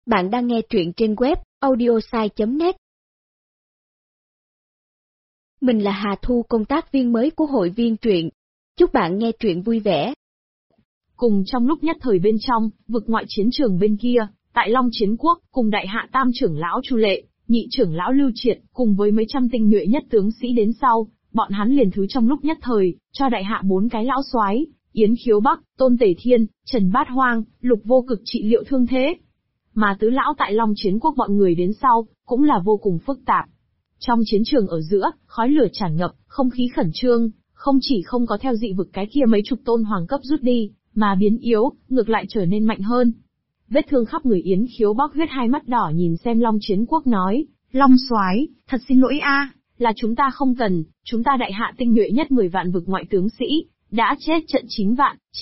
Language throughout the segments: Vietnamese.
Bạn đang nghe truyện trên web audiosai.net. Mình là Hà Thu, công tác viên mới của hội viên truyện. Chúc bạn nghe truyện vui vẻ. Cùng trong lúc nhất thời bên trong, vực ngoại chiến trường bên kia, tại Long Chiến Quốc, cùng đại hạ tam trưởng lão Chu Lệ, nhị trưởng lão Lưu Triệt, cùng với mấy trăm tinh nhuệ nhất tướng sĩ đến sau, bọn hắn liền thứ trong lúc nhất thời, cho đại hạ 4 cái lão soái, Yến Khiếu Bắc, Tôn Tể Thiên, Trần Bát Hoang, Lục Vô Cực trị liệu thương thế. Mà tứ lão tại Long Chiến Quốc bọn người đến sau, cũng là vô cùng phức tạp. Trong chiến trường ở giữa, khói lửa tràn ngập, không khí khẩn trương, không chỉ không có theo dị vực cái kia mấy chục tôn hoàng cấp rút đi, mà biến yếu, ngược lại trở nên mạnh hơn. Vết thương khắp người Yến Khiếu Bắc huyết hai mắt đỏ nhìn xem Long Chiến Quốc nói, Long soái, thật xin lỗi là chúng ta không cần, chúng ta đại hạ tinh nhuệ nhất 10 vạn vực ngoại tướng sĩ, đã chết trận 9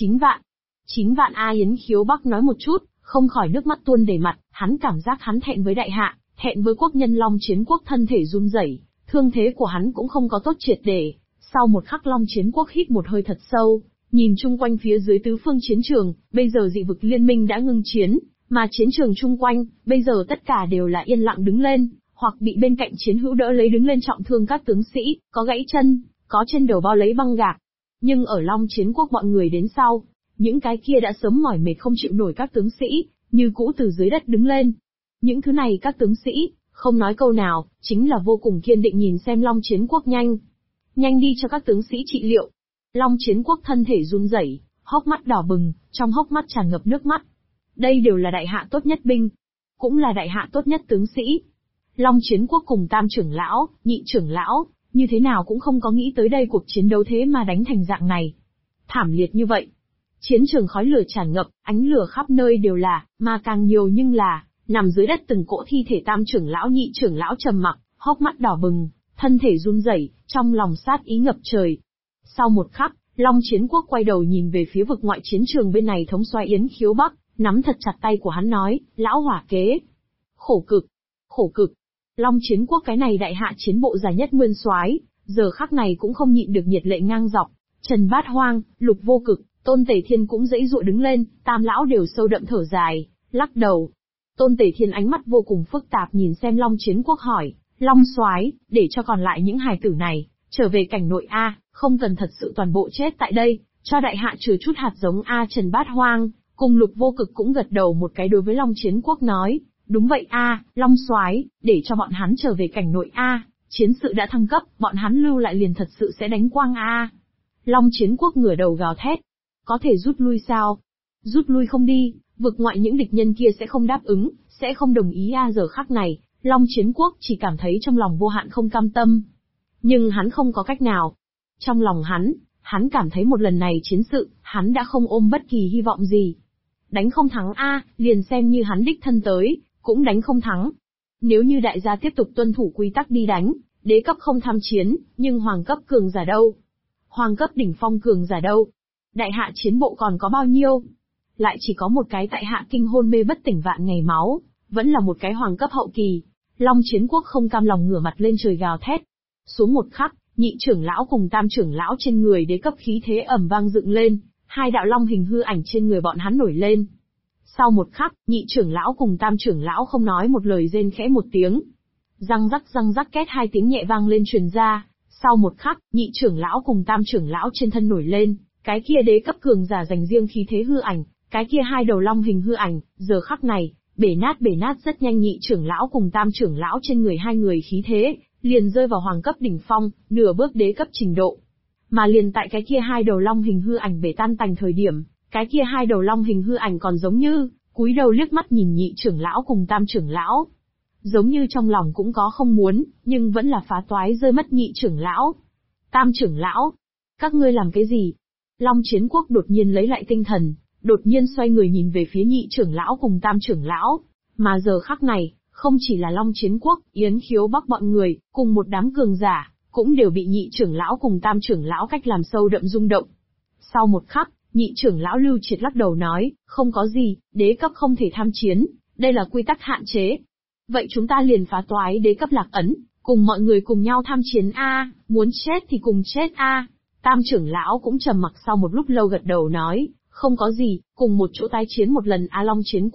vạn Yến Khiếu Bắc nói một chút, không khỏi nước mắt tuôn đầy mặt, hắn cảm giác hắn thẹn với đại hạ, thẹn với quốc nhân Long Chiến Quốc, thân thể run rẩy, thương thế của hắn cũng không có tốt triệt để. Sau một khắc Long Chiến Quốc hít một hơi thật sâu, nhìn chung quanh phía dưới tứ phương chiến trường, bây giờ dị vực liên minh đã ngưng chiến, mà chiến trường chung quanh, bây giờ tất cả đều là yên lặng đứng lên, hoặc bị bên cạnh chiến hữu đỡ lấy đứng lên trọng thương các tướng sĩ, có gãy chân, có trên đầu bao lấy băng gạc. Nhưng ở Long Chiến Quốc bọn người đến sau, những cái kia đã sớm mỏi mệt không chịu nổi các tướng sĩ, như cũ từ dưới đất đứng lên. Những thứ này các tướng sĩ, không nói câu nào, chính là vô cùng kiên định nhìn xem Long Chiến Quốc nhanh đi cho các tướng sĩ trị liệu. Long Chiến Quốc thân thể run rẩy, hốc mắt đỏ bừng, trong hốc mắt tràn ngập nước mắt. Đây đều là đại hạ tốt nhất binh, cũng là đại hạ tốt nhất tướng sĩ. Long Chiến Quốc cùng tam trưởng lão, nhị trưởng lão, như thế nào cũng không có nghĩ tới đây cuộc chiến đấu thế mà đánh thành dạng này. Thảm liệt như vậy. Chiến trường khói lửa tràn ngập, ánh lửa khắp nơi đều là, mà càng nhiều nhưng là, nằm dưới đất từng cỗ thi thể tam trưởng lão nhị trưởng lão trầm mặc, hốc mắt đỏ bừng, thân thể run rẩy, trong lòng sát ý ngập trời. Sau một khắc, Long Chiến Quốc quay đầu nhìn về phía vực ngoại chiến trường bên này, thống soái Yến Khiếu Bắc, nắm thật chặt tay của hắn nói, lão hỏa kế. Khổ cực. Long Chiến Quốc cái này đại hạ chiến bộ già nhất nguyên soái, giờ khắc này cũng không nhịn được nhiệt lệ ngang dọc. Trần Bát Hoang, Lục Vô Cực, Tôn Tể Thiên cũng dãy dụa đứng lên, tam lão đều sâu đậm thở dài, lắc đầu. Tôn Tể Thiên ánh mắt vô cùng phức tạp nhìn xem Long Chiến Quốc hỏi, Long soái, để cho còn lại những hài tử này, trở về cảnh nội không cần thật sự toàn bộ chết tại đây, cho đại hạ chừa chút hạt giống Trần Bát Hoang, cùng Lục Vô Cực cũng gật đầu một cái đối với Long Chiến Quốc nói, đúng vậy Long soái, để cho bọn hắn trở về cảnh nội chiến sự đã thăng cấp, bọn hắn lưu lại liền thật sự sẽ đánh quang Long Chiến Quốc ngửa đầu gào thét, có thể rút lui sao? Rút lui không đi, vực ngoại những địch nhân kia sẽ không đáp ứng, sẽ không đồng ý giờ khắc này, Long Chiến Quốc chỉ cảm thấy trong lòng vô hạn không cam tâm. Nhưng hắn không có cách nào. Trong lòng hắn cảm thấy một lần này chiến sự, hắn đã không ôm bất kỳ hy vọng gì. Đánh không thắng liền xem như hắn đích thân tới, cũng đánh không thắng. Nếu như đại gia tiếp tục tuân thủ quy tắc đi đánh, đế cấp không tham chiến, nhưng hoàng cấp cường giả đâu? Hoàng cấp đỉnh phong cường giả đâu? Đại hạ chiến bộ còn có bao nhiêu? Lại chỉ có một cái tại hạ kinh hôn mê bất tỉnh vạn ngày máu, vẫn là một cái hoàng cấp hậu kỳ. Long Chiến Quốc không cam lòng ngửa mặt lên trời gào thét. Xuống một khắc, nhị trưởng lão cùng tam trưởng lão trên người đế cấp khí thế ầm vang dựng lên, hai đạo long hình hư ảnh trên người bọn hắn nổi lên. Sau một khắc, nhị trưởng lão cùng tam trưởng lão không nói một lời, rên khẽ một tiếng. Răng rắc két hai tiếng nhẹ vang lên truyền ra. Sau một khắc, nhị trưởng lão cùng tam trưởng lão trên thân nổi lên, cái kia đế cấp cường giả dành riêng khí thế hư ảnh, cái kia hai đầu long hình hư ảnh, giờ khắc này, bể nát rất nhanh. Nhị trưởng lão cùng tam trưởng lão trên người hai người khí thế, liền rơi vào hoàng cấp đỉnh phong, nửa bước đế cấp trình độ. Mà liền tại cái kia hai đầu long hình hư ảnh bể tan tành thời điểm, cái kia hai đầu long hình hư ảnh còn giống như, cúi đầu liếc mắt nhìn nhị trưởng lão cùng tam trưởng lão. Giống như trong lòng cũng có không muốn, nhưng vẫn là phá toái rơi mất nhị trưởng lão. Tam trưởng lão, các ngươi làm cái gì? Long Chiến Quốc đột nhiên lấy lại tinh thần, đột nhiên xoay người nhìn về phía nhị trưởng lão cùng tam trưởng lão. Mà giờ khắc này, không chỉ là Long Chiến Quốc, Yến Khiếu Bắc bọn người, cùng một đám cường giả, cũng đều bị nhị trưởng lão cùng tam trưởng lão cách làm sâu đậm rung động. Sau một khắc, nhị trưởng lão Lưu Triệt lắc đầu nói, không có gì, đế cấp không thể tham chiến, đây là quy tắc hạn chế. Vậy chúng ta liền phá toái đế cấp lạc ấn, cùng mọi người cùng nhau tham chiến muốn chết thì cùng chết Tam trưởng lão cũng trầm mặc sau một lúc lâu gật đầu nói, không có gì, cùng một chỗ tái chiến một lần Long Chiến Quốc,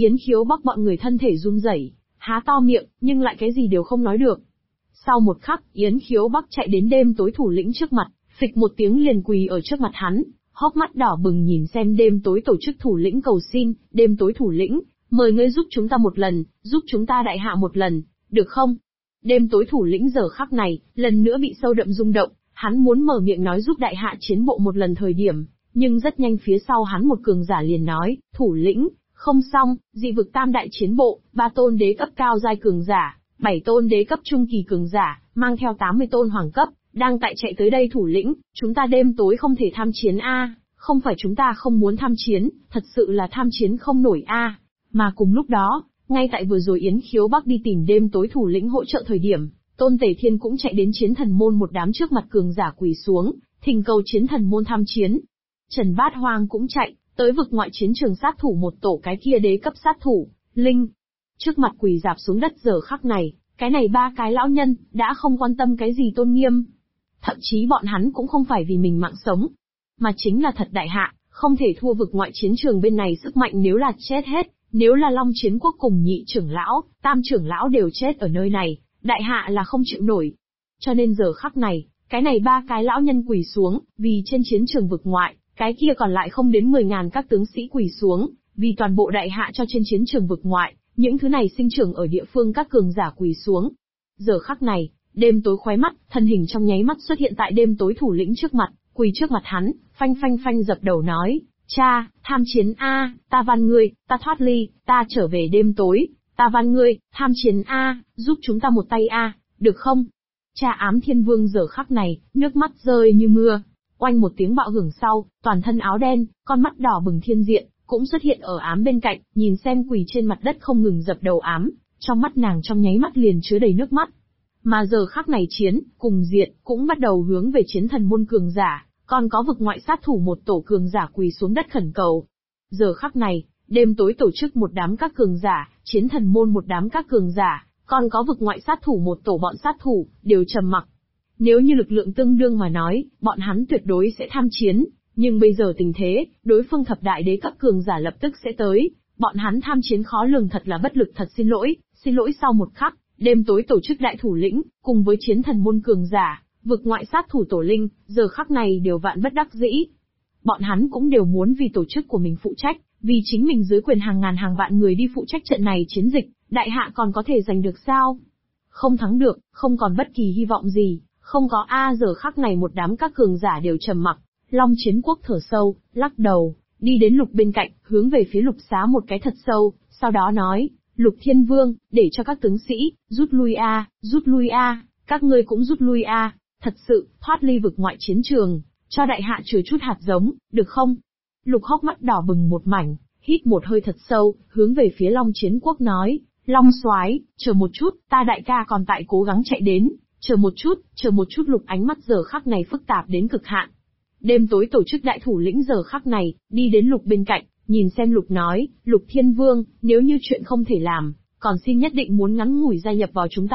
Yến Khiếu Bắc bọn người thân thể run rẩy, há to miệng, nhưng lại cái gì đều không nói được. Sau một khắc, Yến Khiếu Bắc chạy đến đêm tối thủ lĩnh trước mặt, phịch một tiếng liền quỳ ở trước mặt hắn, hốc mắt đỏ bừng nhìn xem đêm tối tổ chức thủ lĩnh cầu xin, đêm tối thủ lĩnh, mời ngươi giúp chúng ta một lần, giúp chúng ta đại hạ một lần, được không? Đêm tối thủ lĩnh giờ khắc này, lần nữa bị sâu đậm rung động, hắn muốn mở miệng nói giúp đại hạ chiến bộ một lần thời điểm, nhưng rất nhanh phía sau hắn một cường giả liền nói, thủ lĩnh, không xong, dị vực tam đại chiến bộ, 3 tôn đế cấp cao giai cường giả, 7 tôn đế cấp trung kỳ cường giả, mang theo 80 tôn hoàng cấp, đang tại chạy tới đây thủ lĩnh, chúng ta đêm tối không thể tham chiến a, không phải chúng ta không muốn tham chiến, thật sự là tham chiến không nổi a. Mà cùng lúc đó, ngay tại vừa rồi Yến Khiếu Bắc đi tìm đêm tối thủ lĩnh hỗ trợ thời điểm, Tôn Tề Thiên cũng chạy đến chiến thần môn một đám trước mặt cường giả quỳ xuống, thỉnh cầu chiến thần môn tham chiến. Trần Bát Hoang cũng chạy, tới vực ngoại chiến trường sát thủ một tổ cái kia đế cấp sát thủ, Linh. Trước mặt quỳ dạp xuống đất giờ khắc này, cái này 3 cái lão nhân, đã không quan tâm cái gì tôn nghiêm. Thậm chí bọn hắn cũng không phải vì mình mạng sống, mà chính là thật đại hạ, không thể thua vực ngoại chiến trường bên này sức mạnh nếu là chết hết, nếu là Long Chiến Quốc cùng nhị trưởng lão, tam trưởng lão đều chết ở nơi này, đại hạ là không chịu nổi. Cho nên giờ khắc này, cái này 3 cái lão nhân quỳ xuống, vì trên chiến trường vực ngoại, cái kia còn lại không đến 10.000 các tướng sĩ quỳ xuống, vì toàn bộ đại hạ cho trên chiến trường vực ngoại, những thứ này sinh trưởng ở địa phương các cường giả quỳ xuống. Giờ khắc này, đêm tối khóe mắt, thân hình trong nháy mắt xuất hiện tại đêm tối thủ lĩnh trước mặt, quỳ trước mặt hắn, phanh phanh phanh dập đầu nói, cha, tham chiến a, ta van ngươi, ta thoát ly, ta trở về đêm tối, ta van ngươi, tham chiến a, giúp chúng ta một tay a, được không? Cha Ám Thiên Vương giờ khắc này, nước mắt rơi như mưa, oanh một tiếng bạo hưởng sau, toàn thân áo đen, con mắt đỏ bừng thiên diện, cũng xuất hiện ở Ám bên cạnh, nhìn xem quỳ trên mặt đất không ngừng dập đầu Ám, trong mắt nàng trong nháy mắt liền chứa đầy nước mắt. Mà giờ khắc này chiến, cùng diện, cũng bắt đầu hướng về chiến thần môn cường giả, còn có vực ngoại sát thủ một tổ cường giả quỳ xuống đất khẩn cầu. Giờ khắc này, đêm tối tổ chức một đám các cường giả, chiến thần môn một đám các cường giả, còn có vực ngoại sát thủ một tổ bọn sát thủ, đều trầm mặc. Nếu như lực lượng tương đương mà nói, bọn hắn tuyệt đối sẽ tham chiến, nhưng bây giờ tình thế, đối phương thập đại đế cấp cường giả lập tức sẽ tới, bọn hắn tham chiến khó lường thật là bất lực thật xin lỗi sau một khắc. Đêm tối tổ chức đại thủ lĩnh, cùng với chiến thần môn cường giả, vực ngoại sát thủ tổ linh, giờ khắc này đều vạn bất đắc dĩ. Bọn hắn cũng đều muốn vì tổ chức của mình phụ trách, vì chính mình dưới quyền hàng ngàn hàng vạn người đi phụ trách trận này chiến dịch, đại hạ còn có thể giành được sao? Không thắng được, không còn bất kỳ hy vọng gì, không có giờ khắc này một đám các cường giả đều trầm mặc. Long Chiến Quốc thở sâu, lắc đầu, đi đến Lục bên cạnh, hướng về phía Lục xá một cái thật sâu, sau đó nói, Lục Thiên Vương, để cho các tướng sĩ, rút lui các ngươi cũng rút lui thật sự, thoát ly vực ngoại chiến trường, cho đại hạ chừa chút hạt giống, được không? Lục hốc mắt đỏ bừng một mảnh, hít một hơi thật sâu, hướng về phía Long Chiến Quốc nói, Long Soái, chờ một chút, ta đại ca còn tại cố gắng chạy đến, chờ một chút Lục ánh mắt giờ khắc này phức tạp đến cực hạn. Đêm tối tổ chức đại thủ lĩnh giờ khắc này, đi đến Lục bên cạnh, nhìn xem Lục nói, Lục Thiên Vương, nếu như chuyện không thể làm, còn xin nhất định muốn ngắn ngủi gia nhập vào chúng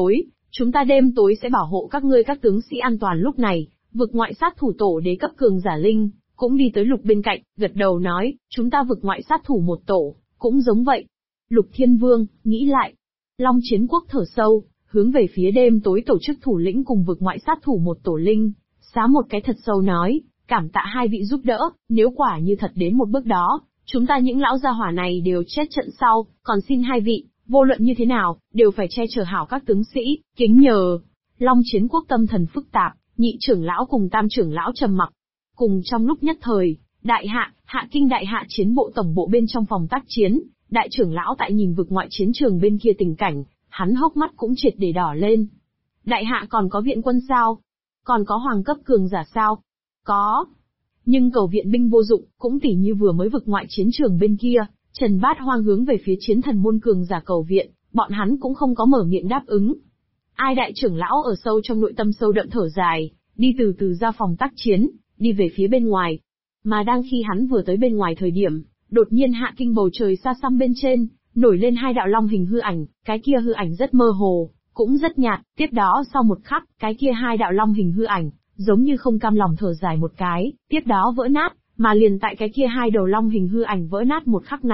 ta đêm tối sẽ bảo hộ các ngươi các tướng sĩ an toàn lúc này. Vực ngoại sát thủ tổ đế cấp cường giả Linh, cũng đi tới Lục bên cạnh, gật đầu nói, chúng ta vực ngoại sát thủ một tổ, cũng giống vậy. Lục Thiên Vương, nghĩ lại. Long Chiến Quốc thở sâu, hướng về phía đêm tối tổ chức thủ lĩnh cùng vực ngoại sát thủ một tổ Linh, xá một cái thật sâu nói, cảm tạ hai vị giúp đỡ, nếu quả như thật đến một bước đó, chúng ta những lão gia hỏa này đều chết trận sau, còn xin hai vị, vô luận như thế nào, đều phải che chở hảo các tướng sĩ, kính nhờ. Long Chiến Quốc tâm thần phức tạp, nhị trưởng lão cùng tam trưởng lão trầm mặc. Cùng trong lúc nhất thời, đại hạ, hạ kinh đại hạ chiến bộ tổng bộ bên trong phòng tác chiến, đại trưởng lão tại nhìn vực ngoại chiến trường bên kia tình cảnh, hắn hốc mắt cũng triệt để đỏ lên. Đại hạ còn có viện quân sao? Còn có hoàng cấp cường giả sao? Có. Nhưng cầu viện binh vô dụng, cũng tỉ như vừa mới vực ngoại chiến trường bên kia, Trần Bát Hoang hướng về phía chiến thần môn cường giả cầu viện, bọn hắn cũng không có mở miệng đáp ứng. Ai đại trưởng lão ở sâu trong nội tâm sâu đậm thở dài, đi từ từ ra phòng tác chiến, đi về phía bên ngoài. Mà đang khi hắn vừa tới bên ngoài thời điểm, đột nhiên hạ kinh bầu trời xa xăm bên trên, nổi lên hai đạo long hình hư ảnh, cái kia hư ảnh rất mơ hồ, cũng rất nhạt, tiếp đó sau một khắc, cái kia hai đạo long hình hư ảnh, giống như không cam lòng thở dài một cái, tiếp đó vỡ nát, mà liền tại cái kia hai đầu long hình hư ảnh vỡ nát một khắc này,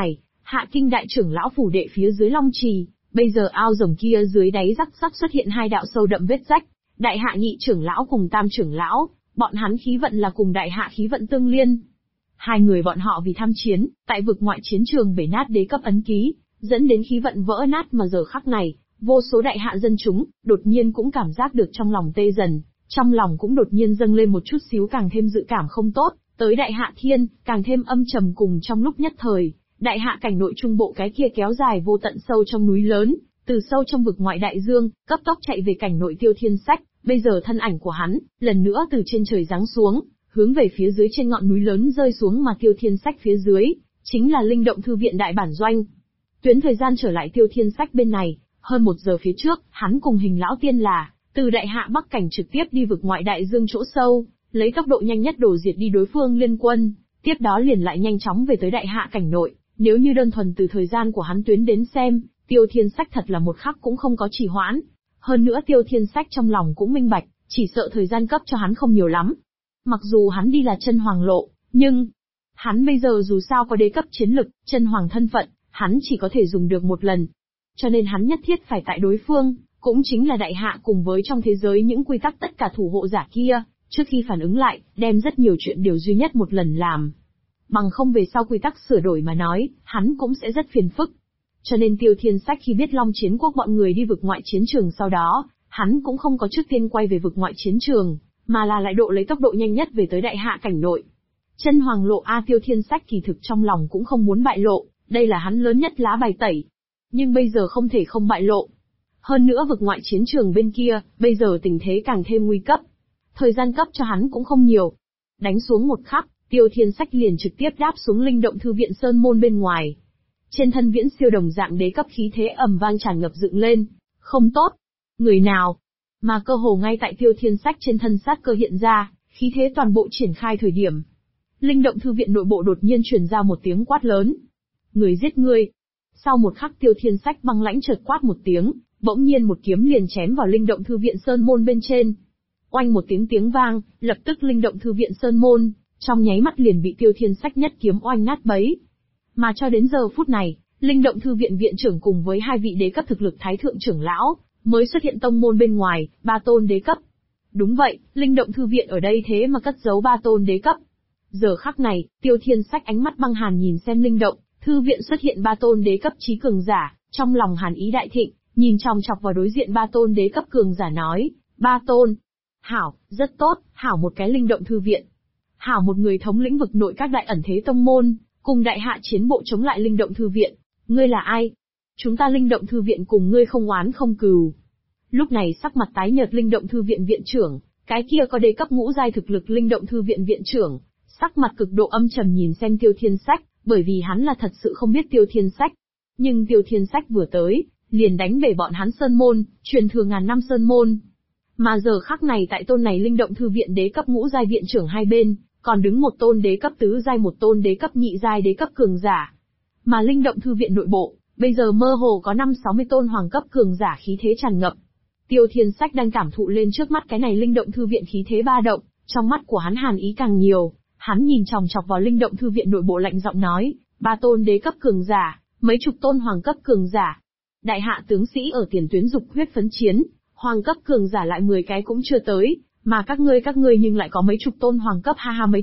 Hạ Kinh đại trưởng lão phủ đệ phía dưới Long Trì, bây giờ ao rồng kia dưới đáy rắc rắc xuất hiện hai đạo sâu đậm vết rách. Đại hạ nhị trưởng lão cùng tam trưởng lão, bọn hắn khí vận là cùng đại hạ khí vận tương liên. Hai người bọn họ vì tham chiến, tại vực ngoại chiến trường bể nát đế cấp ấn ký, dẫn đến khí vận vỡ nát mà giờ khắc này, vô số đại hạ dân chúng, đột nhiên cũng cảm giác được trong lòng tê dần, trong lòng cũng đột nhiên dâng lên một chút xíu càng thêm dự cảm không tốt, tới đại hạ thiên, càng thêm âm trầm cùng trong lúc nhất thời, đại hạ cảnh nội trung bộ cái kia kéo dài vô tận sâu trong núi lớn, từ sâu trong vực ngoại đại dương, cấp tốc chạy về cảnh nội Tiêu Thiên Sách, bây giờ thân ảnh của hắn, lần nữa từ trên trời giáng xuống, hướng về phía dưới trên ngọn núi lớn rơi xuống mà Tiêu Thiên Sách phía dưới, chính là linh động thư viện đại bản doanh. Tuyến thời gian trở lại Tiêu Thiên Sách bên này, hơn 1 giờ phía trước, hắn cùng Hình lão tiên là, từ đại hạ bắc cảnh trực tiếp đi vực ngoại đại dương chỗ sâu, lấy tốc độ nhanh nhất đổ diệt đi đối phương liên quân, tiếp đó liền lại nhanh chóng về tới đại hạ cảnh nội. Nếu như đơn thuần từ thời gian của hắn tuyến đến xem, Tiêu Thiên Sách thật là một khắc cũng không có trì hoãn. Hơn nữa Tiêu Thiên Sách trong lòng cũng minh bạch, chỉ sợ thời gian cấp cho hắn không nhiều lắm. Mặc dù hắn đi là chân hoàng lộ, nhưng hắn bây giờ dù sao có đế cấp chiến lực, chân hoàng thân phận, hắn chỉ có thể dùng được một lần. Cho nên hắn nhất thiết phải tại đối phương, cũng chính là đại hạ cùng với trong thế giới những quy tắc tất cả thủ hộ giả kia, trước khi phản ứng lại, đem rất nhiều chuyện điều duy nhất một lần làm. Bằng không về sau quy tắc sửa đổi mà nói, hắn cũng sẽ rất phiền phức. Cho nên Tiêu Thiên Sách khi biết Long Chiến Quốc bọn người đi vực ngoại chiến trường sau đó, hắn cũng không có trước tiên quay về vực ngoại chiến trường, mà là lại độ lấy tốc độ nhanh nhất về tới đại hạ cảnh nội. Chân hoàng lộ Tiêu Thiên Sách kỳ thực trong lòng cũng không muốn bại lộ, đây là hắn lớn nhất lá bài tẩy. Nhưng bây giờ không thể không bại lộ. Hơn nữa vực ngoại chiến trường bên kia, bây giờ tình thế càng thêm nguy cấp. Thời gian cấp cho hắn cũng không nhiều. Đánh xuống một khắc, Tiêu Thiên Sách liền trực tiếp đáp xuống linh động thư viện sơn môn bên ngoài. Trên thân viễn siêu đồng dạng đế cấp khí thế ầm vang tràn ngập dựng lên. Không tốt. Người nào? Mà cơ hồ ngay tại Tiêu Thiên Sách trên thân sát cơ hiện ra, khí thế toàn bộ triển khai thời điểm. Linh động thư viện nội bộ đột nhiên truyền ra một tiếng quát lớn. Người giết người. Sau một khắc Tiêu Thiên Sách băng lãnh chợt quát một tiếng, bỗng nhiên một kiếm liền chém vào linh động thư viện sơn môn bên trên. Oanh một tiếng vang, lập tức linh động thư viện sơn môn, trong nháy mắt liền bị Tiêu Thiên Sách nhất kiếm oanh nát bấy. Mà cho đến giờ phút này, linh động thư viện viện trưởng cùng với 2 vị đế cấp thực lực thái thượng trưởng lão, mới xuất hiện tông môn bên ngoài, 3 tôn đế cấp. Đúng vậy, linh động thư viện ở đây thế mà cất giấu 3 tôn đế cấp. Giờ khắc này, Tiêu Thiên Sách ánh mắt băng hàn nhìn xem linh động thư viện xuất hiện 3 tôn đế cấp chí cường giả, trong lòng hàn ý đại thịnh, nhìn chòng chọc vào đối diện 3 tôn đế cấp cường giả nói, 3 tôn. Hảo, rất tốt, hảo một cái linh động thư viện. Hảo một người thống lĩnh vực nội các đại ẩn thế tông môn, cùng đại hạ chiến bộ chống lại linh động thư viện. Ngươi là ai? Chúng ta linh động thư viện cùng ngươi không oán không cừu. Lúc này sắc mặt tái nhợt linh động thư viện viện trưởng, cái kia có đế cấp ngũ giai thực lực linh động thư viện viện trưởng, sắc mặt cực độ âm trầm nhìn xem Tiêu Thiên Sách, bởi vì hắn là thật sự không biết Tiêu Thiên Sách. Nhưng Tiêu Thiên Sách vừa tới, liền đánh bể bọn hắn sơn môn, truyền thừa ngàn năm sơn môn. Mà giờ khắc này tại tôn này linh động thư viện đế cấp ngũ giai viện trưởng hai bên, còn đứng một tôn đế cấp tứ giai một tôn đế cấp nhị giai đế cấp cường giả. Mà linh động thư viện nội bộ, bây giờ mơ hồ có 5-60 tôn hoàng cấp cường giả khí thế tràn ngập. Tiêu Thiên Sách đang cảm thụ lên trước mắt cái này linh động thư viện khí thế ba động, trong mắt của hắn hàn ý càng nhiều, hắn nhìn chòng chọc vào linh động thư viện nội bộ lạnh giọng nói, 3 tôn đế cấp cường giả, mấy chục tôn hoàng cấp cường giả. Đại hạ tướng sĩ ở tiền tuyến dục huyết phấn chiến, hoàng cấp cường giả lại 10 cái cũng chưa tới, mà các ngươi nhưng lại có mấy chục tôn hoàng cấp ha ha mấy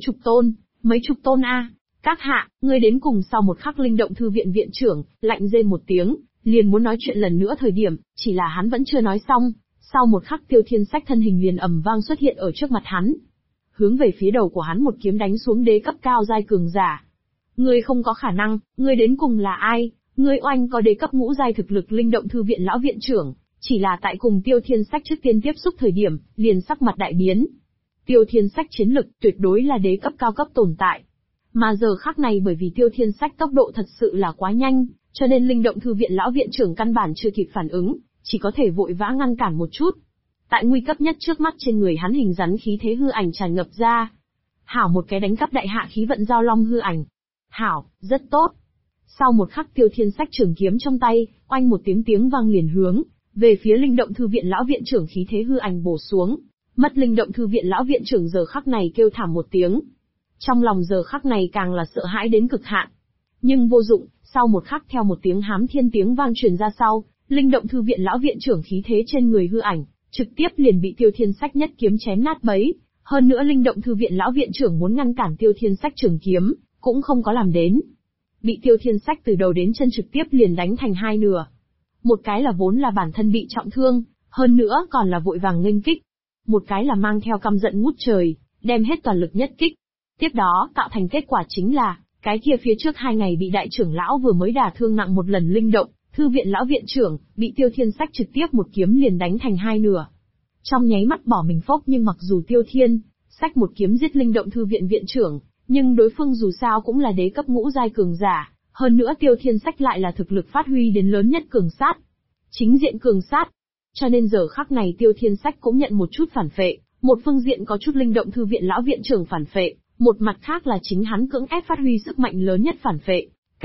chục tôn a. Các hạ, ngươi đến cùng sau một khắc linh động thư viện viện trưởng, lạnh rên một tiếng, liền muốn nói chuyện lần nữa thời điểm, chỉ là hắn vẫn chưa nói xong, sau một khắc Tiêu Thiên Sách thân hình liền ầm vang xuất hiện ở trước mặt hắn. Hướng về phía đầu của hắn một kiếm đánh xuống đế cấp cao giai cường giả. Ngươi không có khả năng, ngươi đến cùng là ai? Ngươi oanh có đế cấp ngũ giai thực lực linh động thư viện lão viện trưởng, chỉ là tại cùng Tiêu Thiên Sách trước tiên tiếp xúc thời điểm, liền sắc mặt đại biến. Tiêu Thiên Sách chiến lực tuyệt đối là đế cấp cao cấp tồn tại. Mà giờ khắc này bởi vì Tiêu Thiên Sách tốc độ thật sự là quá nhanh, cho nên linh động thư viện lão viện trưởng căn bản chưa kịp phản ứng, chỉ có thể vội vã ngăn cản một chút. Tại nguy cấp nhất trước mắt trên người hắn hình rắn khí thế hư ảnh tràn ngập ra. Hảo một cái đánh cắp đại hạ khí vận giao long hư ảnh. Hảo, rất tốt. Sau một khắc Tiêu Thiên Sách trường kiếm trong tay, oanh một tiếng vang liền hướng về phía linh động thư viện lão viện trưởng khí thế hư ảnh bổ xuống. Mất linh động thư viện lão viện trưởng giờ khắc này kêu thảm một tiếng. Trong lòng giờ khắc này càng là sợ hãi đến cực hạn. Nhưng vô dụng, sau một khắc theo một tiếng hám thiên tiếng vang truyền ra sau, linh động thư viện lão viện trưởng khí thế trên người hư ảnh, trực tiếp liền bị Tiêu Thiên Sách nhất kiếm chém nát bấy. Hơn nữa linh động thư viện lão viện trưởng muốn ngăn cản Tiêu Thiên Sách trường kiếm, cũng không có làm đến. Bị Tiêu Thiên Sách từ đầu đến chân trực tiếp liền đánh thành hai nửa. Một cái là vốn là bản thân bị trọng thương, hơn nữa còn là vội vàng nghênh kích. Một cái là mang theo căm giận ngút trời, đem hết toàn lực nhất kích. Tiếp đó tạo thành kết quả chính là, cái kia phía trước 2 ngày bị đại trưởng lão vừa mới đả thương nặng một lần linh động, thư viện lão viện trưởng, bị Tiêu Thiên Sách trực tiếp một kiếm liền đánh thành hai nửa. Trong nháy mắt bỏ mình phốc, nhưng mặc dù Tiêu Thiên Sách một kiếm giết linh động thư viện viện trưởng, nhưng đối phương dù sao cũng là đế cấp ngũ giai cường giả, hơn nữa Tiêu Thiên Sách lại là thực lực phát huy đến lớn nhất cường sát. Chính diện cường sát. Cho nên giờ khắc này Tiêu Thiên Sách cũng nhận một chút phản phệ, một phương diện có chút linh động thư viện lão viện trưởng phản phệ, một mặt khác là chính hắn cưỡng ép phát huy sức mạnh lớn nhất phản phệ.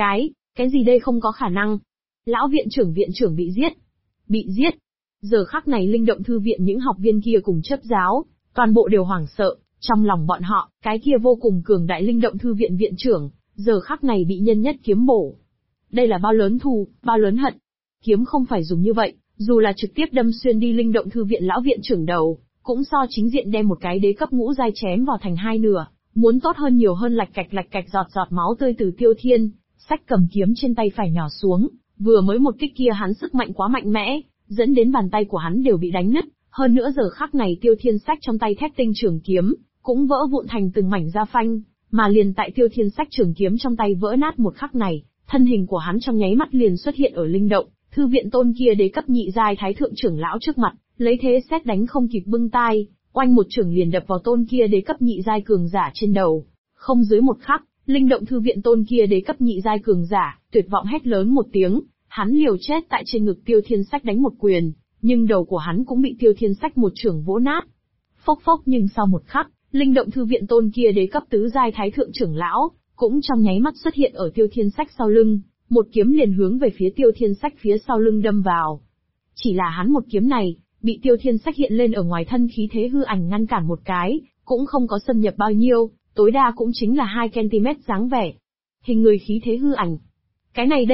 Cái gì đây không có khả năng. Lão viện trưởng bị giết. Bị giết. Giờ khắc này linh động thư viện những học viên kia cùng chấp giáo, toàn bộ đều hoảng sợ, trong lòng bọn họ, cái kia vô cùng cường đại linh động thư viện viện trưởng, giờ khắc này bị nhân nhất kiếm bổ. Đây là bao lớn thù, bao lớn hận. Kiếm không phải dùng như vậy, dù là trực tiếp đâm xuyên đi linh động thư viện lão viện trưởng đầu, cũng so chính diện đem một cái đế cấp ngũ giai chém vào thành hai nửa, muốn tốt hơn nhiều hơn. Lạch cạch giọt máu tươi từ Tiêu Thiên Sách cầm kiếm trên tay phải nhỏ xuống, vừa mới một kích kia hắn sức mạnh quá mạnh mẽ, dẫn đến bàn tay của hắn đều bị đánh nứt, hơn nữa giờ khắc này Tiêu Thiên Sách trong tay thép tinh trường kiếm, cũng vỡ vụn thành từng mảnh da phanh, mà liền tại Tiêu Thiên Sách trường kiếm trong tay vỡ nát một khắc này, thân hình của hắn trong nháy mắt liền xuất hiện ở linh động thư viện tôn kia đế cấp nhị giai thái thượng trưởng lão trước mặt, lấy thế xét đánh không kịp bưng tai, oanh một chưởng liền đập vào tôn kia đế cấp nhị giai cường giả trên đầu. Không dưới một khắc, linh động thư viện tôn kia đế cấp nhị giai cường giả, tuyệt vọng hét lớn một tiếng, hắn liều chết tại trên ngực Tiêu Thiên Sách đánh một quyền, nhưng đầu của hắn cũng bị Tiêu Thiên Sách một chưởng vỗ nát. Phốc phốc, nhưng sau một khắc, linh động thư viện tôn kia đế cấp tứ giai thái thượng trưởng lão, cũng trong nháy mắt xuất hiện ở Tiêu Thiên Sách sau lưng, một kiếm liền hướng về phía Tiêu Thiên Sách phía sau lưng đâm vào. Chỉ là hắn một kiếm này, bị Tiêu Thiên Sách hiện lên ở ngoài thân khí thế hư ảnh ngăn cản một cái, cũng không có xâm nhập bao nhiêu, tối đa cũng chính là 2 cm dáng vẻ. Hình người khí thế hư ảnh. Cái này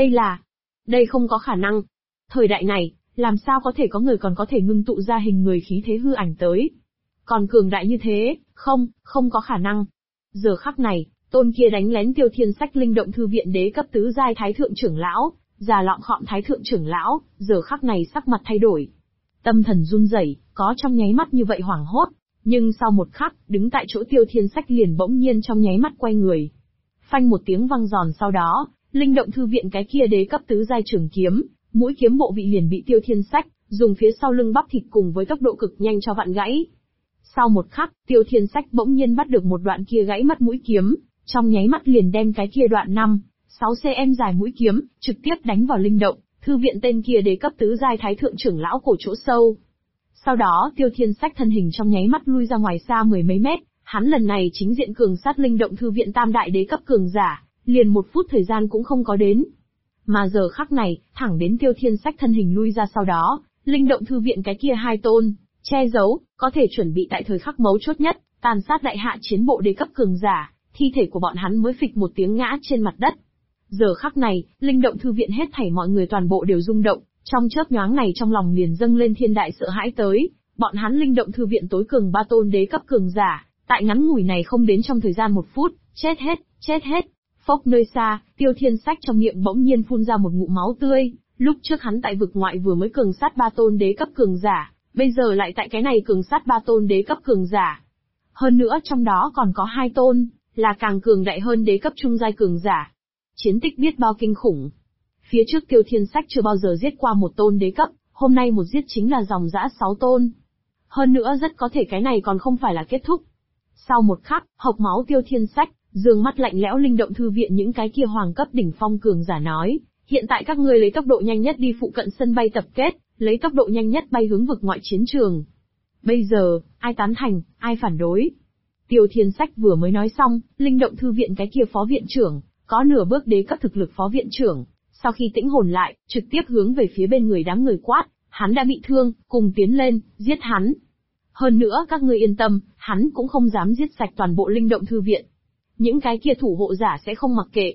đây không có khả năng. Thời đại này, làm sao có thể có người còn có thể ngưng tụ ra hình người khí thế hư ảnh tới. Còn cường đại như thế, không có khả năng. Giờ khắc này, tôn kia đánh lén Tiêu Thiên Sách linh động thư viện đế cấp tứ giai thái thượng trưởng lão, già lọn khọm thái thượng trưởng lão, giờ khắc này sắc mặt thay đổi. Tâm thần run rẩy, có trong nháy mắt như vậy hoảng hốt, nhưng sau một khắc, đứng tại chỗ Tiêu Thiên Sách liền bỗng nhiên trong nháy mắt quay người. Phanh một tiếng vang giòn sau đó, linh động thư viện cái kia đế cấp tứ giai trường kiếm, mũi kiếm bộ vị liền bị Tiêu Thiên Sách dùng phía sau lưng bắp thịt cùng với tốc độ cực nhanh cho vặn gãy. Sau một khắc, Tiêu Thiên Sách bỗng nhiên bắt được một đoạn kia gãy mất mũi kiếm, trong nháy mắt liền đem cái kia đoạn 5-6 cm dài mũi kiếm trực tiếp đánh vào linh động thư viện tên kia đế cấp tứ giai thái thượng trưởng lão cổ chỗ sâu. Sau đó Tiêu Thiên Sách thân hình trong nháy mắt lui ra ngoài xa 10 mấy mét, hắn lần này chính diện cường sát linh động thư viện tam đại đế cấp cường giả, liền 1 phút thời gian cũng không có đến. Mà giờ khắc này, thẳng đến Tiêu Thiên Sách thân hình lui ra sau đó, linh động thư viện cái kia 2 tôn, che giấu, có thể chuẩn bị tại thời khắc mấu chốt nhất, tàn sát đại hạ chiến bộ đế cấp cường giả, thi thể của bọn hắn mới phịch một tiếng ngã trên mặt đất. Giờ khắc này, linh động thư viện hết thảy mọi người toàn bộ đều rung động, trong chớp nhoáng này trong lòng liền dâng lên thiên đại sợ hãi tới, bọn hắn linh động thư viện tối cường 3 tôn đế cấp cường giả, tại ngắn ngủi này không đến trong thời gian 1 phút, chết hết. Phốc, nơi xa, Tiêu Thiên Sách trong miệng bỗng nhiên phun ra một ngụm máu tươi, lúc trước hắn tại vực ngoại vừa mới cường sát 3 tôn đế cấp cường giả, bây giờ lại tại cái này cường sát 3 tôn đế cấp cường giả. Hơn nữa trong đó còn có 2 tôn, là càng cường đại hơn đế cấp trung giai cường giả. Chiến tích biết bao kinh khủng. Phía trước Tiêu Thiên Sách chưa bao giờ giết qua 1 tôn đế cấp, hôm nay một giết chính là dòng dã 6 tôn. Hơn nữa rất có thể cái này còn không phải là kết thúc. Sau một khắc, hộc máu Tiêu Thiên Sách, dương mắt lạnh lẽo linh động thư viện những cái kia hoàng cấp đỉnh phong cường giả nói, hiện tại các ngươi lấy tốc độ nhanh nhất đi phụ cận sân bay tập kết, lấy tốc độ nhanh nhất bay hướng vực ngoại chiến trường. Bây giờ, ai tán thành, ai phản đối? Tiêu Thiên Sách vừa mới nói xong, linh động thư viện cái kia phó viện trưởng, có nửa bước đế cấp thực lực phó viện trưởng, sau khi tĩnh hồn lại, trực tiếp hướng về phía bên người đám người quát, hắn đã bị thương, cùng tiến lên, giết hắn. Hơn nữa các ngươi yên tâm, hắn cũng không dám giết sạch toàn bộ linh động thư viện. Những cái kia thủ hộ giả sẽ không mặc kệ.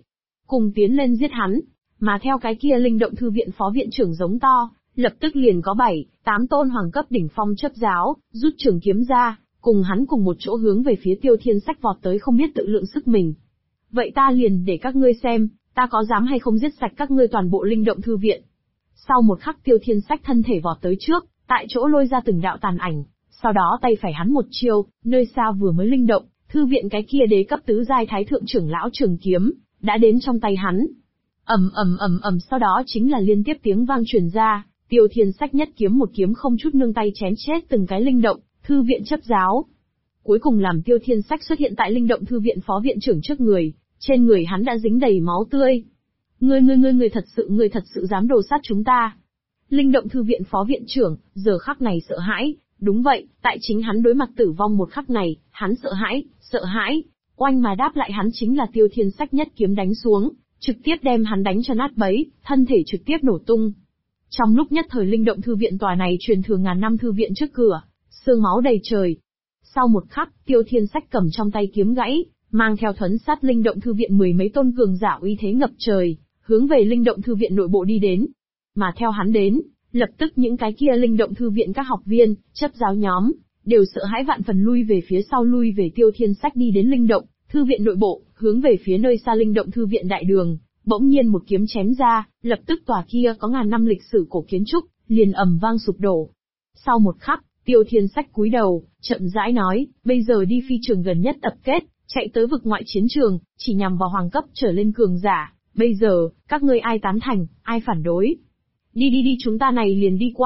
cùng tiến lên giết hắn. Mà theo cái kia linh động thư viện phó viện trưởng giống to, lập tức liền có 7, 8 tôn hoàng cấp đỉnh phong chấp giáo, rút trường kiếm ra, cùng hắn cùng một chỗ hướng về phía Tiêu Thiên Sách vọt tới không biết tự lượng sức mình. Vậy ta liền để các ngươi xem, ta có dám hay không giết sạch các ngươi toàn bộ linh động thư viện. Sau một khắc Tiêu Thiên Sách thân thể vọt tới trước, tại chỗ lôi ra từng đạo tàn ảnh, sau đó tay phải hắn một chiêu, nơi xa vừa mới linh động, thư viện cái kia đế cấp tứ giai thái thượng trưởng lão trường kiếm, đã đến trong tay hắn. ầm, sau đó chính là liên tiếp tiếng vang truyền ra, Tiêu Thiên Sách nhất kiếm một kiếm không chút nương tay chém chết từng cái linh động, thư viện chấp giáo. Cuối cùng làm Tiêu Thiên Sách xuất hiện tại linh động thư viện phó viện trưởng trước người, trên người hắn đã dính đầy máu tươi. Ngươi thật sự dám đồ sát chúng ta. Linh động thư viện phó viện trưởng, giờ khắc này sợ hãi, đúng vậy, tại chính hắn đối mặt tử vong một khắc này, hắn sợ hãi, oanh mà đáp lại hắn chính là Tiêu Thiên Sách nhất kiếm đánh xuống, trực tiếp đem hắn đánh cho nát bấy, thân thể trực tiếp nổ tung. Trong lúc nhất thời linh động thư viện tòa này truyền thừa ngàn năm thư viện trước cửa, xương máu đầy trời. Sau một khắc, Tiêu Thiên Sách cầm trong tay kiếm gãy, mang theo thuấn sát linh động thư viện mười mấy tôn cường giả uy thế ngập trời, hướng về linh động thư viện nội bộ đi đến. Mà theo hắn đến, lập tức những cái kia linh động thư viện các học viên, chấp giáo nhóm, đều sợ hãi vạn phần lui về phía sau lui về Tiêu Thiên Sách đi đến linh động thư viện nội bộ, hướng về phía nơi xa linh động thư viện đại đường, bỗng nhiên một kiếm chém ra, lập tức tòa kia có ngàn năm lịch sử cổ kiến trúc, liền ầm vang sụp đổ. Sau một khắc, Tiêu Thiên Sách cúi đầu, chậm rãi nói, bây giờ đi phi trường gần nhất tập kết, chạy tới vực ngoại chiến trường, chỉ nhằm vào hoàng cấp trở lên cường giả, bây giờ, các ngươi ai tán thành, ai phản đối. Đi chúng ta này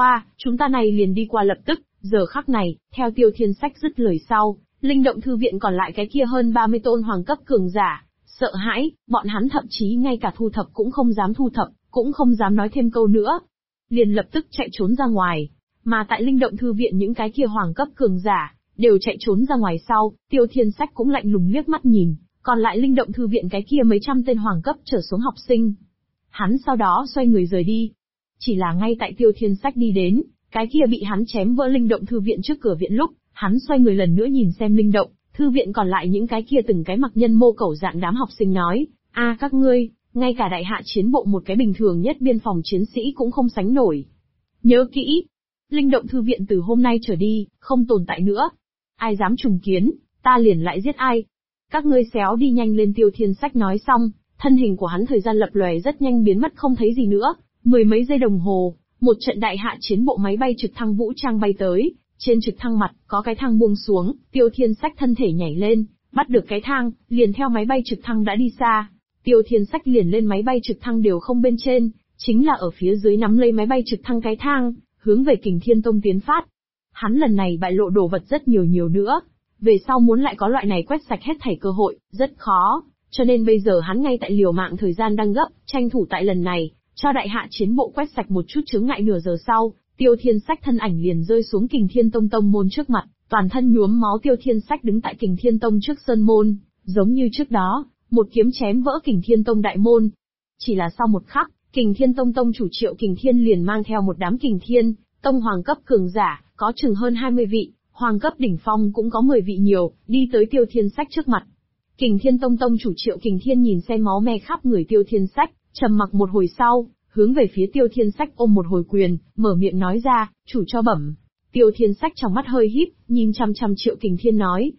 liền đi qua lập tức, giờ khắc này, theo Tiêu Thiên Sách dứt lời sau, linh động thư viện còn lại cái kia hơn 30 tôn hoàng cấp cường giả, sợ hãi, bọn hắn thậm chí ngay cả thu thập cũng không dám thu thập, cũng không dám nói thêm câu nữa. Liền lập tức chạy trốn ra ngoài, mà tại linh động thư viện những cái kia hoàng cấp cường giả, đều chạy trốn ra ngoài sau, Tiêu Thiên Sách cũng lạnh lùng liếc mắt nhìn, còn lại linh động thư viện cái kia mấy trăm tên hoàng cấp trở xuống học sinh. Hắn sau đó xoay người rời đi. Chỉ là ngay tại Tiêu Thiên Sách đi đến, cái kia bị hắn chém vỡ linh động thư viện trước cửa viện lúc, hắn xoay người lần nữa nhìn xem linh động thư viện còn lại những cái kia từng cái mặc nhân mô cẩu dạng đám học sinh nói, các ngươi, ngay cả đại hạ chiến bộ một cái bình thường nhất biên phòng chiến sĩ cũng không sánh nổi. Nhớ kỹ, linh động thư viện từ hôm nay trở đi, không tồn tại nữa. Ai dám trùng kiến, ta liền lại giết ai. Các ngươi xéo đi nhanh lên. Tiêu Thiên Sách nói xong, thân hình của hắn thời gian lập lòe rất nhanh biến mất không thấy gì nữa. Mười mấy giây đồng hồ, một trận đại hạ chiến bộ máy bay trực thăng vũ trang bay tới, trên trực thăng mặt có cái thang buông xuống, Tiêu Thiên Sách thân thể nhảy lên, bắt được cái thang, liền theo máy bay trực thăng đã đi xa. Tiêu Thiên Sách liền lên máy bay trực thăng đều không bên trên, chính là ở phía dưới nắm lấy máy bay trực thăng cái thang, hướng về Kình Thiên Tông tiến phát. Hắn lần này bại lộ đồ vật rất nhiều nữa, về sau muốn lại có loại này quét sạch hết thảy cơ hội, rất khó, cho nên bây giờ hắn ngay tại liều mạng thời gian đang gấp, tranh thủ tại lần này, cho đại hạ chiến bộ quét sạch một chút chướng ngại. Nửa giờ sau, Tiêu Thiên Sách thân ảnh liền rơi xuống Kình Thiên Tông tông môn trước mặt, toàn thân nhuốm máu. Tiêu Thiên Sách đứng tại Kình Thiên Tông trước sơn môn, giống như trước đó, một kiếm chém vỡ Kình Thiên Tông đại môn. Chỉ là sau một khắc, Kình Thiên Tông tông chủ Triệu Kình Thiên liền mang theo một đám Kình Thiên Tông hoàng cấp cường giả, có chừng hơn 20 vị, hoàng cấp đỉnh phong cũng có 10 vị nhiều, đi tới Tiêu Thiên Sách trước mặt. Kình Thiên Tông tông chủ Triệu Kình Thiên nhìn xem máu me khắp người Tiêu Thiên Sách, trầm mặc một hồi sau, hướng về phía Tiêu Thiên Sách ôm một hồi quyền, mở miệng nói ra, chủ cho bẩm. Tiêu Thiên Sách trong mắt hơi híp, nhìn chăm chăm Triệu Kình Thiên nói.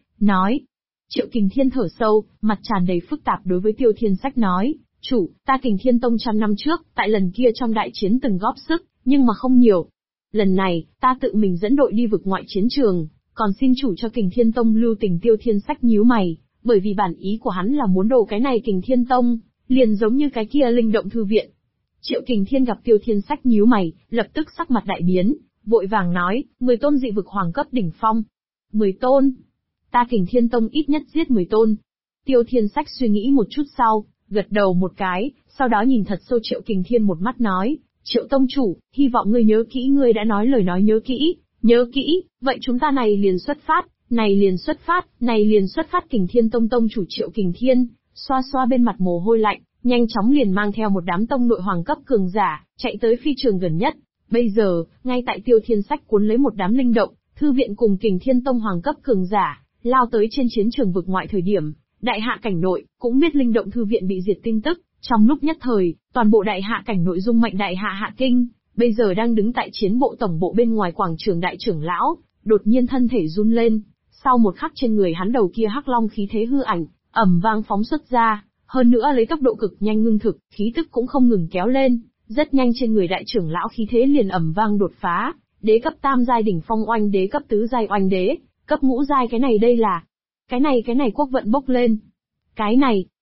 Triệu Kình Thiên thở sâu, mặt tràn đầy phức tạp đối với Tiêu Thiên Sách nói, chủ, ta Kình Thiên Tông 100 năm trước, tại lần kia trong đại chiến từng góp sức, nhưng mà không nhiều. Lần này, ta tự mình dẫn đội đi vực ngoại chiến trường, còn xin chủ cho Kình Thiên Tông lưu tình. Tiêu Thiên Sách nhíu mày, bởi vì bản ý của hắn là muốn đồ cái này Kình Thiên Tông, liền giống như cái kia linh động thư viện. Triệu Kình Thiên gặp Tiêu Thiên Sách nhíu mày, lập tức sắc mặt đại biến, vội vàng nói, 10 tôn dị vực hoàng cấp đỉnh phong. 10 tôn? Ta Kình Thiên Tông ít nhất giết 10 tôn. Tiêu Thiên Sách suy nghĩ một chút sau, gật đầu một cái, sau đó nhìn thật sâu Triệu Kình Thiên một mắt nói, Triệu tông chủ, hy vọng ngươi nhớ kỹ ngươi đã nói lời nói nhớ kỹ, vậy chúng ta này liền xuất phát. Kình Thiên Tông tông chủ Triệu Kình Thiên, xoa xoa bên mặt mồ hôi lạnh, nhanh chóng liền mang theo một đám tông nội hoàng cấp cường giả, chạy tới phi trường gần nhất. Bây giờ, ngay tại Tiêu Thiên Sách cuốn lấy một đám linh động, thư viện cùng Kình Thiên Tông hoàng cấp cường giả, lao tới trên chiến trường vực ngoại thời điểm, đại hạ cảnh nội, cũng biết linh động thư viện bị diệt tin tức, Trong lúc nhất thời, toàn bộ đại hạ cảnh nội dung mệnh đại hạ Hạ Kinh, bây giờ đang đứng tại chiến bộ tổng bộ bên ngoài quảng trường đại trưởng lão, đột nhiên thân thể run lên. Sau một khắc trên người hắn đầu kia hắc long khí thế hư ảnh, ầm vang phóng xuất ra, hơn nữa lấy tốc độ cực nhanh ngưng thực, khí tức cũng không ngừng kéo lên, rất nhanh trên người đại trưởng lão khí thế liền ầm vang đột phá, đế cấp tam giai đỉnh phong oanh đế cấp tứ giai oanh đế, cấp ngũ giai cái này đây là, cái này quốc vận bốc lên. Cái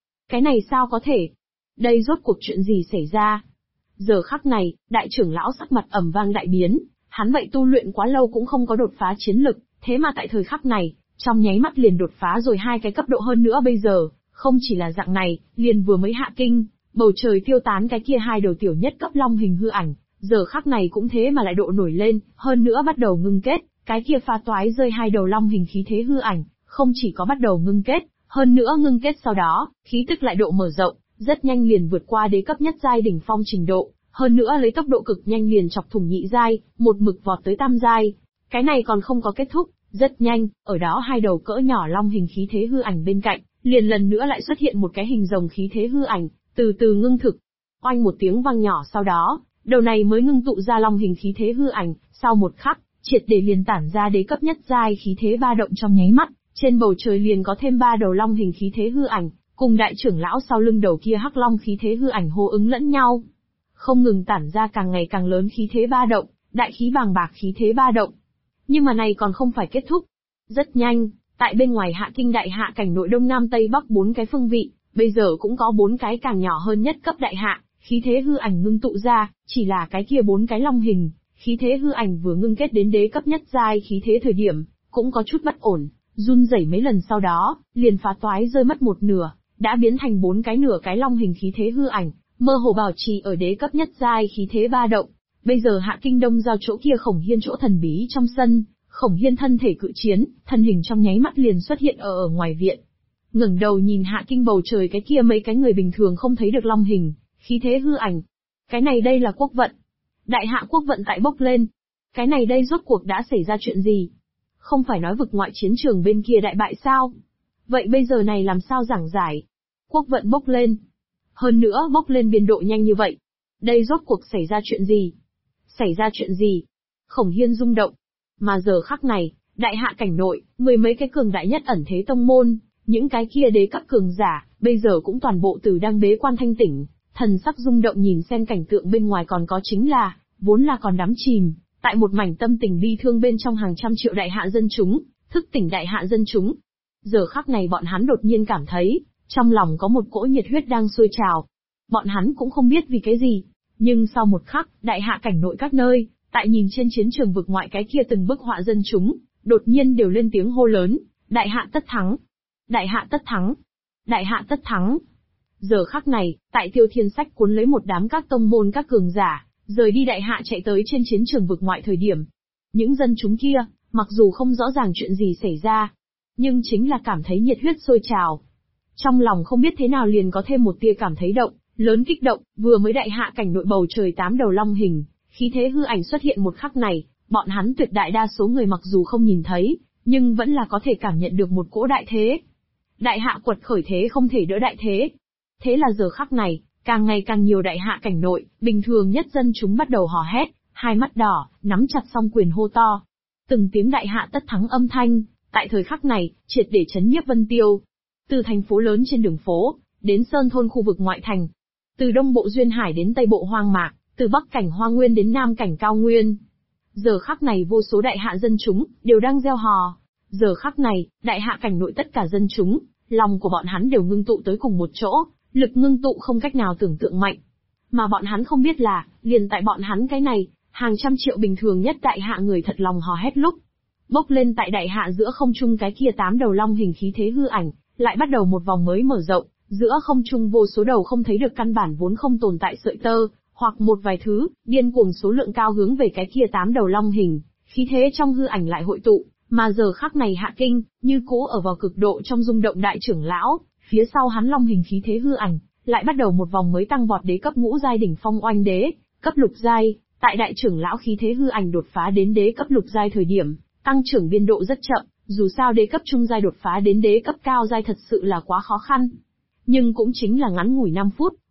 này sao có thể? Đây rốt cuộc chuyện gì xảy ra? Giờ khắc này, đại trưởng lão sắc mặt ầm vang đại biến, hắn vậy tu luyện quá lâu cũng không có đột phá chiến lực, thế mà tại thời khắc này, trong nháy mắt liền đột phá rồi 2 cái cấp độ hơn nữa bây giờ, không chỉ là dạng này, liền vừa mới hạ kinh, bầu trời tiêu tán cái kia 2 đầu tiểu nhất cấp long hình hư ảnh, giờ khắc này cũng thế mà lại độ nổi lên, hơn nữa bắt đầu ngưng kết, cái kia pha toái rơi 2 đầu long hình khí thế hư ảnh, không chỉ có bắt đầu ngưng kết, hơn nữa ngưng kết sau đó, khí tức lại độ mở rộng, rất nhanh liền vượt qua đế cấp nhất giai đỉnh phong trình độ, hơn nữa lấy tốc độ cực nhanh liền chọc thủng nhị giai, một mực vọt tới tam giai. Cái này còn không có kết thúc, rất nhanh, ở đó 2 đầu cỡ nhỏ long hình khí thế hư ảnh bên cạnh, liền lần nữa lại xuất hiện một cái hình rồng khí thế hư ảnh, từ từ ngưng thực. Oanh một tiếng vang nhỏ sau đó, đầu này mới ngưng tụ ra long hình khí thế hư ảnh, sau một khắc, triệt để liền tản ra đế cấp nhất giai khí thế ba động trong nháy mắt, trên bầu trời liền có thêm 3 đầu long hình khí thế hư ảnh, cùng đại trưởng lão sau lưng đầu kia hắc long khí thế hư ảnh hô ứng lẫn nhau, không ngừng tản ra càng ngày càng lớn khí thế ba động, đại khí bàng bạc khí thế ba động. Nhưng mà này còn không phải kết thúc. Rất nhanh, tại bên ngoài Hạ Kinh đại hạ cảnh nội đông nam tây bắc 4 cái phương vị, bây giờ cũng có 4 cái càng nhỏ hơn nhất cấp đại hạ, khí thế hư ảnh ngưng tụ ra, chỉ là cái kia 4 cái long hình, khí thế hư ảnh vừa ngưng kết đến đế cấp nhất giai khí thế thời điểm, cũng có chút bất ổn, run rẩy mấy lần sau đó, liền phá toái rơi mất một nửa, đã biến thành 4 cái nửa cái long hình khí thế hư ảnh, mơ hồ bảo trì ở đế cấp nhất giai khí thế ba động. Bây giờ Hạ Kinh đông giao chỗ kia Khổng Hiên chỗ thần bí trong sân, Khổng Hiên thân thể cự chiến, thân hình trong nháy mắt liền xuất hiện ở ngoài viện. Ngẩng đầu nhìn Hạ Kinh bầu trời cái kia mấy cái người bình thường không thấy được long hình, khí thế hư ảnh. Cái này đây là quốc vận. Đại hạ quốc vận tại bốc lên. Cái này đây rốt cuộc đã xảy ra chuyện gì? Không phải nói vực ngoại chiến trường bên kia đại bại sao? Vậy bây giờ này làm sao giảng giải? Quốc vận bốc lên. Hơn nữa bốc lên biên độ nhanh như vậy. Đây rốt cuộc xảy ra chuyện gì? Xảy ra chuyện gì? Khổng Hiên rung động. Mà giờ khắc này, đại hạ cảnh nội, 10 mấy cái cường đại nhất ẩn thế tông môn, những cái kia đế cấp cường giả, bây giờ cũng toàn bộ từ đang bế quan thanh tỉnh, thần sắc rung động nhìn xem cảnh tượng bên ngoài còn có chính là, vốn là còn đắm chìm, tại một mảnh tâm tình bi thương bên trong hàng trăm triệu đại hạ dân chúng, thức tỉnh đại hạ dân chúng. Giờ khắc này bọn hắn đột nhiên cảm thấy, trong lòng có một cỗ nhiệt huyết đang sôi trào. Bọn hắn cũng không biết vì cái gì, nhưng sau một khắc, đại hạ cảnh nội các nơi, tại nhìn trên chiến trường vực ngoại cái kia từng bức họa dân chúng, đột nhiên đều lên tiếng hô lớn, đại hạ tất thắng, đại hạ tất thắng, đại hạ tất thắng. Giờ khắc này, tại Tiêu Thiên Sách cuốn lấy một đám các tông môn các cường giả, rời đi đại hạ chạy tới trên chiến trường vực ngoại thời điểm. Những dân chúng kia, mặc dù không rõ ràng chuyện gì xảy ra, nhưng chính là cảm thấy nhiệt huyết sôi trào. Trong lòng không biết thế nào liền có thêm một tia cảm thấy động, lớn kích động, vừa mới đại hạ cảnh nội bầu trời 8 đầu long hình, khí thế hư ảnh xuất hiện một khắc này, bọn hắn tuyệt đại đa số người mặc dù không nhìn thấy, nhưng vẫn là có thể cảm nhận được một cỗ đại thế. Đại hạ quật khởi thế không thể đỡ đại thế. Thế là giờ khắc này, càng ngày càng nhiều đại hạ cảnh nội, bình thường nhất dân chúng bắt đầu hò hét, hai mắt đỏ, nắm chặt song quyền hô to. Từng tiếng đại hạ tất thắng âm thanh, tại thời khắc này, triệt để chấn nhiếp Vân Tiêu. Từ thành phố lớn trên đường phố, đến sơn thôn khu vực ngoại thành. Từ đông bộ duyên hải đến tây bộ hoang mạc, từ bắc cảnh hoa nguyên đến nam cảnh cao nguyên. Giờ khắc này vô số đại hạ dân chúng, đều đang gieo hò. Giờ khắc này, đại hạ cảnh nội tất cả dân chúng, lòng của bọn hắn đều ngưng tụ tới cùng một chỗ, lực ngưng tụ không cách nào tưởng tượng mạnh. Mà bọn hắn không biết là, liền tại bọn hắn cái này, hàng trăm triệu bình thường nhất đại hạ người thật lòng hò hét lúc. Bốc lên tại đại hạ giữa không trung cái kia 8 đầu long hình khí thế hư ảnh, lại bắt đầu một vòng mới mở rộng, giữa không trung vô số đầu không thấy được căn bản vốn không tồn tại sợi tơ, hoặc một vài thứ, điên cuồng số lượng cao hướng về cái kia 8 đầu long hình, khí thế trong hư ảnh lại hội tụ, mà giờ khắc này Hạ Kinh, như cũ ở vào cực độ trong rung động đại trưởng lão, phía sau hắn long hình khí thế hư ảnh, lại bắt đầu một vòng mới tăng vọt đế cấp ngũ giai đỉnh phong oanh đế, cấp lục giai, tại đại trưởng lão khí thế hư ảnh đột phá đến đế cấp lục giai thời điểm, tăng trưởng biên độ rất chậm, dù sao đế cấp trung giai đột phá đến đế cấp cao giai thật sự là quá khó khăn. Nhưng cũng chính là ngắn ngủi 5 phút,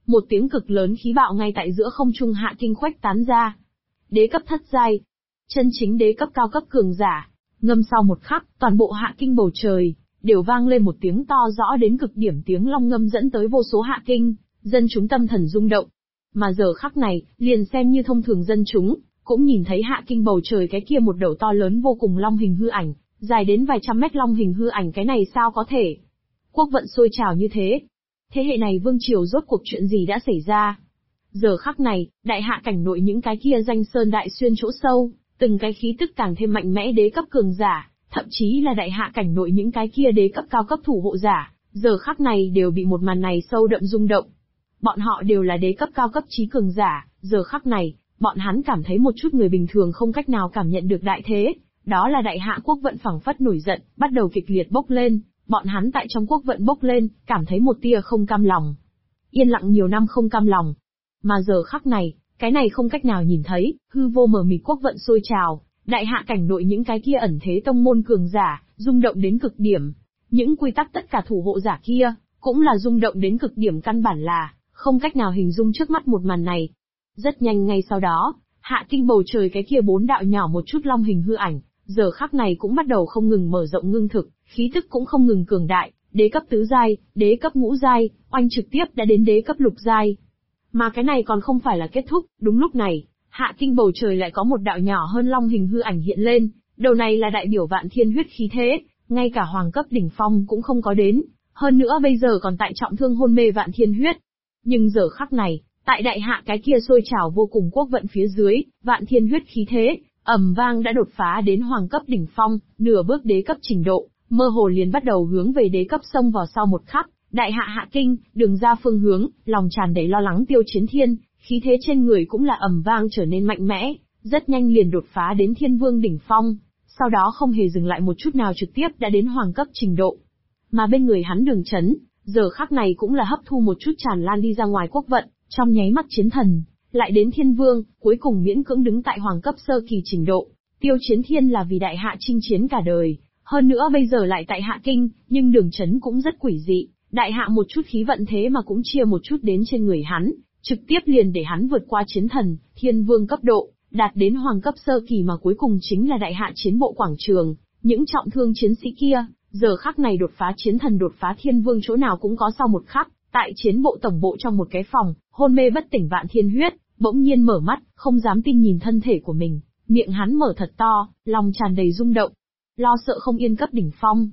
Một tiếng cực lớn khí bạo ngay tại giữa không trung hạ kinh khuếch tán ra. Đế cấp thất giai, chân chính đế cấp cao cấp cường giả. Ngâm sau một khắc, toàn bộ hạ kinh bầu trời đều vang lên một tiếng to rõ đến cực điểm, tiếng long ngâm dẫn tới vô số hạ kinh dân chúng tâm thần rung động. Mà giờ khắc này, liền xem như thông thường dân chúng cũng nhìn thấy hạ kinh bầu trời cái kia một đầu to lớn vô cùng long hình hư ảnh, dài đến vài trăm mét long hình hư ảnh, cái này sao có thể? Quốc vận sôi trào như thế. Thế hệ này vương triều rốt cuộc chuyện gì đã xảy ra? Giờ khắc này, đại hạ cảnh nội những cái kia danh sơn đại xuyên chỗ sâu, từng cái khí tức càng thêm mạnh mẽ đế cấp cường giả, thậm chí là đại hạ cảnh nội những cái kia đế cấp cao cấp thủ hộ giả, giờ khắc này đều bị một màn này sâu đậm rung động. Bọn họ đều là đế cấp cao cấp trí cường giả, giờ khắc này, bọn hắn cảm thấy một chút người bình thường không cách nào cảm nhận được đại thế, đó là đại hạ quốc vận phảng phất nổi giận, bắt đầu kịch liệt bốc lên, bọn hắn tại trong quốc vận bốc lên, cảm thấy một tia không cam lòng. Yên lặng nhiều năm không cam lòng. Mà giờ khắc này, cái này không cách nào nhìn thấy, hư vô mờ mịt quốc vận sôi trào, đại hạ cảnh nội những cái kia ẩn thế tông môn cường giả, rung động đến cực điểm. Những quy tắc tất cả thủ hộ giả kia, cũng là rung động đến cực điểm, căn bản là không cách nào hình dung trước mắt một màn này. Rất nhanh ngay sau đó, hạ kinh bầu trời cái kia bốn đạo nhỏ một chút long hình hư ảnh, giờ khắc này cũng bắt đầu không ngừng mở rộng ngưng thực, khí tức cũng không ngừng cường đại, đế cấp tứ giai, đế cấp ngũ giai, oanh trực tiếp đã đến đế cấp lục giai. Mà cái này còn không phải là kết thúc, đúng lúc này, hạ kinh bầu trời lại có một đạo nhỏ hơn long hình hư ảnh hiện lên, đầu này là đại biểu vạn thiên huyết khí thế, ngay cả hoàng cấp đỉnh phong cũng không có đến, hơn nữa bây giờ còn tại trọng thương hôn mê vạn thiên huyết. Nhưng giờ khắc này, tại đại hạ cái kia sôi trào vô cùng quốc vận phía dưới, vạn thiên huyết khí thế, ầm vang đã đột phá đến hoàng cấp đỉnh phong, nửa bước đế cấp trình độ, mơ hồ liền bắt đầu hướng về đế cấp xông vào sau một khắc. Đại hạ hạ kinh, đường ra phương hướng, lòng tràn đầy lo lắng Tiêu Chiến Thiên, khí thế trên người cũng là ầm vang trở nên mạnh mẽ, rất nhanh liền đột phá đến thiên vương đỉnh phong, sau đó không hề dừng lại một chút nào trực tiếp đã đến hoàng cấp trình độ. Mà bên người hắn Đường Chấn, giờ khắc này cũng là hấp thu một chút tràn lan đi ra ngoài quốc vận, trong nháy mắt chiến thần, lại đến thiên vương, cuối cùng miễn cưỡng đứng tại hoàng cấp sơ kỳ trình độ. Tiêu Chiến Thiên là vì đại hạ chinh chiến cả đời, hơn nữa bây giờ lại tại hạ kinh, nhưng Đường Chấn cũng rất quỷ dị. Đại hạ một chút khí vận thế mà cũng chia một chút đến trên người hắn, trực tiếp liền để hắn vượt qua chiến thần, thiên vương cấp độ, đạt đến hoàng cấp sơ kỳ, mà cuối cùng chính là đại hạ chiến bộ quảng trường, những trọng thương chiến sĩ kia, giờ khắc này đột phá chiến thần đột phá thiên vương chỗ nào cũng có sau một khắc, tại chiến bộ tổng bộ trong một cái phòng, hôn mê bất tỉnh vạn thiên huyết, bỗng nhiên mở mắt, không dám tin nhìn thân thể của mình, miệng hắn mở thật to, lòng tràn đầy rung động, lo sợ không yên cấp đỉnh phong.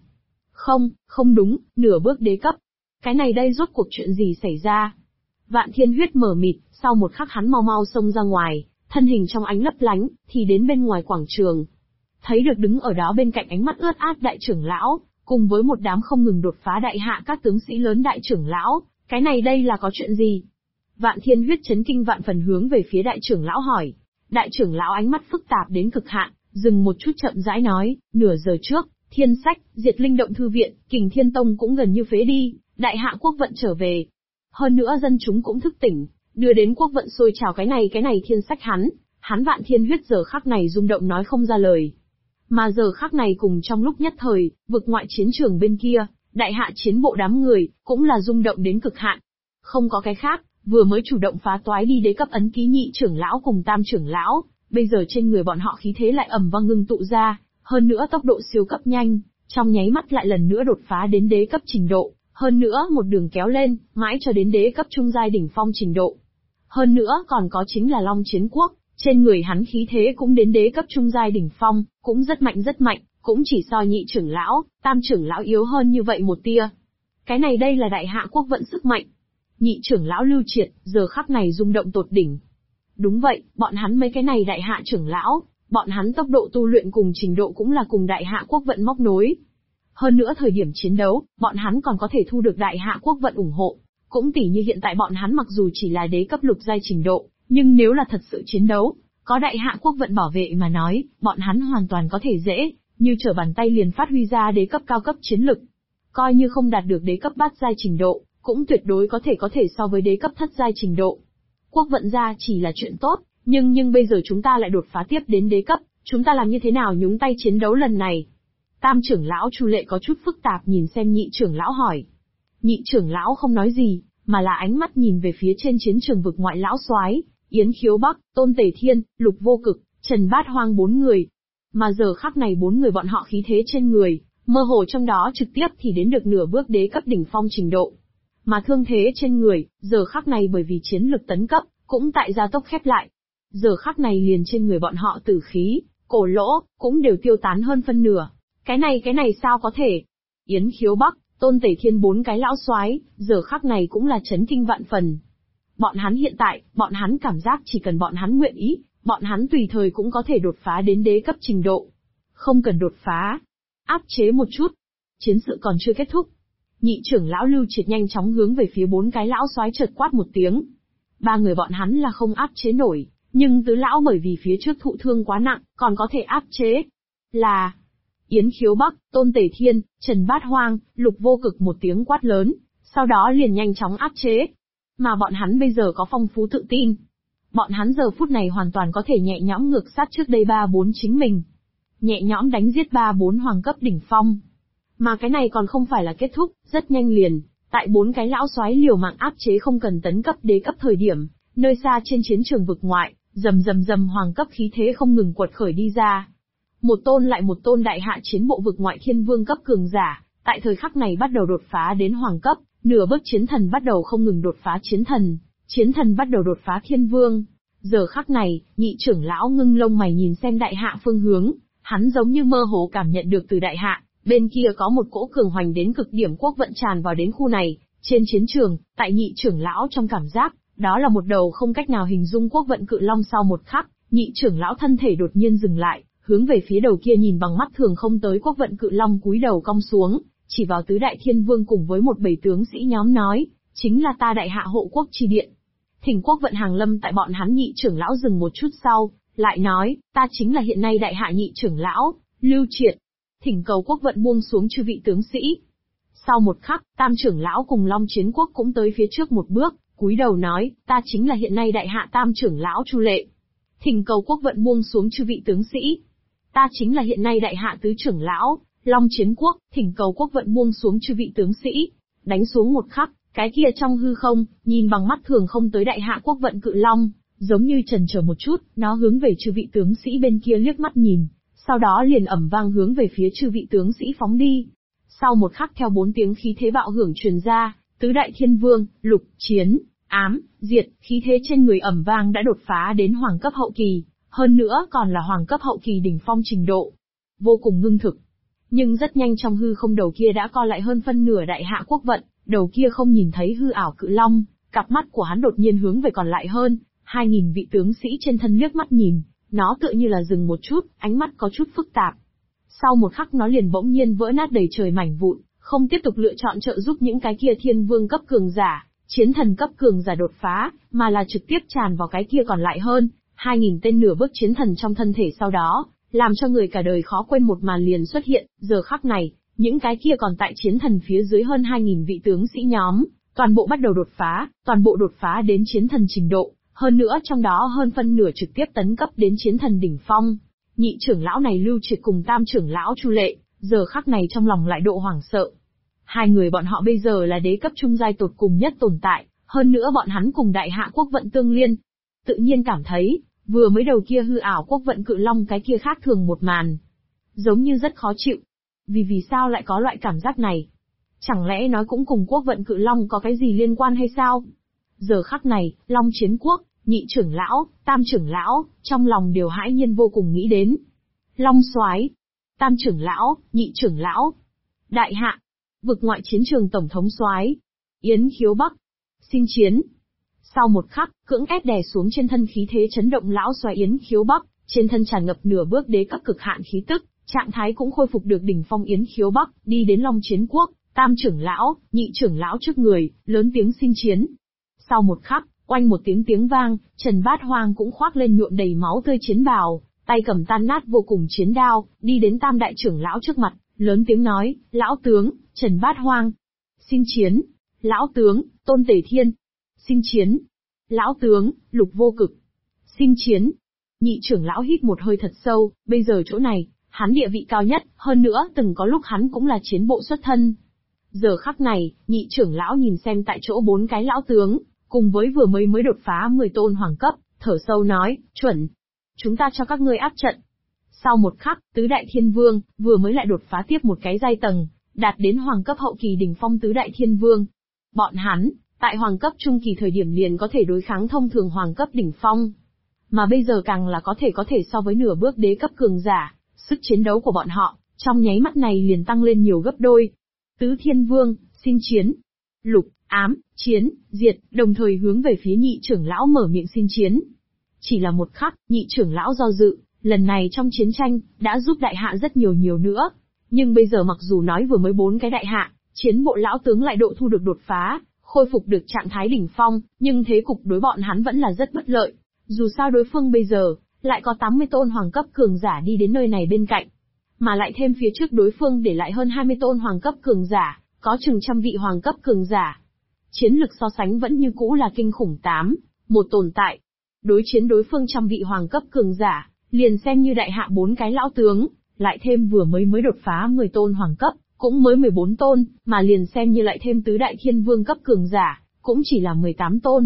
Không đúng, nửa bước đế cấp. Cái này đây rốt cuộc chuyện gì xảy ra? Vạn thiên huyết mở mịt, sau một khắc hắn mau mau xông ra ngoài, thân hình trong ánh lấp lánh, thì đến bên ngoài quảng trường. Thấy được đứng ở đó bên cạnh ánh mắt ướt át đại trưởng lão, cùng với một đám không ngừng đột phá đại hạ các tướng sĩ lớn đại trưởng lão, cái này đây là có chuyện gì? Vạn thiên huyết chấn kinh vạn phần hướng về phía đại trưởng lão hỏi. Đại trưởng lão ánh mắt phức tạp đến cực hạn, dừng một chút chậm rãi nói, nửa giờ trước, Thiên Sách, Diệt Linh Động Thư Viện, Kình Thiên Tông cũng gần như phế đi, đại hạ quốc vận trở về. Hơn nữa dân chúng cũng thức tỉnh, đưa đến quốc vận sôi trào, cái này Thiên Sách hắn Vạn thiên huyết giờ khắc này rung động nói không ra lời. Mà giờ khắc này cùng trong lúc nhất thời, vực ngoại chiến trường bên kia, đại hạ chiến bộ đám người, cũng là rung động đến cực hạn. Không có cái khác, vừa mới chủ động phá toái đi đế cấp ấn ký nhị trưởng lão cùng tam trưởng lão, bây giờ trên người bọn họ khí thế lại ầm vang ngưng tụ ra, hơn nữa tốc độ siêu cấp nhanh, trong nháy mắt lại lần nữa đột phá đến đế cấp trình độ, hơn nữa một đường kéo lên, mãi cho đến đế cấp trung giai đỉnh phong trình độ. Hơn nữa còn có chính là Long Chiến Quốc, trên người hắn khí thế cũng đến đế cấp trung giai đỉnh phong, cũng rất mạnh, cũng chỉ so nhị trưởng lão, tam trưởng lão yếu hơn như vậy một tia. Cái này đây là đại hạ quốc vận sức mạnh. Nhị trưởng lão Lưu Triệt, giờ khắc này rung động tột đỉnh. Đúng vậy, bọn hắn mấy cái này đại hạ trưởng lão, bọn hắn tốc độ tu luyện cùng trình độ cũng là cùng đại hạ quốc vận móc nối. Hơn nữa thời điểm chiến đấu, bọn hắn còn có thể thu được đại hạ quốc vận ủng hộ. Cũng tỉ như hiện tại bọn hắn mặc dù chỉ là đế cấp lục giai trình độ, nhưng nếu là thật sự chiến đấu, có đại hạ quốc vận bảo vệ mà nói, bọn hắn hoàn toàn có thể dễ, như trở bàn tay liền phát huy ra đế cấp cao cấp chiến lực. Coi như không đạt được đế cấp bát giai trình độ, cũng tuyệt đối có thể so với đế cấp thất giai trình độ. Quốc vận ra chỉ là chuyện tốt, nhưng bây giờ chúng ta lại đột phá tiếp đến đế cấp, chúng ta làm như thế nào nhúng tay chiến đấu lần này? Tam trưởng lão Chu Lệ có chút phức tạp nhìn xem nhị trưởng lão hỏi. Nhị trưởng lão không nói gì, mà là ánh mắt nhìn về phía trên chiến trường vực ngoại lão soái, Yến Khiếu Bắc, Tôn Tề Thiên, Lục Vô Cực, Trần Bát Hoang 4 người. Mà giờ khắc này 4 người bọn họ khí thế trên người, mơ hồ trong đó trực tiếp thì đến được nửa bước đế cấp đỉnh phong trình độ. Mà thương thế trên người, giờ khắc này bởi vì chiến lực tấn cấp, cũng tại gia tốc khép lại. Giờ khắc này liền trên người bọn họ tử khí, cổ lỗ, cũng đều tiêu tán hơn phân nửa. Cái này sao có thể? Yến Khiếu Bắc, Tôn Tề Thiên 4 cái lão soái, giờ khắc này cũng là chấn kinh vạn phần. Bọn hắn hiện tại, bọn hắn cảm giác chỉ cần bọn hắn nguyện ý, bọn hắn tùy thời cũng có thể đột phá đến đế cấp trình độ. Không cần đột phá. Áp chế một chút. Chiến sự còn chưa kết thúc. Nhị trưởng lão Lưu Triệt nhanh chóng hướng về phía 4 cái lão soái chợt quát một tiếng. 3 người bọn hắn là không áp chế nổi, nhưng tứ lão bởi vì phía trước thụ thương quá nặng, còn có thể áp chế. Là Yến Khiếu Bắc, Tôn Tề Thiên, Trần Bát Hoang, Lục Vô Cực một tiếng quát lớn, sau đó liền nhanh chóng áp chế. Mà bọn hắn bây giờ có phong phú tự tin. Bọn hắn giờ phút này hoàn toàn có thể nhẹ nhõm ngược sát trước đây 3-4 chính mình. Nhẹ nhõm đánh giết 3-4 hoàng cấp đỉnh phong. Mà cái này còn không phải là kết thúc, rất nhanh liền, tại 4 cái lão soái liều mạng áp chế không cần tấn cấp đế cấp thời điểm, nơi xa trên chiến trường vực ngoại, rầm hoàng cấp khí thế không ngừng quật khởi đi ra. Một tôn lại một tôn đại hạ chiến bộ vực ngoại thiên vương cấp cường giả, tại thời khắc này bắt đầu đột phá đến hoàng cấp, nửa bước chiến thần bắt đầu không ngừng đột phá chiến thần bắt đầu đột phá thiên vương. Giờ khắc này, nhị trưởng lão ngưng lông mày nhìn xem đại hạ phương hướng, hắn giống như mơ hồ cảm nhận được từ đại hạ, bên kia có một cỗ cường hoành đến cực điểm quốc vận tràn vào đến khu này, trên chiến trường, tại nhị trưởng lão trong cảm giác, đó là một đầu không cách nào hình dung quốc vận cự long. Sau một khắc, nhị trưởng lão thân thể đột nhiên dừng lại, hướng về phía đầu kia nhìn bằng mắt thường không tới quốc vận cự long cúi đầu cong xuống, chỉ vào tứ đại thiên vương cùng với một bầy tướng sĩ nhóm nói, chính là ta đại hạ hộ quốc chi điện. Thỉnh quốc vận hàng lâm tại bọn hắn. Nhị trưởng lão dừng một chút sau, lại nói, ta chính là hiện nay đại hạ nhị trưởng lão, Lưu Triệt. Thỉnh cầu quốc vận buông xuống chư vị tướng sĩ. Sau một khắc, tam trưởng lão cùng Long Chiến Quốc cũng tới phía trước một bước, cúi đầu nói, ta chính là hiện nay đại hạ tam trưởng lão Chu Lệ. Thỉnh cầu quốc vận buông xuống chư vị tướng sĩ. Ta chính là hiện nay đại hạ tứ trưởng lão, Long Chiến Quốc, thỉnh cầu quốc vận buông xuống chư vị tướng sĩ. Đánh xuống một khắc, cái kia trong hư không, nhìn bằng mắt thường không tới đại hạ quốc vận cự long, giống như chần chờ một chút, nó hướng về chư vị tướng sĩ bên kia liếc mắt nhìn, sau đó liền ầm vang hướng về phía chư vị tướng sĩ phóng đi. Sau một khắc theo 4 tiếng khí thế bạo hưởng truyền ra, tứ đại thiên vương, lục, chiến, ám, diệt, khí thế trên người ầm vang đã đột phá đến hoàng cấp hậu kỳ, hơn nữa còn là hoàng cấp hậu kỳ đỉnh phong trình độ. Vô cùng ngưng thực. Nhưng rất nhanh trong hư không đầu kia đã co lại hơn phân nửa đại hạ quốc vận, đầu kia không nhìn thấy hư ảo cự long, cặp mắt của hắn đột nhiên hướng về còn lại hơn 2.000 vị tướng sĩ trên thân liếc mắt nhìn, nó tựa như là dừng một chút, ánh mắt có chút phức tạp. Sau một khắc nó liền bỗng nhiên vỡ nát đầy trời mảnh vụn, không tiếp tục lựa chọn trợ giúp những cái kia thiên vương cấp cường giả, chiến thần cấp cường giả đột phá, mà là trực tiếp tràn vào cái kia còn lại hơn 2.000 tên nửa bước chiến thần trong thân thể. Sau đó, làm cho người cả đời khó quên một màn liền xuất hiện. Giờ khắc này, những cái kia còn tại chiến thần phía dưới hơn 2.000 vị tướng sĩ nhóm, toàn bộ bắt đầu đột phá đến chiến thần trình độ, hơn nữa trong đó hơn phân nửa trực tiếp tấn cấp đến chiến thần đỉnh phong. Nhị trưởng lão này Lưu Triệt cùng tam trưởng lão Chu Lệ, giờ khắc này trong lòng lại độ hoảng sợ. Hai người bọn họ bây giờ là đế cấp trung giai tột cùng nhất tồn tại, hơn nữa bọn hắn cùng đại hạ quốc vận tương liên. Tự nhiên cảm thấy, vừa mới đầu kia hư ảo quốc vận cự long cái kia khác thường một màn. Giống như rất khó chịu. Vì sao lại có loại cảm giác này? Chẳng lẽ nói cũng cùng quốc vận cự long có cái gì liên quan hay sao? Giờ khắc này, Long Chiến Quốc, nhị trưởng lão, tam trưởng lão, trong lòng đều hãi nhiên vô cùng nghĩ đến. Long soái, tam trưởng lão, nhị trưởng lão, đại hạ, vực ngoại chiến trường tổng thống soái, Yến Khiếu Bắc, xin chiến. Sau một khắc, cưỡng ép đè xuống trên thân khí thế chấn động lão soái Yến Khiếu Bắc, trên thân tràn ngập nửa bước đế cấp cực hạn khí tức, trạng thái cũng khôi phục được đỉnh phong. Yến Khiếu Bắc đi đến Long Chiến Quốc, tam trưởng lão, nhị trưởng lão trước người, lớn tiếng xin chiến. Sau một khắc, oanh một tiếng vang, Trần Bát Hoang cũng khoác lên nhuộm đầy máu tươi chiến bào, tay cầm tan nát vô cùng chiến đao, đi đến tam đại trưởng lão trước mặt, lớn tiếng nói, lão tướng, Trần Bát Hoang, xin chiến. Lão tướng, Tôn Tề Thiên, xin chiến. Lão tướng, Lục Vô Cực, xin chiến. Nhị trưởng lão hít một hơi thật sâu, bây giờ chỗ này, hắn địa vị cao nhất, hơn nữa từng có lúc hắn cũng là chiến bộ xuất thân. Giờ khắc này, nhị trưởng lão nhìn xem tại chỗ 4 cái lão tướng, cùng với vừa mới đột phá 10 tôn hoàng cấp, thở sâu nói, chuẩn. Chúng ta cho các ngươi áp trận. Sau một khắc, tứ đại thiên vương, vừa mới lại đột phá tiếp một cái giai tầng, đạt đến hoàng cấp hậu kỳ đỉnh phong tứ đại thiên vương. Bọn hắn, tại hoàng cấp trung kỳ thời điểm liền có thể đối kháng thông thường hoàng cấp đỉnh phong. Mà bây giờ càng là có thể so với nửa bước đế cấp cường giả, sức chiến đấu của bọn họ, trong nháy mắt này liền tăng lên nhiều gấp đôi. Tứ thiên vương, xin chiến. Lục, ám, chiến, diệt, đồng thời hướng về phía nhị trưởng lão mở miệng xin chiến. Chỉ là một khắc, nhị trưởng lão do dự, lần này trong chiến tranh, đã giúp đại hạ rất nhiều nữa. Nhưng bây giờ mặc dù nói vừa mới 4 cái đại hạ, chiến bộ lão tướng lại độ thu được đột phá, khôi phục được trạng thái đỉnh phong, nhưng thế cục đối bọn hắn vẫn là rất bất lợi. Dù sao đối phương bây giờ, lại có 80 tôn hoàng cấp cường giả đi đến nơi này bên cạnh. Mà lại thêm phía trước đối phương để lại hơn 20 tôn hoàng cấp cường giả, có chừng trăm vị hoàng cấp cường giả. Chiến lực so sánh vẫn như cũ là kinh khủng 1 tồn tại. Đối chiến đối phương trăm vị hoàng cấp cường giả, liền xem như đại hạ 4 cái lão tướng, lại thêm vừa mới đột phá 10 tôn hoàng cấp, cũng mới 14 tôn, mà liền xem như lại thêm tứ đại thiên vương cấp cường giả, cũng chỉ là 18 tôn.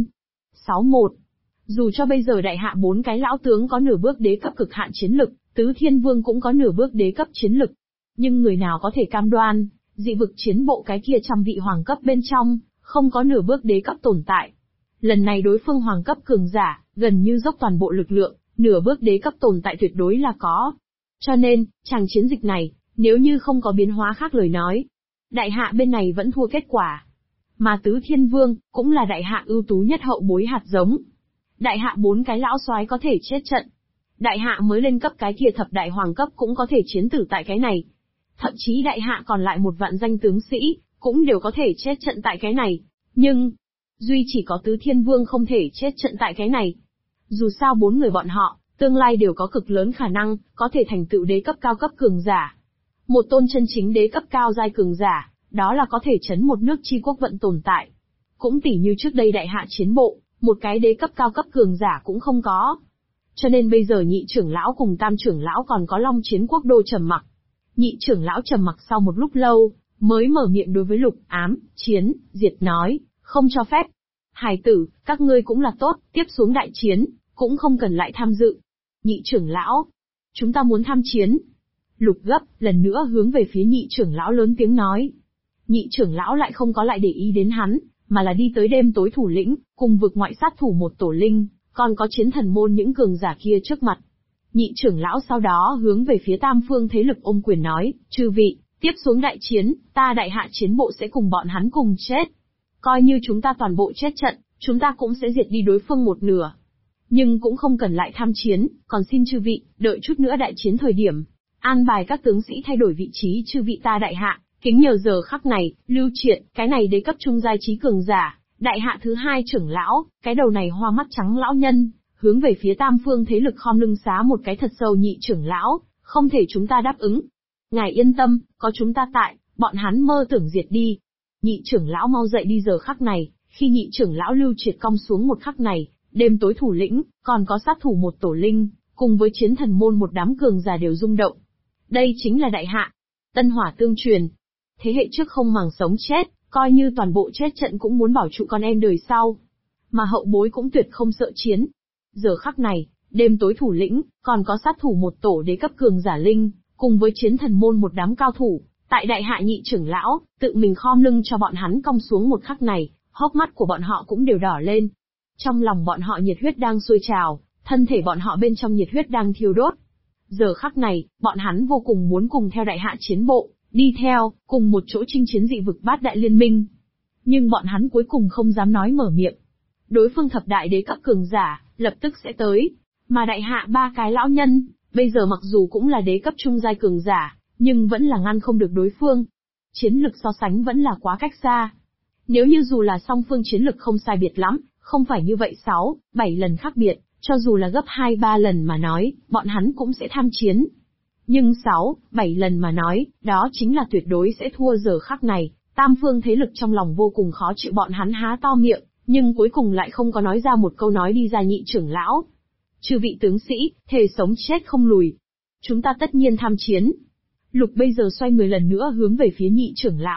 61. Dù cho bây giờ đại hạ 4 cái lão tướng có nửa bước đế cấp cực hạn chiến lực, tứ thiên vương cũng có nửa bước đế cấp chiến lực. Nhưng người nào có thể cam đoan, dị vực chiến bộ cái kia trăm vị hoàng cấp bên trong, không có nửa bước đế cấp tồn tại. Lần này đối phương hoàng cấp cường giả, gần như dốc toàn bộ lực lượng, nửa bước đế cấp tồn tại tuyệt đối là có. Cho nên, chàng chiến dịch này, nếu như không có biến hóa khác lời nói, đại hạ bên này vẫn thua kết quả. Mà tứ thiên vương, cũng là đại hạ ưu tú nhất hậu bối hạt giống. Đại hạ 4 cái lão soái có thể chết trận. Đại hạ mới lên cấp cái kia thập đại hoàng cấp cũng có thể chiến tử tại cái này. Thậm chí đại hạ còn lại 1 vạn danh tướng sĩ, cũng đều có thể chết trận tại cái này. Nhưng, duy chỉ có tứ thiên vương không thể chết trận tại cái này. Dù sao 4 người bọn họ, tương lai đều có cực lớn khả năng, có thể thành tựu đế cấp cao cấp cường giả. Một tôn chân chính đế cấp cao giai cường giả, đó là có thể chấn một nước chi quốc vận tồn tại. Cũng tỉ như trước đây đại hạ chiến bộ, một cái đế cấp cao cấp cường giả cũng không có. Cho nên bây giờ nhị trưởng lão cùng tam trưởng lão còn có Long Chiến Quốc đô trầm mặc. Nhị trưởng lão trầm mặc sau một lúc lâu, mới mở miệng đối với Lục, Ám, Chiến, Diệt nói, không cho phép. Hài tử, các ngươi cũng là tốt, tiếp xuống đại chiến, cũng không cần lại tham dự. Nhị trưởng lão, chúng ta muốn tham chiến. Lục gấp, lần nữa hướng về phía nhị trưởng lão lớn tiếng nói. Nhị trưởng lão lại không có lại để ý đến hắn, mà là đi tới đêm tối thủ lĩnh, cùng vực ngoại sát thủ một tổ linh, còn có chiến thần môn những cường giả kia trước mặt. Nhị trưởng lão sau đó hướng về phía tam phương thế lực ôm quyền nói, chư vị, tiếp xuống đại chiến, ta đại hạ chiến bộ sẽ cùng bọn hắn cùng chết. Coi như chúng ta toàn bộ chết trận, chúng ta cũng sẽ diệt đi đối phương một nửa. Nhưng cũng không cần lại tham chiến, còn xin chư vị, đợi chút nữa đại chiến thời điểm, an bài các tướng sĩ thay đổi vị trí chư vị ta đại hạ, kính nhờ giờ khắc này, Lưu Triệt, cái này đế cấp trung giai trí cường giả, đại hạ thứ 2 trưởng lão, cái đầu này hoa mắt trắng lão nhân, hướng về phía tam phương thế lực khom lưng xá một cái thật sâu nhị trưởng lão, không thể chúng ta đáp ứng. Ngài yên tâm, có chúng ta tại, bọn hắn mơ tưởng diệt đi. Nhị trưởng lão mau dậy đi giờ khắc này, khi nhị trưởng lão Lưu Triệt cong xuống một khắc này, đêm tối thủ lĩnh, còn có sát thủ một tổ linh, cùng với chiến thần môn một đám cường giả đều rung động. Đây chính là đại hạ. Tân hỏa tương truyền. Thế hệ trước không màng sống chết, coi như toàn bộ chết trận cũng muốn bảo trụ con em đời sau. Mà hậu bối cũng tuyệt không sợ chiến. Giờ khắc này, đêm tối thủ lĩnh, còn có sát thủ một tổ đế cấp cường giả linh, cùng với chiến thần môn một đám cao thủ, tại đại hạ nhị trưởng lão, tự mình khom lưng cho bọn hắn cong xuống một khắc này, hốc mắt của bọn họ cũng đều đỏ lên. Trong lòng bọn họ nhiệt huyết đang sôi trào, thân thể bọn họ bên trong nhiệt huyết đang thiêu đốt. Giờ khắc này, bọn hắn vô cùng muốn cùng theo đại hạ chiến bộ, đi theo, cùng một chỗ chinh chiến dị vực bát đại liên minh. Nhưng bọn hắn cuối cùng không dám nói mở miệng. Đối phương thập đại đế cấp cường giả, lập tức sẽ tới. Mà đại hạ 3 cái lão nhân, bây giờ mặc dù cũng là đế cấp trung giai cường giả, nhưng vẫn là ngăn không được đối phương. Chiến lực so sánh vẫn là quá cách xa. Nếu như dù là song phương chiến lực không sai biệt lắm, không phải như vậy 6, 7 lần khác biệt, cho dù là gấp 2-3 lần mà nói, bọn hắn cũng sẽ tham chiến. Nhưng 6, 7 lần mà nói, đó chính là tuyệt đối sẽ thua giờ khắc này, tam phương thế lực trong lòng vô cùng khó chịu bọn hắn há to miệng, nhưng cuối cùng lại không có nói ra một câu nói đi ra nhị trưởng lão. Chư vị tướng sĩ, thề sống chết không lùi. Chúng ta tất nhiên tham chiến. Lục bây giờ xoay người lần nữa hướng về phía nhị trưởng lão,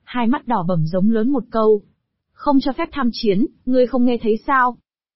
hai mắt đỏ bầm giống lớn một câu. Không cho phép tham chiến, ngươi không nghe thấy sao?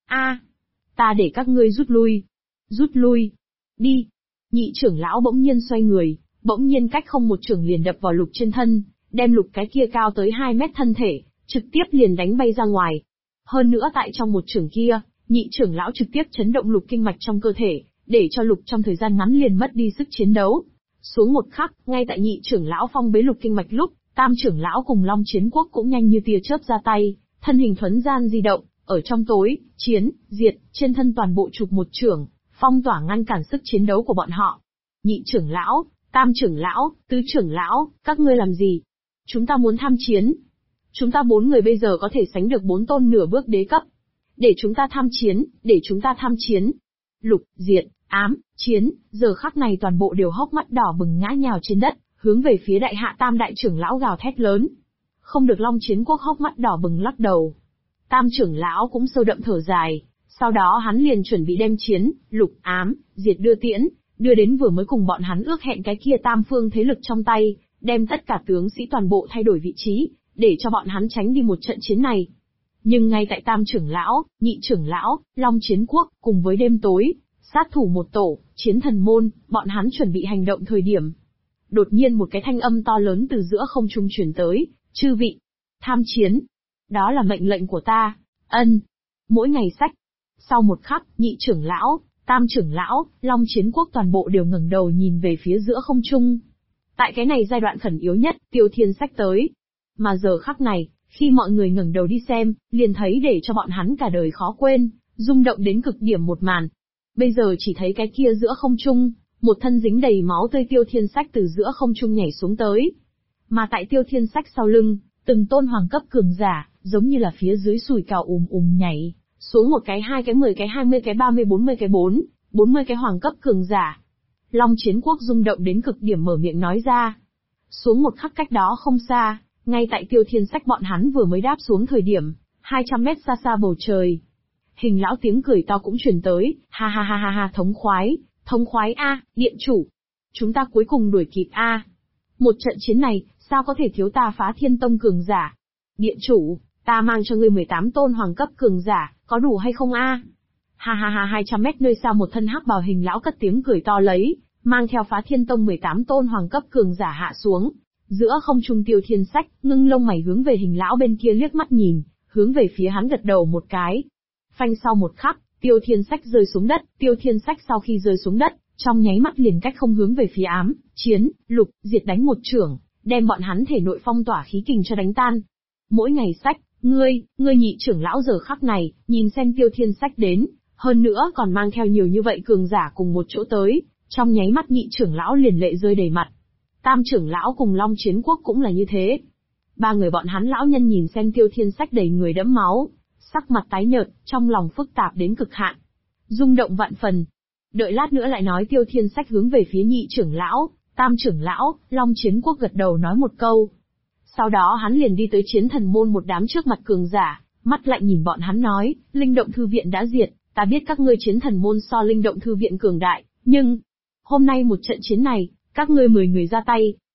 Ta để các ngươi rút lui. Rút lui. Đi. Nhị trưởng lão bỗng nhiên xoay người, bỗng nhiên cách không một chưởng liền đập vào Lục trên thân, đem Lục cái kia cao tới 2 mét thân thể, trực tiếp liền đánh bay ra ngoài. Hơn nữa tại trong một chưởng kia, nhị trưởng lão trực tiếp chấn động Lục kinh mạch trong cơ thể, để cho Lục trong thời gian ngắn liền mất đi sức chiến đấu. Xuống một khắc, ngay tại nhị trưởng lão phong bế Lục kinh mạch lúc, tam trưởng lão cùng Long Chiến Quốc cũng nhanh như tia chớp ra tay, thân hình thuấn gian di động, ở trong tối, chiến, diệt, trên thân toàn bộ chụp một chưởng, phong tỏa ngăn cản sức chiến đấu của bọn họ. Nhị trưởng lão, tam trưởng lão, tứ trưởng lão, các ngươi làm gì? Chúng ta muốn tham chiến. Chúng ta 4 người bây giờ có thể sánh được 4 tôn nửa bước đế cấp. Để chúng ta tham chiến, để chúng ta tham chiến. Lục, diệt, ám, chiến, giờ khắc này toàn bộ đều hốc mắt đỏ bừng ngã nhào trên đất, hướng về phía đại hạ tam đại trưởng lão gào thét lớn. Không được Long Chiến Quốc hốc mắt đỏ bừng lắc đầu. Tam trưởng lão cũng sâu đậm thở dài, sau đó hắn liền chuẩn bị đem chiến, lục, ám, diệt đưa tiễn, đưa đến vừa mới cùng bọn hắn ước hẹn cái kia tam phương thế lực trong tay, đem tất cả tướng sĩ toàn bộ thay đổi vị trí, để cho bọn hắn tránh đi một trận chiến này. Nhưng ngay tại tam trưởng lão, nhị trưởng lão, Long Chiến Quốc, cùng với đêm tối, sát thủ một tổ, chiến thần môn, bọn hắn chuẩn bị hành động thời điểm. Đột nhiên một cái thanh âm to lớn từ giữa không trung truyền tới, chư vị, tham chiến. Đó là mệnh lệnh của ta, ân. Mỗi ngày sách. Sau một khắc, nhị trưởng lão, tam trưởng lão, Long Chiến Quốc toàn bộ đều ngẩng đầu nhìn về phía giữa không trung. Tại cái này giai đoạn khẩn yếu nhất, Tiêu Thiên Sách tới. Mà giờ khắc này, khi mọi người ngẩng đầu đi xem, liền thấy để cho bọn hắn cả đời khó quên, rung động đến cực điểm một màn. Bây giờ chỉ thấy cái kia giữa không trung, một thân dính đầy máu tươi Tiêu Thiên Sách từ giữa không trung nhảy xuống tới. Mà tại Tiêu Thiên Sách sau lưng, từng tôn hoàng cấp cường giả, giống như là phía dưới sùi cào nhảy, xuống một cái 2 cái 10 cái 20 cái 30 40 cái 40 cái hoàng cấp cường giả. Long Chiến Quốc rung động đến cực điểm mở miệng nói ra. Xuống một khắc cách đó không xa, ngay tại Tiêu Thiên Sách bọn hắn vừa mới đáp xuống thời điểm, 200 mét xa xa bầu trời. Hình lão tiếng cười to cũng truyền tới, ha ha ha ha ha, thống khoái a, điện chủ. Chúng ta cuối cùng đuổi kịp a. Một trận chiến này, sao có thể thiếu ta Phá Thiên Tông cường giả? Điện chủ, ta mang cho ngươi 18 tôn hoàng cấp cường giả, có đủ hay không a? Ha ha ha, 200 mét nơi xa một thân hắc bào hình lão cất tiếng cười to lấy, mang theo Phá Thiên Tông 18 tôn hoàng cấp cường giả hạ xuống. Giữa không trung Tiêu Thiên Sách, ngưng lông mày hướng về hình lão bên kia liếc mắt nhìn, hướng về phía hắn gật đầu một cái. Phanh sau một khắc, Tiêu Thiên Sách rơi xuống đất, Tiêu Thiên Sách sau khi rơi xuống đất, trong nháy mắt liền cách không hướng về phía ám, chiến, lục, diệt đánh một chưởng, đem bọn hắn thể nội phong tỏa khí kình cho đánh tan. Mỗi ngày sách, ngươi nhị trưởng lão giờ khắc này, nhìn xem Tiêu Thiên Sách đến, hơn nữa còn mang theo nhiều như vậy cường giả cùng một chỗ tới, trong nháy mắt nhị trưởng lão liền lệ rơi đầy mặt. Tam trưởng lão cùng Long Chiến Quốc cũng là như thế. 3 người bọn hắn lão nhân nhìn xem Tiêu Thiên Sách đầy người đẫm máu, sắc mặt tái nhợt, trong lòng phức tạp đến cực hạn, rung động vạn phần. Đợi lát nữa lại nói Tiêu Thiên Sách hướng về phía nhị trưởng lão, tam trưởng lão, Long Chiến Quốc gật đầu nói một câu. Sau đó hắn liền đi tới chiến thần môn một đám trước mặt cường giả, mắt lạnh nhìn bọn hắn nói, Linh Động Thư Viện đã diệt, ta biết các ngươi chiến thần môn so Linh Động Thư Viện cường đại, nhưng hôm nay một trận chiến này, các ngươi 10 người ra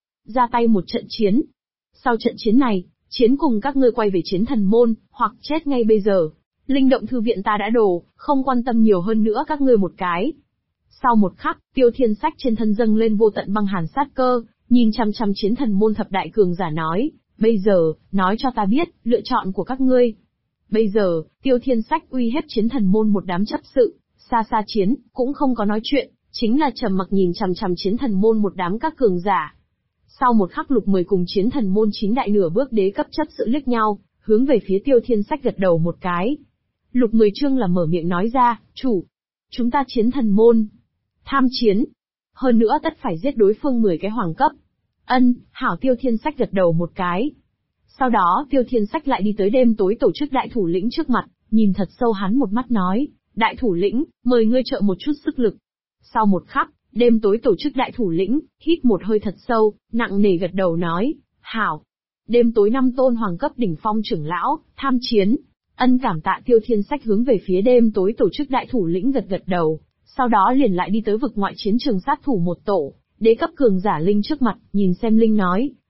tay một trận chiến. Sau trận chiến này, chiến cùng các ngươi quay về chiến thần môn, hoặc chết ngay bây giờ. Linh Động Thư Viện ta đã đổ, không quan tâm nhiều hơn nữa các ngươi một cái. Sau một khắc, Tiêu Thiên Sách trên thân dâng lên vô tận băng hàn sát cơ, nhìn chăm chăm chiến thần môn thập đại cường giả nói, bây giờ, nói cho ta biết, lựa chọn của các ngươi. Bây giờ, Tiêu Thiên Sách uy hiếp chiến thần môn một đám chấp sự, xa xa chiến, cũng không có nói chuyện, chính là trầm mặc nhìn chằm chằm chiến thần môn một đám các cường giả. Sau một khắc Lục 10 cùng chiến thần môn 9 đại nửa bước đế cấp chấp sự liếc nhau, hướng về phía Tiêu Thiên Sách gật đầu một cái. Lục 10 chương là mở miệng nói ra, chủ, chúng ta chiến thần môn, tham chiến. Hơn nữa tất phải giết đối phương 10 cái hoàng cấp. Ân, hảo. Tiêu Thiên Sách gật đầu một cái. Sau đó Tiêu Thiên Sách lại đi tới đêm tối tổ chức đại thủ lĩnh trước mặt, nhìn thật sâu hắn một mắt nói, đại thủ lĩnh, mời ngươi trợ một chút sức lực. Sau một khắc, đêm tối tổ chức đại thủ lĩnh, hít một hơi thật sâu, nặng nề gật đầu nói, hảo. Đêm tối 5 tôn hoàng cấp đỉnh phong trưởng lão, tham chiến. Ân, cảm tạ. Tiêu Thiên Sách hướng về phía đêm tối tổ chức đại thủ lĩnh gật đầu, sau đó liền lại đi tới vực ngoại chiến trường sát thủ một tổ, đế cấp cường giả Linh trước mặt, nhìn xem Linh nói,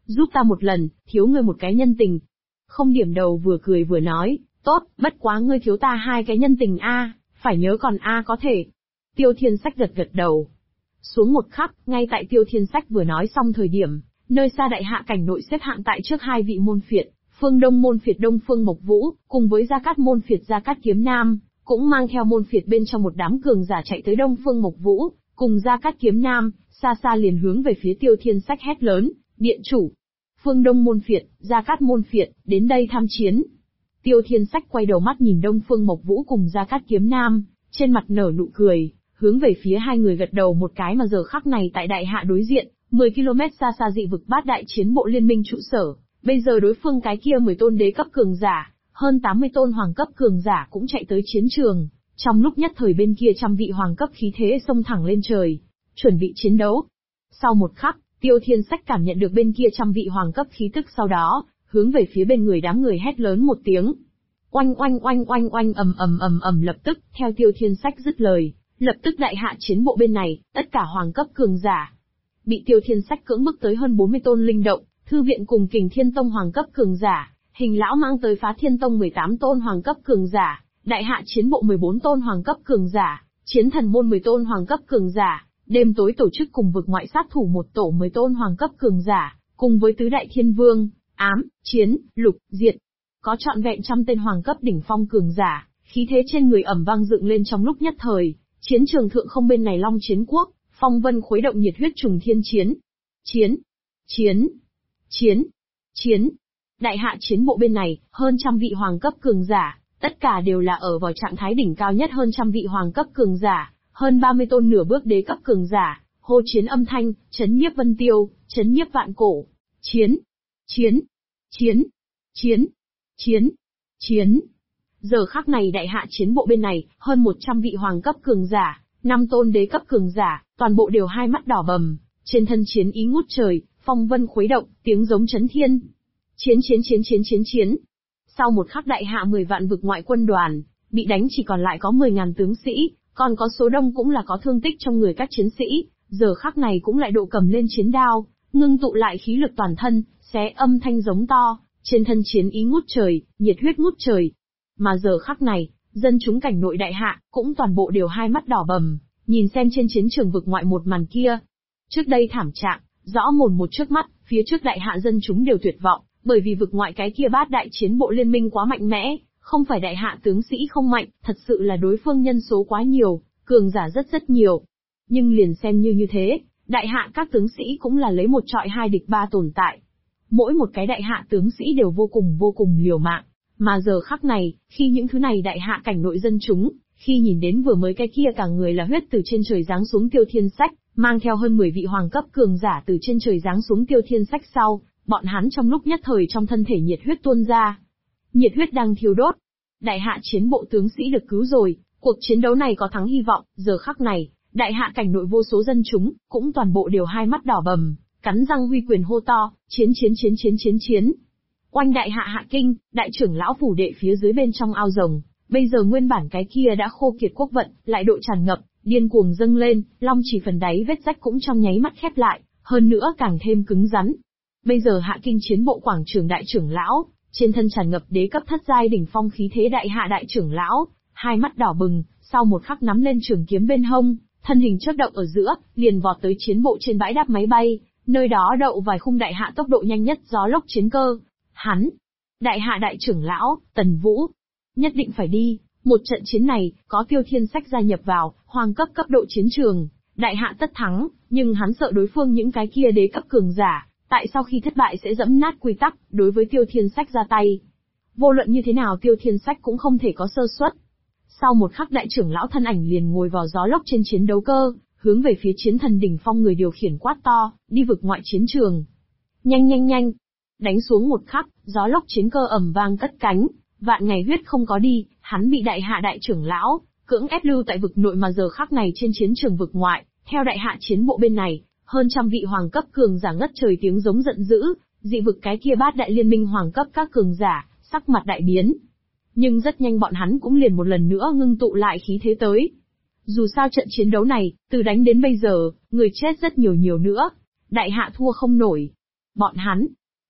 Giúp ta một lần, thiếu ngươi một cái nhân tình. Không điểm đầu vừa cười vừa nói, tốt, bất quá ngươi thiếu ta 2 cái nhân tình a, phải nhớ còn a có thể. Tiêu Thiên Sách gật gật đầu. Xuống một khắc, ngay tại Tiêu Thiên Sách vừa nói xong thời điểm, nơi xa đại hạ cảnh nội xếp hạng tại trước 2 vị môn phiệt, Phương Đông môn phiệt Đông Phương Mộc Vũ, cùng với Gia Cát môn phiệt Gia Cát Kiếm Nam, cũng mang theo môn phiệt bên trong một đám cường giả chạy tới Đông Phương Mộc Vũ, cùng Gia Cát Kiếm Nam, xa xa liền hướng về phía Tiêu Thiên Sách hét lớn, điện chủ. Phương Đông môn phiệt, Gia Cát môn phiệt, đến đây tham chiến. Tiêu Thiên Sách quay đầu mắt nhìn Đông Phương Mộc Vũ cùng Gia Cát Kiếm Nam, trên mặt nở nụ cười, hướng về phía 2 người gật đầu một cái mà giờ khắc này tại đại hạ đối diện, 10 km xa xa dị vực bát đại chiến bộ liên minh trụ sở, bây giờ đối phương cái kia 10 tôn đế cấp cường giả, hơn 80 tôn hoàng cấp cường giả cũng chạy tới chiến trường, trong lúc nhất thời bên kia trăm vị hoàng cấp khí thế xông thẳng lên trời, chuẩn bị chiến đấu. Sau một khắc, Tiêu Thiên Sách cảm nhận được bên kia trăm vị hoàng cấp khí tức sau đó, hướng về phía bên người đám người hét lớn một tiếng. Oanh oanh oanh oanh oanh ầm lập tức, theo Tiêu Thiên Sách dứt lời, lập tức đại hạ chiến bộ bên này, tất cả hoàng cấp cường giả bị Tiêu Thiên Sách cưỡng bức tới hơn 40 tôn linh động, thư viện cùng Kình Thiên Tông hoàng cấp cường giả, Hình lão mang tới Phá Thiên Tông 18 tôn hoàng cấp cường giả, đại hạ chiến bộ 14 tôn hoàng cấp cường giả, chiến thần môn 10 tôn hoàng cấp cường giả, đêm tối tổ chức cùng vực ngoại sát thủ một tổ 10 tôn hoàng cấp cường giả, cùng với tứ đại thiên vương, ám, chiến, lục, diệt. Có trọn vẹn trăm tên hoàng cấp đỉnh phong cường giả, khí thế trên người ầm vang dựng lên trong lúc nhất thời, chiến trường thượng không bên này Long Chiến Quốc, phong vân khuấy động nhiệt huyết trùng thiên chiến. Chiến, chiến, chiến, chiến. Đại hạ chiến bộ bên này, hơn trăm vị hoàng cấp cường giả, tất cả đều là ở vào trạng thái đỉnh cao nhất hơn trăm vị hoàng cấp cường giả, hơn 30 tôn nửa bước đế cấp cường giả, hô chiến âm thanh, chấn nhiếp vân tiêu, chấn nhiếp vạn cổ. Chiến, chiến, chiến, chiến, chiến, chiến. Giờ khắc này đại hạ chiến bộ bên này, hơn 100 vị hoàng cấp cường giả, 5 tôn đế cấp cường giả, toàn bộ đều hai mắt đỏ bầm, trên thân chiến ý ngút trời, phong vân khuấy động, tiếng giống chấn thiên. Chiến chiến chiến chiến chiến chiến. Sau một khắc đại hạ 10 vạn vực ngoại quân đoàn, bị đánh chỉ còn lại có 10.000 tướng sĩ, còn có số đông cũng là có thương tích trong người các chiến sĩ, giờ khắc này cũng lại độ cầm lên chiến đao, ngưng tụ lại khí lực toàn thân, xé âm thanh giống to, trên thân chiến ý ngút trời, nhiệt huyết ngút trời. Mà giờ khắc này, dân chúng cảnh nội đại hạ, cũng toàn bộ đều hai mắt đỏ bầm, nhìn xem trên chiến trường vực ngoại một màn kia. Trước đây thảm trạng, rõ mồn một trước mắt, phía trước đại hạ dân chúng đều tuyệt vọng, bởi vì vực ngoại cái kia bát đại chiến bộ liên minh quá mạnh mẽ, không phải đại hạ tướng sĩ không mạnh, thật sự là đối phương nhân số quá nhiều, cường giả rất nhiều. Nhưng liền xem như thế, đại hạ các tướng sĩ cũng là lấy 1 trọi 2 địch 3 tồn tại. Mỗi một cái đại hạ tướng sĩ đều vô cùng liều mạng. Mà giờ khắc này, khi những thứ này đại hạ cảnh nội dân chúng, khi nhìn đến vừa mới cái kia cả người là huyết từ trên trời giáng xuống Tiêu Thiên Sách, mang theo hơn 10 vị hoàng cấp cường giả từ trên trời giáng xuống Tiêu Thiên Sách sau, bọn hắn trong lúc nhất thời trong thân thể nhiệt huyết tuôn ra. Nhiệt huyết đang thiêu đốt. Đại hạ chiến bộ tướng sĩ được cứu rồi, cuộc chiến đấu này có thắng hy vọng, giờ khắc này, đại hạ cảnh nội vô số dân chúng, cũng toàn bộ đều hai mắt đỏ bầm, cắn răng huy quyền hô to, chiến chiến chiến chiến chiến chiến. Oanh đại hạ hạ kinh, đại trưởng lão phủ đệ phía dưới bên trong ao rồng, bây giờ nguyên bản cái kia đã khô kiệt quốc vận, lại độ tràn ngập, điên cuồng dâng lên, long chỉ phần đáy vết rách cũng trong nháy mắt khép lại, hơn nữa càng thêm cứng rắn. Bây giờ hạ kinh chiến bộ quảng trường đại trưởng lão, trên thân tràn ngập đế cấp thất giai đỉnh phong khí thế đại hạ đại trưởng lão, hai mắt đỏ bừng, sau một khắc nắm lên trường kiếm bên hông, thân hình chớp động ở giữa, liền vọt tới chiến bộ trên bãi đáp máy bay, nơi đó đậu vài khung đại hạ tốc độ nhanh nhất gió lốc chiến cơ. Hắn, đại hạ đại trưởng lão, Tần Vũ, nhất định phải đi, một trận chiến này, có Tiêu Thiên Sách gia nhập vào, hoàng cấp cấp độ chiến trường, đại hạ tất thắng, nhưng hắn sợ đối phương những cái kia đế cấp cường giả, tại sau khi thất bại sẽ dẫm nát quy tắc, đối với Tiêu Thiên Sách ra tay. Vô luận như thế nào Tiêu Thiên Sách cũng không thể có sơ suất. Sau một khắc đại trưởng lão thân ảnh liền ngồi vào gió lốc trên chiến đấu cơ, hướng về phía chiến thần đỉnh phong người điều khiển quát to, đi vực ngoại chiến trường. Nhanh nhanh nhanh! Đánh xuống một khắc, gió lốc chiến cơ ầm vang cất cánh, vạn ngày huyết không có đi, hắn bị đại hạ đại trưởng lão cưỡng ép lưu tại vực nội mà giờ khắc này trên chiến trường vực ngoại, theo đại hạ chiến bộ bên này, hơn trăm vị hoàng cấp cường giả ngất trời tiếng giống giận dữ, dị vực cái kia bát đại liên minh hoàng cấp các cường giả, sắc mặt đại biến. Nhưng rất nhanh bọn hắn cũng liền một lần nữa ngưng tụ lại khí thế tới. Dù sao trận chiến đấu này, từ đánh đến bây giờ, người chết rất nhiều nữa, đại hạ thua không nổi. Bọn hắn,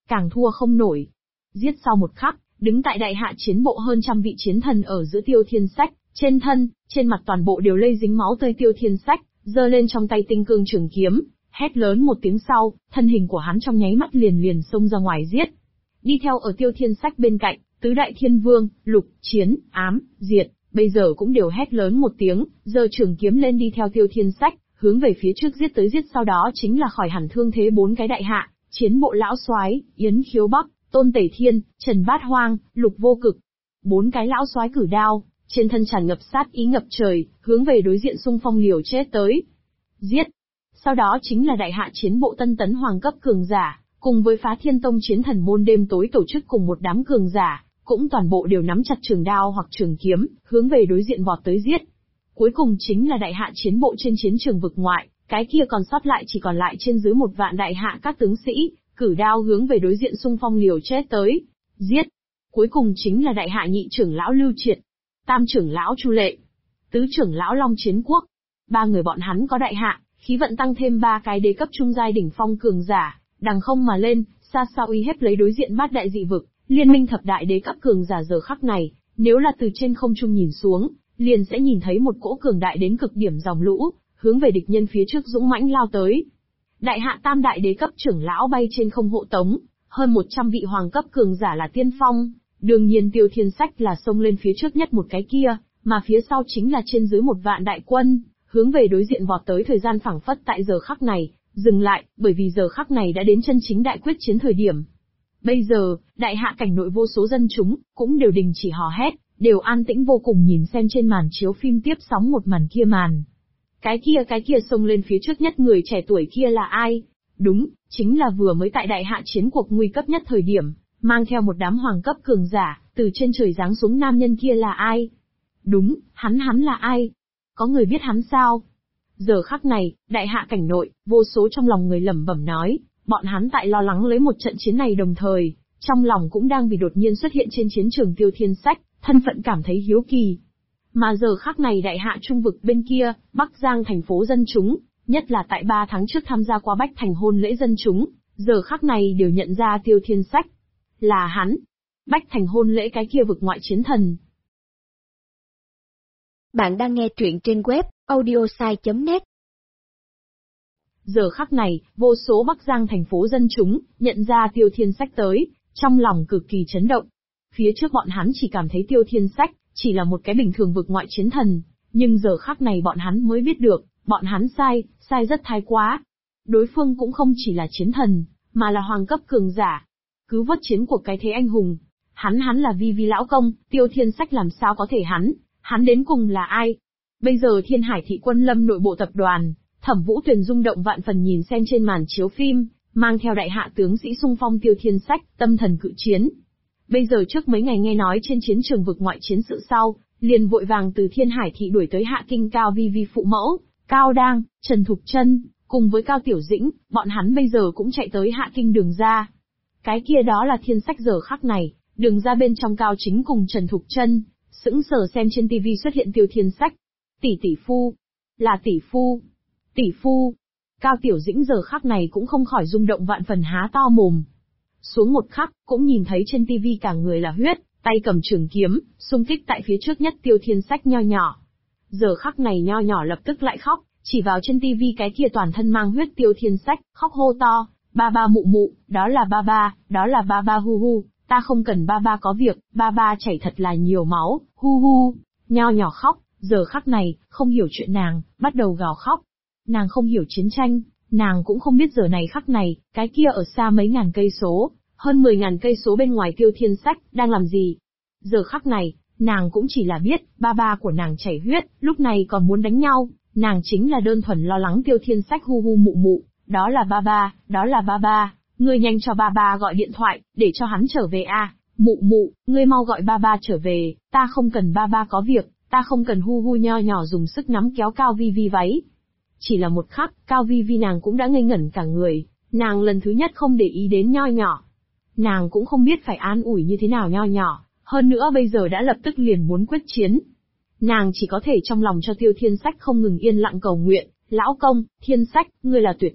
càng thua không nổi. Giết sau một khắc, đứng tại đại hạ chiến bộ hơn trăm vị chiến thần ở giữa Tiêu Thiên Sách, trên thân, trên mặt toàn bộ đều lây dính máu tươi. Tiêu Thiên Sách giơ lên trong tay tinh cương trường kiếm, hét lớn một tiếng sau, thân hình của hắn trong nháy mắt liền xông ra ngoài giết. Đi theo ở Tiêu Thiên Sách bên cạnh, tứ đại thiên vương, Lục, Chiến, Ám, Diệt, bây giờ cũng đều hét lớn một tiếng, giơ trường kiếm lên đi theo Tiêu Thiên Sách, hướng về phía trước giết tới giết sau đó chính là khỏi hẳn thương thế bốn cái đại hạ, chiến bộ lão soái, Yến Khiếu Bắc, Tôn Tể Thiên, Trần Bát Hoang, Lục Vô Cực. Bốn cái lão soái cử đao, trên thân tràn ngập sát ý ngập trời, hướng về đối diện xung phong liều chết tới. Giết! Sau đó chính là đại hạ chiến bộ tân tấn hoàng cấp cường giả, cùng với Phá Thiên Tông chiến thần môn đêm tối tổ chức cùng một đám cường giả, cũng toàn bộ đều nắm chặt trường đao hoặc trường kiếm, hướng về đối diện vọt tới giết. Cuối cùng chính là đại hạ chiến bộ trên chiến trường vực ngoại, cái kia còn sót lại chỉ còn lại trên dưới 1 vạn đại hạ các tướng sĩ, cử đao hướng về đối diện xung phong liều chết tới. Giết! Cuối cùng chính là đại hạ nhị trưởng lão Lưu Triệt, tam trưởng lão Chu Lệ, tứ trưởng lão Long Chiến Quốc. 3 người bọn hắn có đại hạ, khí vận tăng thêm 3 cái đế cấp trung giai đỉnh phong cường giả, đằng không mà lên, xa xa uy hiếp lấy đối diện bát đại dị vực, liên minh thập đại đế cấp cường giả giờ khắc này, nếu là từ trên không trung nhìn xuống, liền sẽ nhìn thấy một cỗ cường đại đến cực điểm dòng lũ, hướng về địch nhân phía trước dũng mãnh lao tới. Đại hạ tam đại đế cấp trưởng lão bay trên không hộ tống, hơn 100 vị hoàng cấp cường giả là tiên phong, đương nhiên Tiêu Thiên Sách là xông lên phía trước nhất một cái kia, mà phía sau chính là trên dưới 1 vạn đại quân, hướng về đối diện vọt tới. Thời gian phảng phất tại giờ khắc này dừng lại, bởi vì giờ khắc này đã đến chân chính đại quyết chiến thời điểm. Bây giờ, đại hạ cảnh nội vô số dân chúng cũng đều đình chỉ hò hét, đều an tĩnh vô cùng nhìn xem trên màn chiếu phim tiếp sóng một màn kia màn. Cái kia xông lên phía trước nhất người trẻ tuổi kia là ai? Đúng, chính là vừa mới tại đại hạ chiến cuộc nguy cấp nhất thời điểm, mang theo một đám hoàng cấp cường giả, từ trên trời giáng xuống nam nhân kia là ai? Đúng, hắn là ai? Có người biết hắn sao? Giờ khắc này, đại hạ cảnh nội, vô số trong lòng người lẩm bẩm nói, bọn hắn tại lo lắng lấy một trận chiến này đồng thời, trong lòng cũng đang vì đột nhiên xuất hiện trên chiến trường Tiêu Thiên Sách, thân phận cảm thấy hiếu kỳ. Mà giờ khắc này đại hạ trung vực bên kia, Bắc Giang thành phố dân chúng, nhất là tại 3 tháng trước tham gia qua Bách Thành hôn lễ dân chúng, giờ khắc này đều nhận ra Tiêu Thiên Sách. Là hắn. Bách Thành hôn lễ cái kia vực ngoại chiến thần. Bạn đang nghe truyện trên web audiosai.net. Giờ khắc này, vô số Bắc Giang thành phố dân chúng, nhận ra Tiêu Thiên Sách tới, trong lòng cực kỳ chấn động. Phía trước bọn hắn chỉ cảm thấy Tiêu Thiên Sách chỉ là một cái bình thường vực ngoại chiến thần, nhưng giờ khắc này bọn hắn mới biết được, bọn hắn sai rất thái quá. Đối phương cũng không chỉ là chiến thần, mà là hoàng cấp cường giả. Cứu vớt chiến cuộc cái thế anh hùng. Hắn là Vi Vi lão công, Tiêu Thiên Sách làm sao có thể hắn đến cùng là ai? Bây giờ Thiên Hải Thị Quân Lâm nội bộ tập đoàn, Thẩm Vũ Tuyền rung động vạn phần nhìn xem trên màn chiếu phim, mang theo đại hạ tướng sĩ xung phong Tiêu Thiên Sách, tâm thần cự chiến. Bây giờ trước mấy ngày nghe nói trên chiến trường vực ngoại chiến sự sau, liền vội vàng từ Thiên Hải Thị đuổi tới Hạ Kinh Cao Vi Vi phụ mẫu, Cao Đang, Trần Thục Trân, cùng với Cao Tiểu Dĩnh, bọn hắn bây giờ cũng chạy tới Hạ Kinh Đường Ra. Cái kia đó là Thiên Sách giờ khắc này, Đường Ra bên trong Cao Chính cùng Trần Thục Trân, sững sờ xem trên TV xuất hiện Tiêu Thiên Sách. Tỷ phu, là tỷ phu. Cao Tiểu Dĩnh giờ khắc này cũng không khỏi rung động vạn phần há to mồm. Xuống một khắc, cũng nhìn thấy trên TV cả người là huyết, tay cầm trường kiếm, xung kích tại phía trước nhất Tiêu Thiên Sách nho nhỏ. Giờ khắc này nho nhỏ lập tức lại khóc, chỉ vào trên TV cái kia toàn thân mang huyết Tiêu Thiên Sách, khóc hô to, ba mụ, đó là ba hu hu, ta không cần ba có việc, ba chảy thật là nhiều máu, hu hu. Nho nhỏ khóc, giờ khắc này, không hiểu chuyện nàng, bắt đầu gào khóc. Nàng không hiểu chiến tranh, nàng cũng không biết giờ này khắc này, cái kia ở xa mấy ngàn cây số, hơn 10.000 cây số bên ngoài Tiêu Thiên Sách, đang làm gì. Giờ khắc này, nàng cũng chỉ là biết, ba của nàng chảy huyết, lúc này còn muốn đánh nhau, nàng chính là đơn thuần lo lắng Tiêu Thiên Sách hu hu mụ, đó là ba, ngươi nhanh cho ba gọi điện thoại, để cho hắn trở về a. Mụ, ngươi mau gọi ba trở về, ta không cần ba có việc, ta không cần hu hu. Nho nhỏ dùng sức nắm kéo Cao Vi Vi váy. Chỉ là một khắc, Cao Vi Vi nàng cũng đã ngây ngẩn cả người, nàng lần thứ nhất không để ý đến nho nhỏ. Nàng cũng không biết phải an ủi như thế nào nho nhỏ, hơn nữa bây giờ đã lập tức liền muốn quyết chiến. Nàng chỉ có thể trong lòng cho Tiêu Thiên Sách không ngừng yên lặng cầu nguyện, lão công, Thiên Sách, ngươi là tuyệt nhất,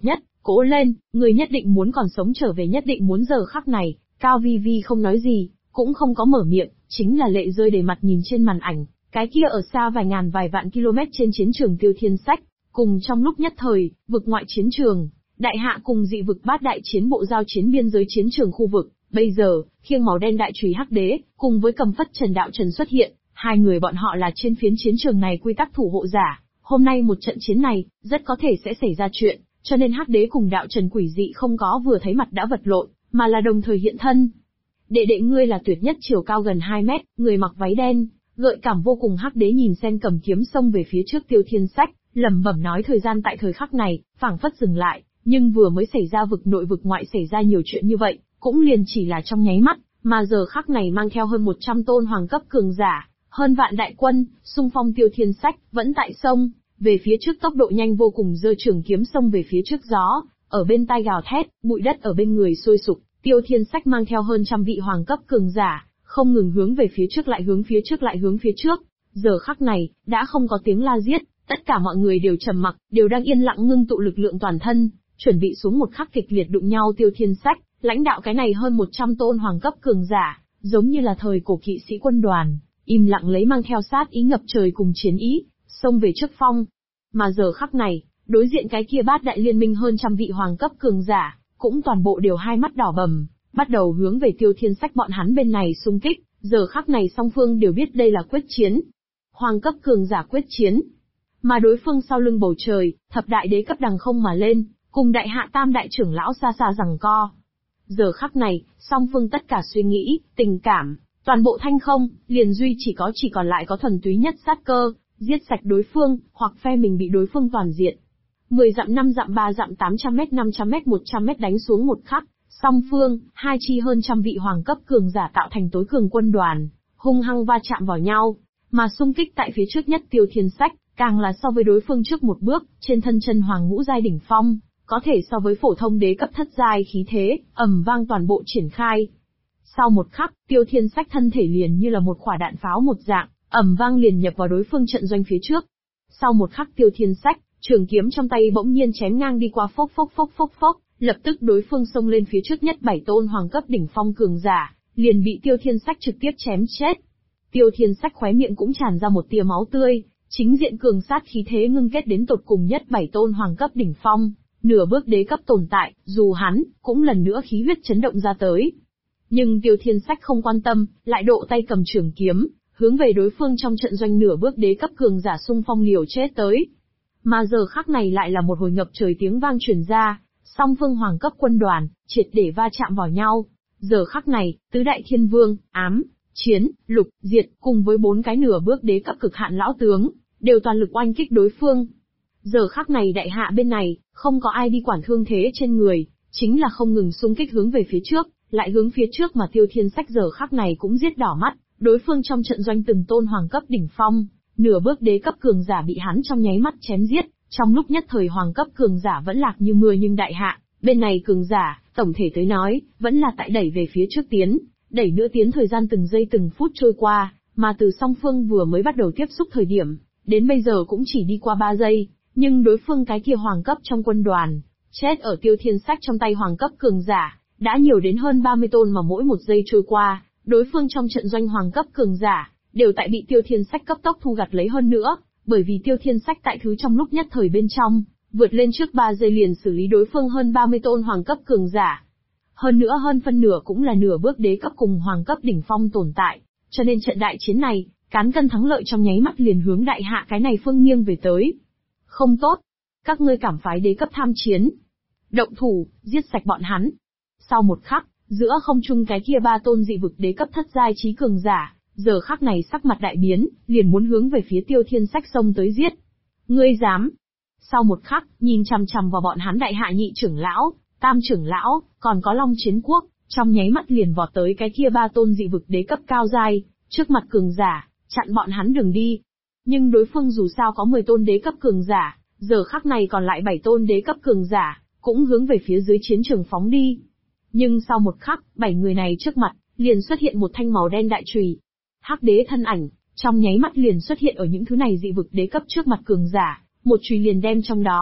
Cố lên, người nhất định muốn còn sống trở về, nhất định muốn. Giờ khắc này, Cao Vi Vi không nói gì, cũng không có mở miệng, chính là lệ rơi đầy mặt nhìn trên màn ảnh, cái kia ở xa vài ngàn vài vạn km trên chiến trường Tiêu Thiên Sách. Cùng trong lúc nhất thời, vực ngoại chiến trường, đại hạ cùng dị vực bát đại chiến bộ giao chiến biên giới chiến trường khu vực, bây giờ, khiêng màu đen đại chùy hắc đế, cùng với cầm phất Trần Đạo Trần xuất hiện, hai người bọn họ là trên phiến chiến trường này quy tắc thủ hộ giả. Hôm nay một trận chiến này, rất có thể sẽ xảy ra chuyện, cho nên hắc đế cùng Đạo Trần quỷ dị không có vừa thấy mặt đã vật lộn, mà là đồng thời hiện thân. Đệ đệ ngươi là tuyệt nhất, chiều cao gần 2 mét, người mặc váy đen, gợi cảm vô cùng. Hắc đế nhìn xem cầm kiếm xông về phía trước Tiêu Thiên Sách, lẩm bẩm nói thời gian tại thời khắc này, phảng phất dừng lại, nhưng vừa mới xảy ra vực nội vực ngoại xảy ra nhiều chuyện như vậy, cũng liền chỉ là trong nháy mắt, mà giờ khắc này mang theo hơn 100 tôn hoàng cấp cường giả, hơn vạn đại quân, xung phong. Tiêu Thiên Sách vẫn tại sông về phía trước, tốc độ nhanh vô cùng, giơ trường kiếm xông về phía trước, gió ở bên tai gào thét, bụi đất ở bên người sôi sục. Tiêu Thiên Sách mang theo hơn trăm vị hoàng cấp cường giả, không ngừng hướng về phía trước, lại hướng phía trước, lại hướng phía trước. Giờ khắc này, đã không có tiếng la giết, tất cả mọi người đều trầm mặc, đều đang yên lặng ngưng tụ lực lượng toàn thân, chuẩn bị xuống một khắc kịch liệt đụng nhau. Tiêu Thiên Sách lãnh đạo cái này hơn 100 tôn hoàng cấp cường giả, giống như là thời cổ kỵ sĩ quân đoàn, im lặng lấy mang theo sát ý ngập trời cùng chiến ý, xông về trước phong. Mà giờ khắc này, đối diện cái kia bát đại liên minh hơn trăm vị hoàng cấp cường giả, cũng toàn bộ đều hai mắt đỏ bầm, bắt đầu hướng về Tiêu Thiên Sách bọn hắn bên này xung kích. Giờ khắc này song phương đều biết đây là quyết chiến, hoàng cấp cường giả quyết chiến. Mà đối phương sau lưng bầu trời, thập đại đế cấp đằng không mà lên, cùng đại hạ tam đại trưởng lão xa xa giằng co. Giờ khắc này, song phương tất cả suy nghĩ, tình cảm, toàn bộ thanh không, liền duy chỉ còn lại có thuần túy nhất sát cơ, giết sạch đối phương, hoặc phe mình bị đối phương toàn diện. 10 dặm 5 dặm 3 dặm 800 mét 500 mét 100 mét đánh xuống một khắc, song phương, hai chi hơn trăm vị hoàng cấp cường giả tạo thành tối cường quân đoàn, hung hăng va chạm vào nhau, mà xung kích tại phía trước nhất Tiêu Thiên Sách, càng là so với đối phương trước một bước, trên thân chân hoàng ngũ giai đỉnh phong, có thể so với phổ thông đế cấp thất giai khí thế, ầm vang toàn bộ triển khai. Sau một khắc, Tiêu Thiên Sách thân thể liền như là một quả đạn pháo một dạng, ầm vang liền nhập vào đối phương trận doanh phía trước. Sau một khắc Tiêu Thiên Sách, trường kiếm trong tay bỗng nhiên chém ngang đi qua, phốc phốc phốc phốc phốc, lập tức đối phương xông lên phía trước nhất 7 tôn hoàng cấp đỉnh phong cường giả, liền bị Tiêu Thiên Sách trực tiếp chém chết. Tiêu Thiên Sách khóe miệng cũng tràn ra một tia máu tươi, chính diện cường sát khí thế ngưng kết đến tột cùng nhất 7 tôn hoàng cấp đỉnh phong, nửa bước đế cấp tồn tại, dù hắn cũng lần nữa khí huyết chấn động ra tới. Nhưng Tiêu Thiên Sách không quan tâm, lại độ tay cầm trường kiếm, hướng về đối phương trong trận doanh nửa bước đế cấp cường giả xung phong liều chết tới. Mà giờ khắc này lại là một hồi ngập trời tiếng vang truyền ra, song phương hoàng cấp quân đoàn, triệt để va chạm vào nhau. Giờ khắc này, tứ đại thiên vương, ám, chiến, lục, diệt, cùng với 4 cái nửa bước đế cấp cực hạn lão tướng, đều toàn lực oanh kích đối phương. Giờ khắc này đại hạ bên này, không có ai đi quản thương thế trên người, chính là không ngừng xung kích hướng về phía trước, lại hướng phía trước. Mà Tiêu Thiên Sách giờ khắc này cũng giết đỏ mắt, đối phương trong trận doanh từng tôn hoàng cấp đỉnh phong, nửa bước đế cấp cường giả bị hắn trong nháy mắt chém giết, trong lúc nhất thời hoàng cấp cường giả vẫn lạc như mưa. Nhưng đại hạ, bên này cường giả, tổng thể tới nói, vẫn là tại đẩy về phía trước tiến, đẩy nữa tiến, thời gian từng giây từng phút trôi qua, mà từ song phương vừa mới bắt đầu tiếp xúc thời điểm, đến bây giờ cũng chỉ đi qua 3 giây, nhưng đối phương cái kia hoàng cấp trong quân đoàn, chết ở Tiêu Thiên Sách trong tay hoàng cấp cường giả, đã nhiều đến hơn 30 tôn, mà mỗi một giây trôi qua, đối phương trong trận doanh hoàng cấp cường giả, đều tại bị Tiêu Thiên Sách cấp tốc thu gặt lấy. hơn nữa, bởi vì Tiêu Thiên Sách tại thứ trong lúc nhất thời bên trong, vượt lên trước 3 giây liền xử lý đối phương hơn 30 tôn hoàng cấp cường giả. Hơn nữa hơn phân nửa cũng là nửa bước đế cấp cùng hoàng cấp đỉnh phong tồn tại, cho nên trận đại chiến này, cán cân thắng lợi trong nháy mắt liền hướng đại hạ cái này phương nghiêng về tới. Không tốt, các ngươi cảm phái đế cấp tham chiến, động thủ, giết sạch bọn hắn. Sau một khắc, giữa không trung cái kia 3 tôn dị vực đế cấp thất giai trí cường giả, giờ khắc này sắc mặt đại biến, liền muốn hướng về phía Tiêu Thiên Sách xông tới giết. Ngươi dám? Sau một khắc, nhìn chằm chằm vào bọn hắn đại hạ nhị trưởng lão, tam trưởng lão, còn có Long Chiến Quốc, trong nháy mắt liền vọt tới cái kia 3 tôn dị vực đế cấp cao giai, trước mặt cường giả, chặn bọn hắn đường đi. Nhưng đối phương dù sao có 10 tôn đế cấp cường giả, giờ khắc này còn lại 7 tôn đế cấp cường giả, cũng hướng về phía dưới chiến trường phóng đi. Nhưng sau một khắc, 7 người này trước mặt, liền xuất hiện một thanh màu đen đại chùy. Hắc đế thân ảnh, trong nháy mắt liền xuất hiện ở những thứ này dị vực đế cấp trước mặt cường giả, một chùy liền đem trong đó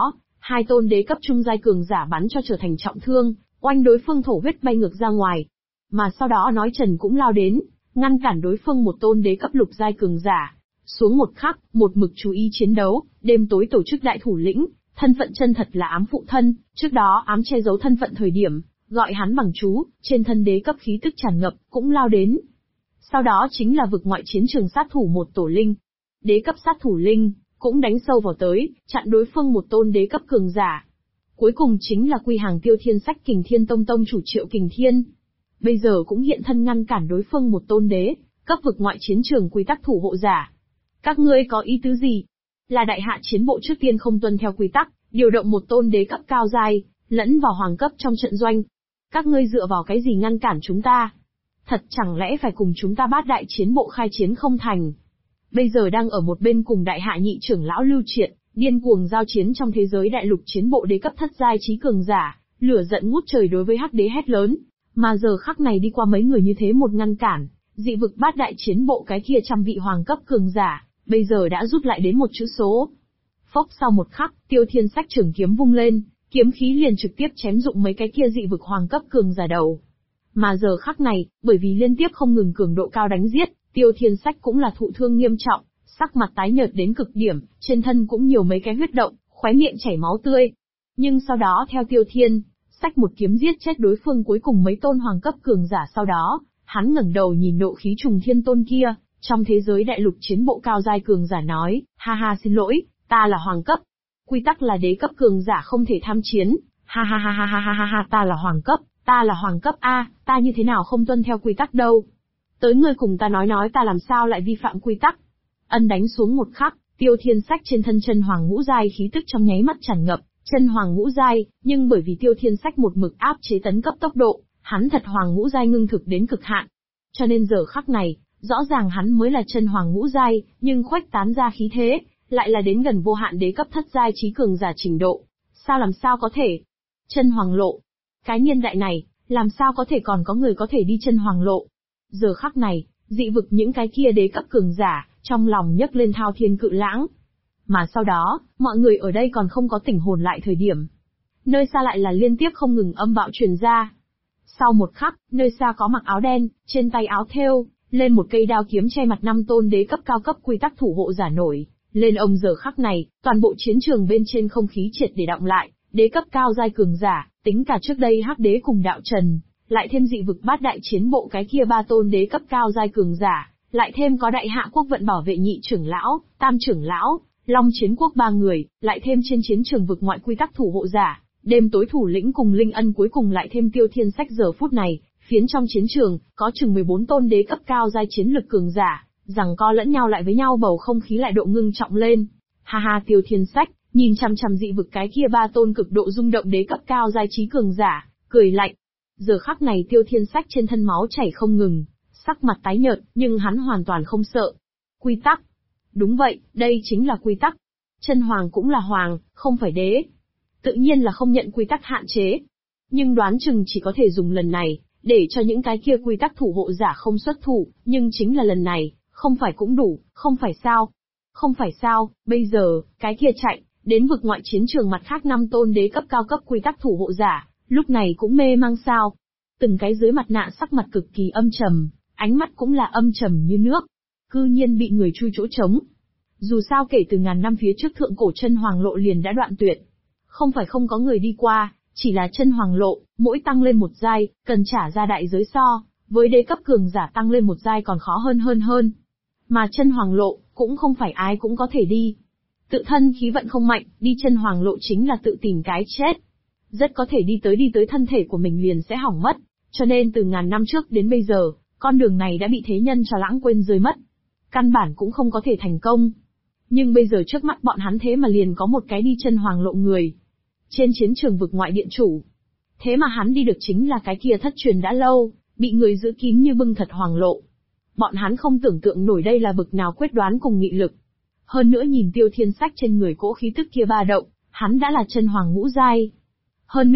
Hai tôn đế cấp trung giai cường giả bắn cho trở thành trọng thương, oanh đối phương thổ huyết bay ngược ra ngoài. Mà sau đó nói Trần cũng lao đến, ngăn cản đối phương một tôn đế cấp lục giai cường giả. Xuống một khắc, một mực chú ý chiến đấu, đêm tối tổ chức đại thủ lĩnh, thân phận chân thật là ám phụ thân, trước đó ám che giấu thân phận thời điểm, gọi hắn bằng chú, trên thân đế cấp khí tức tràn ngập, cũng lao đến. Sau đó chính là vực ngoại chiến trường sát thủ một tổ linh. Đế cấp sát thủ linh, cũng đánh sâu vào tới, chặn đối phương một tôn đế cấp cường giả. Cuối cùng chính là quy hàng Tiêu Thiên Sách Kình Thiên Tông tông chủ Triệu Kình Thiên. Bây giờ cũng hiện thân ngăn cản đối phương một tôn đế, cấp vực ngoại chiến trường quy tắc thủ hộ giả. Các ngươi có ý tứ gì? Là đại hạ chiến bộ trước tiên không tuân theo quy tắc, điều động một tôn đế cấp cao giai, lẫn vào hoàng cấp trong trận doanh. Các ngươi dựa vào cái gì ngăn cản chúng ta? Thật chẳng lẽ phải cùng chúng ta Bát đại chiến bộ khai chiến không thành? Bây giờ đang ở một bên cùng đại hạ nhị trưởng lão Lưu Triệt, điên cuồng giao chiến trong thế giới đại lục chiến bộ đế cấp thất giai trí cường giả, lửa giận ngút trời đối với Hắc Đế hét lớn. Mà giờ khắc này đi qua mấy người như thế một ngăn cản, dị vực Bát đại chiến bộ cái kia trăm vị hoàng cấp cường giả, bây giờ đã rút lại đến một chữ số. Phốc sau một khắc, Tiêu Thiên Sách trường kiếm vung lên, kiếm khí liền trực tiếp chém dụng mấy cái kia dị vực hoàng cấp cường giả đầu. Mà giờ khắc này, bởi vì liên tiếp không ngừng cường độ cao đánh giết, Tiêu Thiên Sách cũng là thụ thương nghiêm trọng, sắc mặt tái nhợt đến cực điểm, trên thân cũng nhiều mấy cái huyết động, khóe miệng chảy máu tươi. Nhưng sau đó theo Tiêu Thiên Sách một kiếm giết chết đối phương cuối cùng mấy tôn hoàng cấp cường giả sau đó, hắn ngẩng đầu nhìn nộ khí trùng thiên tôn kia, trong thế giới đại lục chiến bộ cao giai cường giả nói, ha ha xin lỗi, ta là hoàng cấp. Quy tắc là đế cấp cường giả không thể tham chiến, ha ha ha ha ha ha ha ha ta là hoàng cấp A, ta như thế nào không tuân theo quy tắc đâu. Tới ngươi cùng ta nói ta làm sao lại vi phạm quy tắc. Ân đánh xuống một khắc, Tiêu Thiên Sách trên thân chân hoàng ngũ giai khí tức trong nháy mắt tràn ngập, chân hoàng ngũ giai, nhưng bởi vì Tiêu Thiên Sách một mực áp chế tấn cấp tốc độ, hắn thật hoàng ngũ giai ngưng thực đến cực hạn. Cho nên giờ khắc này, rõ ràng hắn mới là chân hoàng ngũ giai, nhưng khuếch tán ra khí thế, lại là đến gần vô hạn đế cấp thất giai trí cường giả trình độ. Làm sao có thể? Chân hoàng lộ. Cái niên đại này, làm sao có thể còn có người có thể đi chân hoàng lộ? Giờ khắc này, dị vực những cái kia đế cấp cường giả, trong lòng nhấc lên thao thiên cự lãng. Mà sau đó, mọi người ở đây còn không có tỉnh hồn lại thời điểm. Nơi xa lại là liên tiếp không ngừng âm bạo truyền ra. Sau một khắc, nơi xa có mặc áo đen, trên tay áo thêu, lên một cây đao kiếm che mặt năm tôn đế cấp cao cấp quy tắc thủ hộ giả nổi. Lên ông giờ khắc này, toàn bộ chiến trường bên trên không khí triệt để động lại, đế cấp cao giai cường giả, tính cả trước đây Hắc Đế cùng Đạo Trần, lại thêm dị vực Bát đại chiến bộ cái kia ba tôn đế cấp cao giai cường giả, lại thêm có đại hạ quốc vận bảo vệ nhị trưởng lão, tam trưởng lão, Long Chiến Quốc ba người, lại thêm trên chiến trường vực ngoại quy tắc thủ hộ giả, đêm tối thủ lĩnh cùng Linh Ân cuối cùng lại thêm Tiêu Thiên Sách giờ phút này, phiến trong chiến trường, có chừng 14 tôn đế cấp cao giai chiến lực cường giả, giằng co lẫn nhau lại với nhau bầu không khí lại độ ngưng trọng lên. Ha ha Tiêu Thiên Sách, nhìn chằm chằm dị vực cái kia ba tôn cực độ rung động đế cấp cao giai trí cường giả, cười lạnh. Giờ khắc này Tiêu Thiên Sách trên thân máu chảy không ngừng, sắc mặt tái nhợt, nhưng hắn hoàn toàn không sợ. Quy tắc. Đúng vậy, đây chính là quy tắc. Chân hoàng cũng là hoàng, không phải đế. Tự nhiên là không nhận quy tắc hạn chế. Nhưng đoán chừng chỉ có thể dùng lần này, để cho những cái kia quy tắc thủ hộ giả không xuất thủ, nhưng chính là lần này, không phải cũng đủ, không phải sao? Không phải sao, bây giờ, cái kia chạy, đến vực ngoại chiến trường mặt khác 5 tôn đế cấp cao cấp quy tắc thủ hộ giả, lúc này cũng mê mang sao. Từng cái dưới mặt nạ sắc mặt cực kỳ âm trầm, ánh mắt cũng là âm trầm như nước. Cư nhiên bị người chui chỗ trống. Dù sao kể từ ngàn năm phía trước thượng cổ chân hoàng lộ liền đã đoạn tuyệt. Không phải không có người đi qua, chỉ là chân hoàng lộ, mỗi tăng lên một giai, cần trả ra đại giới so, với đế cấp cường giả tăng lên một giai còn khó hơn. Mà chân hoàng lộ, cũng không phải ai cũng có thể đi. Tự thân khí vận không mạnh, đi chân hoàng lộ chính là tự tìm cái chết. Rất có thể đi tới thân thể của mình liền sẽ hỏng mất, cho nên từ ngàn năm trước đến bây giờ, con đường này đã bị thế nhân cho lãng quên rơi mất. Căn bản cũng không có thể thành công. Nhưng bây giờ trước mắt bọn hắn thế mà liền có một cái đi chân hoàng lộ người. Trên chiến trường vực ngoại điện chủ. Thế mà hắn đi được chính là cái kia thất truyền đã lâu, bị người giữ kín như bưng thật hoàng lộ. Bọn hắn không tưởng tượng nổi đây là bực nào quyết đoán cùng nghị lực. Hơn nữa nhìn Tiêu Thiên Sách trên người cỗ khí tức kia ba động, hắn đã là chân hoàng ngũ giai. Hơn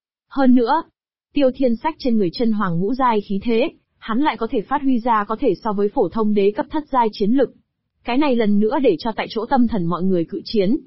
nữa, Tiêu Thiên Sách trên người chân hoàng ngũ giai khí thế, hắn lại có thể phát huy ra có thể so với phổ thông đế cấp thất giai chiến lực. Cái này lần nữa để cho tại chỗ tâm thần mọi người cự chiến.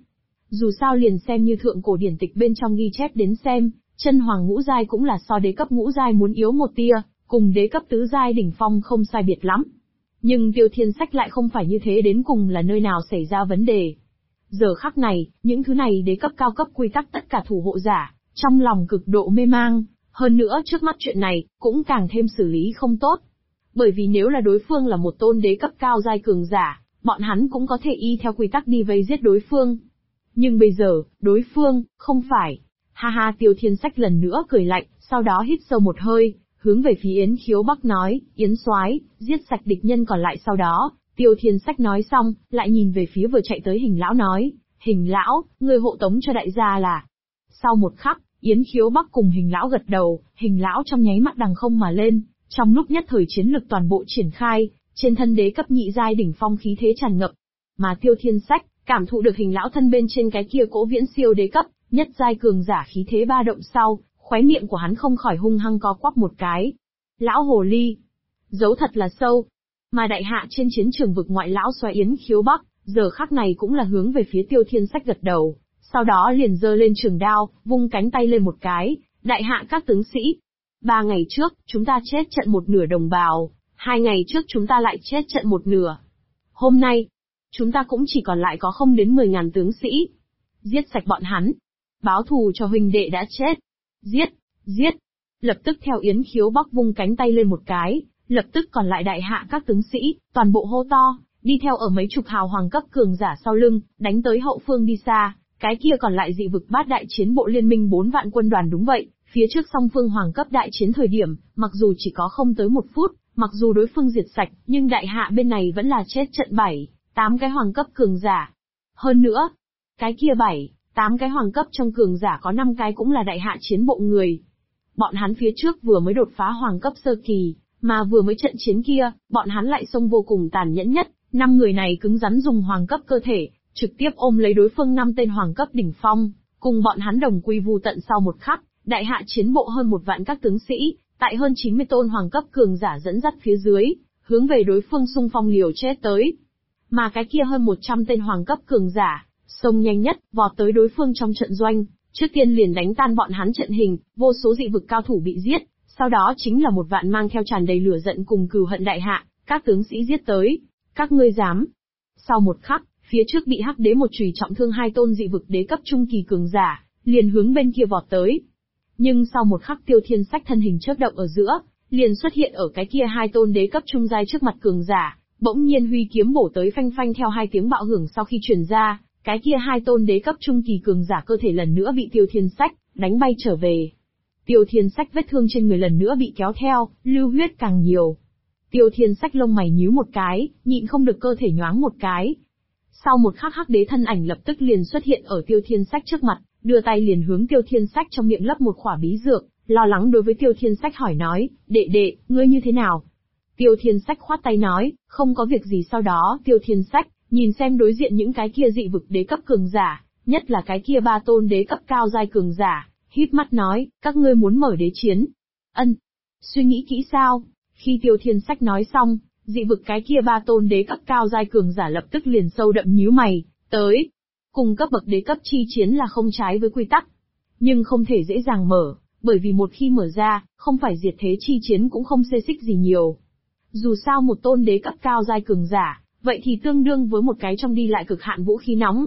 Dù sao liền xem như thượng cổ điển tịch bên trong ghi chép đến xem, chân hoàng ngũ giai cũng là so đế cấp ngũ giai muốn yếu một tia, cùng đế cấp tứ giai đỉnh phong không sai biệt lắm. Nhưng Tiêu Thiên Sách lại không phải như thế, đến cùng là nơi nào xảy ra vấn đề. Giờ khắc này, những thứ này đế cấp cao cấp quy tắc tất cả thủ hộ giả, trong lòng cực độ mê mang, hơn nữa trước mắt chuyện này, cũng càng thêm xử lý không tốt. Bởi vì nếu là đối phương là một tôn đế cấp cao giai cường giả, bọn hắn cũng có thể y theo quy tắc đi vây giết đối phương. Nhưng bây giờ, đối phương, không phải. Ha ha, Tiêu Thiên Sách lần nữa cười lạnh, sau đó hít sâu một hơi, hướng về phía Yến Khiếu Bắc nói, Yến soái, giết sạch địch nhân còn lại. Sau đó, Tiêu Thiên Sách nói xong, lại nhìn về phía vừa chạy tới Hình lão nói, Hình lão, người hộ tống cho đại gia là. Sau một khắc, Yến Khiếu Bắc cùng Hình lão gật đầu, Hình lão trong nháy mắt đằng không mà lên, trong lúc nhất thời chiến lực toàn bộ triển khai, trên thân đế cấp nhị giai đỉnh phong khí thế tràn ngập. Mà Tiêu Thiên Sách, cảm thụ được Hình lão thân bên trên cái kia cỗ viễn siêu đế cấp, nhất giai cường giả khí thế ba động sau, khóe miệng của hắn không khỏi hung hăng co quắp một cái. Lão hồ ly, giấu thật là sâu. Mà đại hạ trên chiến trường vực ngoại lão xoáy Yến Khiếu Bắc, giờ khắc này cũng là hướng về phía Tiêu Thiên Sách gật đầu, sau đó liền giơ lên trường đao, vung cánh tay lên một cái, đại hạ các tướng sĩ. 3 ngày trước, chúng ta chết trận một nửa đồng bào, 2 ngày trước chúng ta lại chết trận một nửa. Hôm nay, chúng ta cũng chỉ còn lại có không đến 10.000 tướng sĩ. Giết sạch bọn hắn. Báo thù cho huynh đệ đã chết. Giết, giết. Lập tức theo Yến Khiếu Bắc vung cánh tay lên một cái, lập tức còn lại đại hạ các tướng sĩ, toàn bộ hô to, đi theo ở mấy chục hào hoàng cấp cường giả sau lưng, đánh tới hậu phương đi xa. Cái kia còn lại dị vực bát đại chiến bộ liên minh 4 vạn quân đoàn. Đúng vậy, phía trước song phương hoàng cấp đại chiến thời điểm, mặc dù chỉ có không tới 1 phút, mặc dù đối phương diệt sạch, nhưng đại hạ bên này vẫn là chết trận 7-8 cái hoàng cấp cường giả. Hơn nữa, cái kia 7-8 cái hoàng cấp trong cường giả có 5 cái cũng là đại hạ chiến bộ người. Bọn hắn phía trước vừa mới đột phá hoàng cấp sơ kỳ, mà vừa mới trận chiến kia, bọn hắn lại xông vô cùng tàn nhẫn nhất, 5 người này cứng rắn dùng hoàng cấp cơ thể, trực tiếp ôm lấy đối phương 5 tên hoàng cấp đỉnh phong, cùng bọn hắn đồng quy vu tận. Sau một khắc, đại hạ chiến bộ hơn 1 vạn các tướng sĩ, tại hơn 90 tôn hoàng cấp cường giả dẫn dắt phía dưới, hướng về đối phương xung phong liều chết tới. Mà cái kia hơn 100 tên hoàng cấp cường giả, xông nhanh nhất, vọt tới đối phương trong trận doanh, trước tiên liền đánh tan bọn hắn trận hình, vô số dị vực cao thủ bị giết, sau đó chính là 1 vạn mang theo tràn đầy lửa giận cùng cừu hận đại hạ, các tướng sĩ giết tới. Các ngươi dám? Sau một khắc, phía trước bị Hắc Đế một chùy trọng thương 2 tôn dị vực đế cấp trung kỳ cường giả, liền hướng bên kia vọt tới. Nhưng sau một khắc Tiêu Thiên Sách thân hình chớp động ở giữa, liền xuất hiện ở cái kia 2 tôn đế cấp trung giai trước mặt cường giả, bỗng nhiên huy kiếm bổ tới phanh phanh. Theo 2 tiếng bạo hưởng sau khi truyền ra, cái kia 2 tôn đế cấp trung kỳ cường giả cơ thể lần nữa bị Tiêu Thiên Sách đánh bay trở về. Tiêu Thiên Sách vết thương trên người lần nữa bị kéo theo, lưu huyết càng nhiều. Tiêu Thiên Sách lông mày nhíu một cái, nhịn không được cơ thể nhoáng một cái. Sau một khắc Hắc Đế thân ảnh lập tức liền xuất hiện ở Tiêu Thiên Sách trước mặt, đưa tay liền hướng Tiêu Thiên Sách trong miệng lấp một khỏa bí dược, lo lắng đối với Tiêu Thiên Sách hỏi nói, đệ đệ, ngươi như thế nào? Tiêu Thiên Sách khoát tay nói, không có việc gì. Sau đó Tiêu Thiên Sách nhìn xem đối diện những cái kia dị vực đế cấp cường giả, nhất là cái kia 3 tôn đế cấp cao giai cường giả, híp mắt nói, các ngươi muốn mở đế chiến? Ân. Suy nghĩ kỹ sao? Khi Tiêu Thiên Sách nói xong, dị vực cái kia 3 tôn đế cấp cao giai cường giả lập tức liền sâu đậm nhíu mày, tới. Cùng cấp bậc đế cấp chi chiến là không trái với quy tắc, nhưng không thể dễ dàng mở, bởi vì một khi mở ra, không phải diệt thế chi chiến cũng không xê xích gì nhiều. Dù sao một tôn đế cấp cao giai cường giả, vậy thì tương đương với một cái trong đi lại cực hạn vũ khí nóng.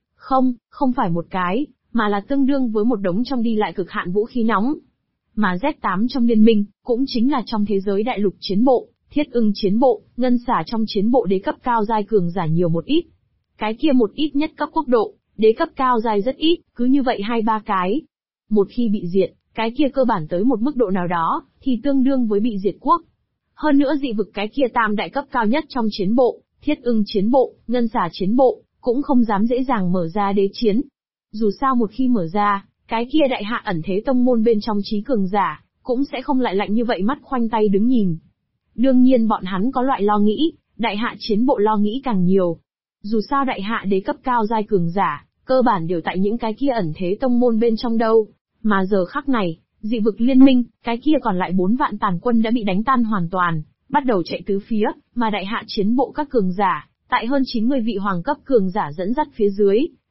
Không phải một cái, mà là tương đương với một đống trong đi lại cực hạn vũ khí nóng. Mà Z8 trong liên minh, cũng chính là trong thế giới đại lục chiến bộ, thiết ưng chiến bộ, ngân xả trong chiến bộ đế cấp cao giai cường giả nhiều một ít. Cái kia một ít nhất cấp quốc độ, đế cấp cao giai rất ít, cứ như vậy 2-3 cái. Một khi bị diệt, cái kia cơ bản tới một mức độ nào đó, thì tương đương với bị diệt quốc. Hơn nữa dị vực cái kia tam đại cấp cao nhất trong chiến bộ, thiết ưng chiến bộ, ngân xả chiến bộ, cũng không dám dễ dàng mở ra đế chiến. Dù sao một khi mở ra, cái kia đại hạ ẩn thế tông môn bên trong trí cường giả, cũng sẽ không lại lạnh như vậy mắt khoanh tay đứng nhìn. Đương nhiên bọn hắn có loại lo nghĩ, đại hạ chiến bộ lo nghĩ càng nhiều. Dù sao đại hạ đế cấp cao giai cường giả, cơ bản đều tại những cái kia ẩn thế tông môn bên trong đâu. Mà giờ khắc này, dị vực liên minh, cái kia còn lại 4 vạn tàn quân đã bị đánh tan hoàn toàn, bắt đầu chạy tứ phía, mà đại hạ chiến bộ các cường giả, tại hơn 90 vị hoàng cấp cường giả dẫn dắt phía dưới,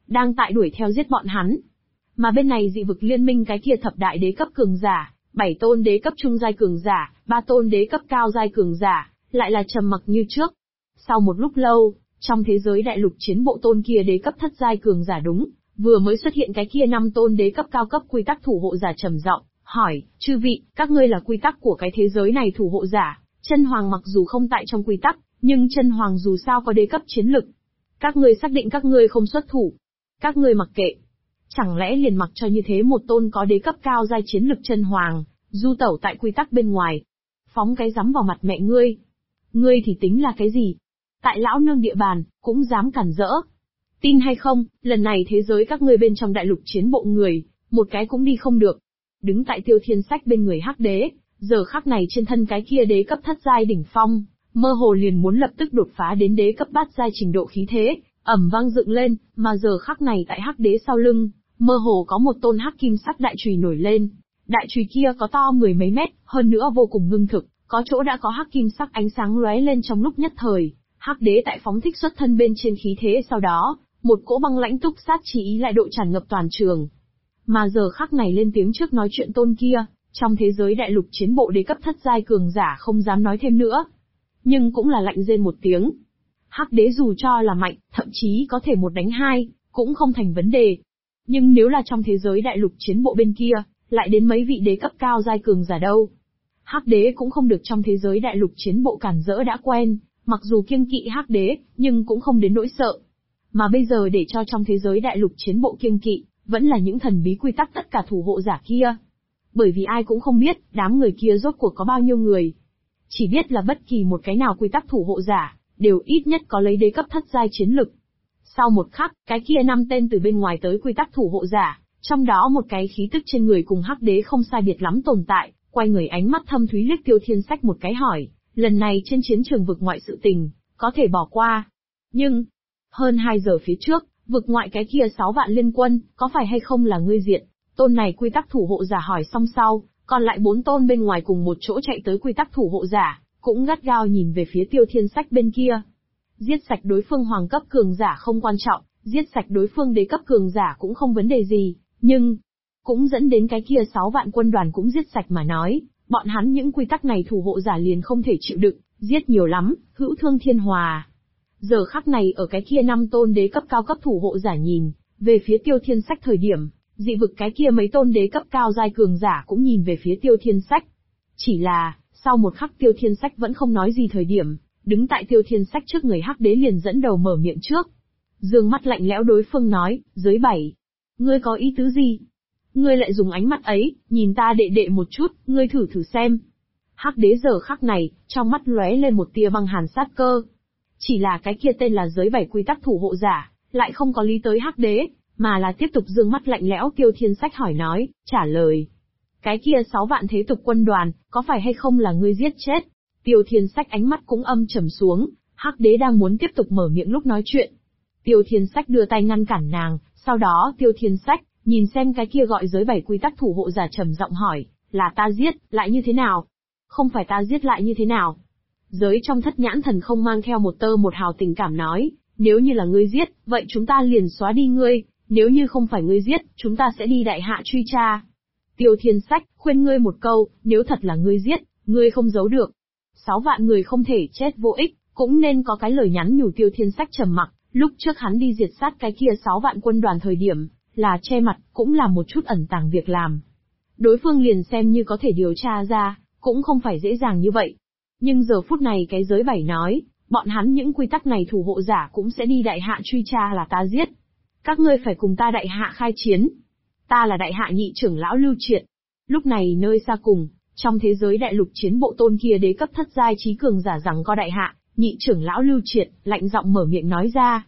đang tại đuổi theo giết bọn hắn. Mà bên này dị vực liên minh cái kia thập đại đế cấp cường giả, 7 tôn đế cấp trung giai cường giả, 3 tôn đế cấp cao giai cường giả, lại là trầm mặc như trước. Sau một lúc lâu, trong thế giới đại lục chiến bộ tôn kia đế cấp thất giai cường giả đúng, vừa mới xuất hiện cái kia 5 tôn đế cấp cao cấp quy tắc thủ hộ giả trầm giọng, hỏi, chư vị, các ngươi là quy tắc của cái thế giới này thủ hộ giả, chân hoàng mặc dù không tại trong quy tắc, nhưng chân hoàng dù sao có đế cấp chiến lực. Các ngươi xác định các ngươi không xuất thủ. Các ngươi mặc kệ. Chẳng lẽ liền mặc cho như thế một tôn có đế cấp cao giai chiến lực chân hoàng, du tẩu tại quy tắc bên ngoài. Phóng cái rắm vào mặt mẹ ngươi. Ngươi thì tính là cái gì? Tại lão nương địa bàn, cũng dám cản rỡ. Tin hay không, lần này thế giới các ngươi bên trong đại lục chiến bộ người, một cái cũng đi không được. Đứng tại Tiêu Thiên Sách bên người Hắc Đế, giờ khắc này trên thân cái kia đế cấp thất giai đỉnh phong, mơ hồ liền muốn lập tức đột phá đến đế cấp bát giai trình độ khí thế, ầm vang dựng lên, mà giờ khắc này tại Hắc Đế sau lưng, mơ hồ có một tôn hắc kim sắc đại chùy nổi lên. Đại chùy kia có to mười mấy mét, hơn nữa vô cùng ngưng thực, có chỗ đã có hắc kim sắc ánh sáng lóe lên trong lúc nhất thời. Hắc Đế tại phóng thích xuất thân bên trên khí thế, sau đó, một cỗ băng lãnh túc sát chỉ ý lại độ tràn ngập toàn trường. Mà giờ khắc này lên tiếng trước nói chuyện tôn kia, trong thế giới đại lục chiến bộ đế cấp thất giai cường giả không dám nói thêm nữa, nhưng cũng là lạnh rên một tiếng. Hắc Đế dù cho là mạnh, thậm chí có thể 1 đánh 2, cũng không thành vấn đề. Nhưng nếu là trong thế giới đại lục chiến bộ bên kia, lại đến mấy vị đế cấp cao giai cường giả đâu. Hắc Đế cũng không được trong thế giới đại lục chiến bộ cản rỡ đã quen, mặc dù kiêng kỵ Hắc Đế, nhưng cũng không đến nỗi sợ. Mà bây giờ để cho trong thế giới đại lục chiến bộ kiêng kỵ, vẫn là những thần bí quy tắc tất cả thủ hộ giả kia. Bởi vì ai cũng không biết, đám người kia rốt cuộc có bao nhiêu người. Chỉ biết là bất kỳ một cái nào quy tắc thủ hộ giả, đều ít nhất có lấy đế cấp thất giai chiến lực. Sau một khắc, cái kia 5 tên từ bên ngoài tới quy tắc thủ hộ giả, trong đó một cái khí tức trên người cùng Hắc Đế không sai biệt lắm tồn tại, quay người ánh mắt thâm thúy liếc Tiêu Thiên Sách một cái hỏi, lần này trên chiến trường vực ngoại sự tình, có thể bỏ qua. Nhưng, hơn 2 giờ phía trước, vực ngoại cái kia 6 vạn liên quân, có phải hay không là ngươi diệt? Tôn này quy tắc thủ hộ giả hỏi xong sau, còn lại 4 tôn bên ngoài cùng một chỗ chạy tới quy tắc thủ hộ giả, cũng gắt gao nhìn về phía Tiêu Thiên Sách bên kia. Giết sạch đối phương hoàng cấp cường giả không quan trọng, giết sạch đối phương đế cấp cường giả cũng không vấn đề gì, nhưng cũng dẫn đến cái kia 6 vạn quân đoàn cũng giết sạch mà nói, bọn hắn những quy tắc này thủ hộ giả liền không thể chịu đựng, giết nhiều lắm, hữu thương thiên hòa. Giờ khắc này ở cái kia 5 tôn đế cấp cao cấp thủ hộ giả nhìn về phía Tiêu Thiên Sách thời điểm, dị vực cái kia mấy tôn đế cấp cao giai cường giả cũng nhìn về phía Tiêu Thiên Sách. Chỉ là, sau một khắc Tiêu Thiên Sách vẫn không nói gì thời điểm, đứng tại Tiêu Thiên Sách trước người Hắc Đế liền dẫn đầu mở miệng trước. Dương mắt lạnh lẽo đối phương nói, giới 7. Ngươi có ý tứ gì? Ngươi lại dùng ánh mắt ấy, nhìn ta đệ đệ một chút, ngươi thử xem. Hắc Đế giờ khắc này, trong mắt lóe lên một tia băng hàn sát cơ. Chỉ là cái kia tên là giới 7 quy tắc thủ hộ giả, lại không có lý tới Hắc Đế, mà là tiếp tục dương mắt lạnh lẽo Tiêu Thiên Sách hỏi nói, trả lời. Cái kia 6 vạn thế tục quân đoàn, có phải hay không là ngươi giết chết? Tiêu Thiên Sách ánh mắt cũng âm trầm xuống, Hắc Đế đang muốn tiếp tục mở miệng lúc nói chuyện. Tiêu Thiên Sách đưa tay ngăn cản nàng, sau đó Tiêu Thiên Sách, nhìn xem cái kia gọi giới 7 quy tắc thủ hộ giả trầm giọng hỏi, là ta giết, lại như thế nào? Không phải ta giết lại như thế nào? Giới trong Thất Nhãn Thần không mang theo một tơ một hào tình cảm nói, nếu như là ngươi giết, vậy chúng ta liền xóa đi ngươi, nếu như không phải ngươi giết, chúng ta sẽ đi đại hạ truy tra. Tiêu Thiên Sách, khuyên ngươi một câu, nếu thật là ngươi giết, ngươi không giấu được. 6 vạn người không thể chết vô ích, cũng nên có cái lời nhắn nhủ. Tiêu Thiên Sách trầm mặc, lúc trước hắn đi diệt sát cái kia 6 vạn quân đoàn thời điểm, là che mặt, cũng là một chút ẩn tàng việc làm. Đối phương liền xem như có thể điều tra ra, cũng không phải dễ dàng như vậy. Nhưng giờ phút này cái giới 7 nói, bọn hắn những quy tắc này thủ hộ giả cũng sẽ đi đại hạ truy tra là ta giết. Các ngươi phải cùng ta đại hạ khai chiến. Ta là đại hạ nhị trưởng lão Lưu Triệt. Lúc này nơi xa cùng, trong thế giới đại lục chiến bộ tôn kia đế cấp thất giai trí cường giả rằng có đại hạ, nhị trưởng lão Lưu Triệt, lạnh giọng mở miệng nói ra.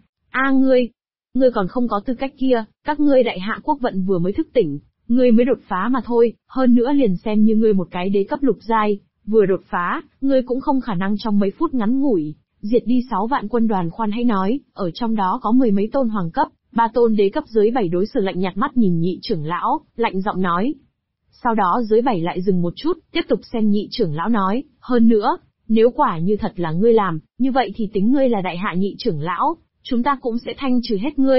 Ngươi còn không có tư cách kia, các ngươi đại hạ quốc vận vừa mới thức tỉnh, ngươi mới đột phá mà thôi, hơn nữa liền xem như ngươi một cái đế cấp lục giai, vừa đột phá, ngươi cũng không khả năng trong mấy phút ngắn ngủi, diệt đi 6 vạn quân đoàn. Khoan hãy nói, ở trong đó có 10 mấy tôn hoàng cấp, 3 tôn đế cấp. Giới 7 đối xử lạnh nhạt mắt nhìn nhị trưởng lão, lạnh giọng nói. Sau đó giới 7 lại dừng một chút, tiếp tục xem nhị trưởng lão nói, hơn nữa, nếu quả như thật là ngươi làm, như vậy thì tính ngươi là đại hạ nhị trưởng lão, chúng ta cũng sẽ thanh trừ hết ngươi,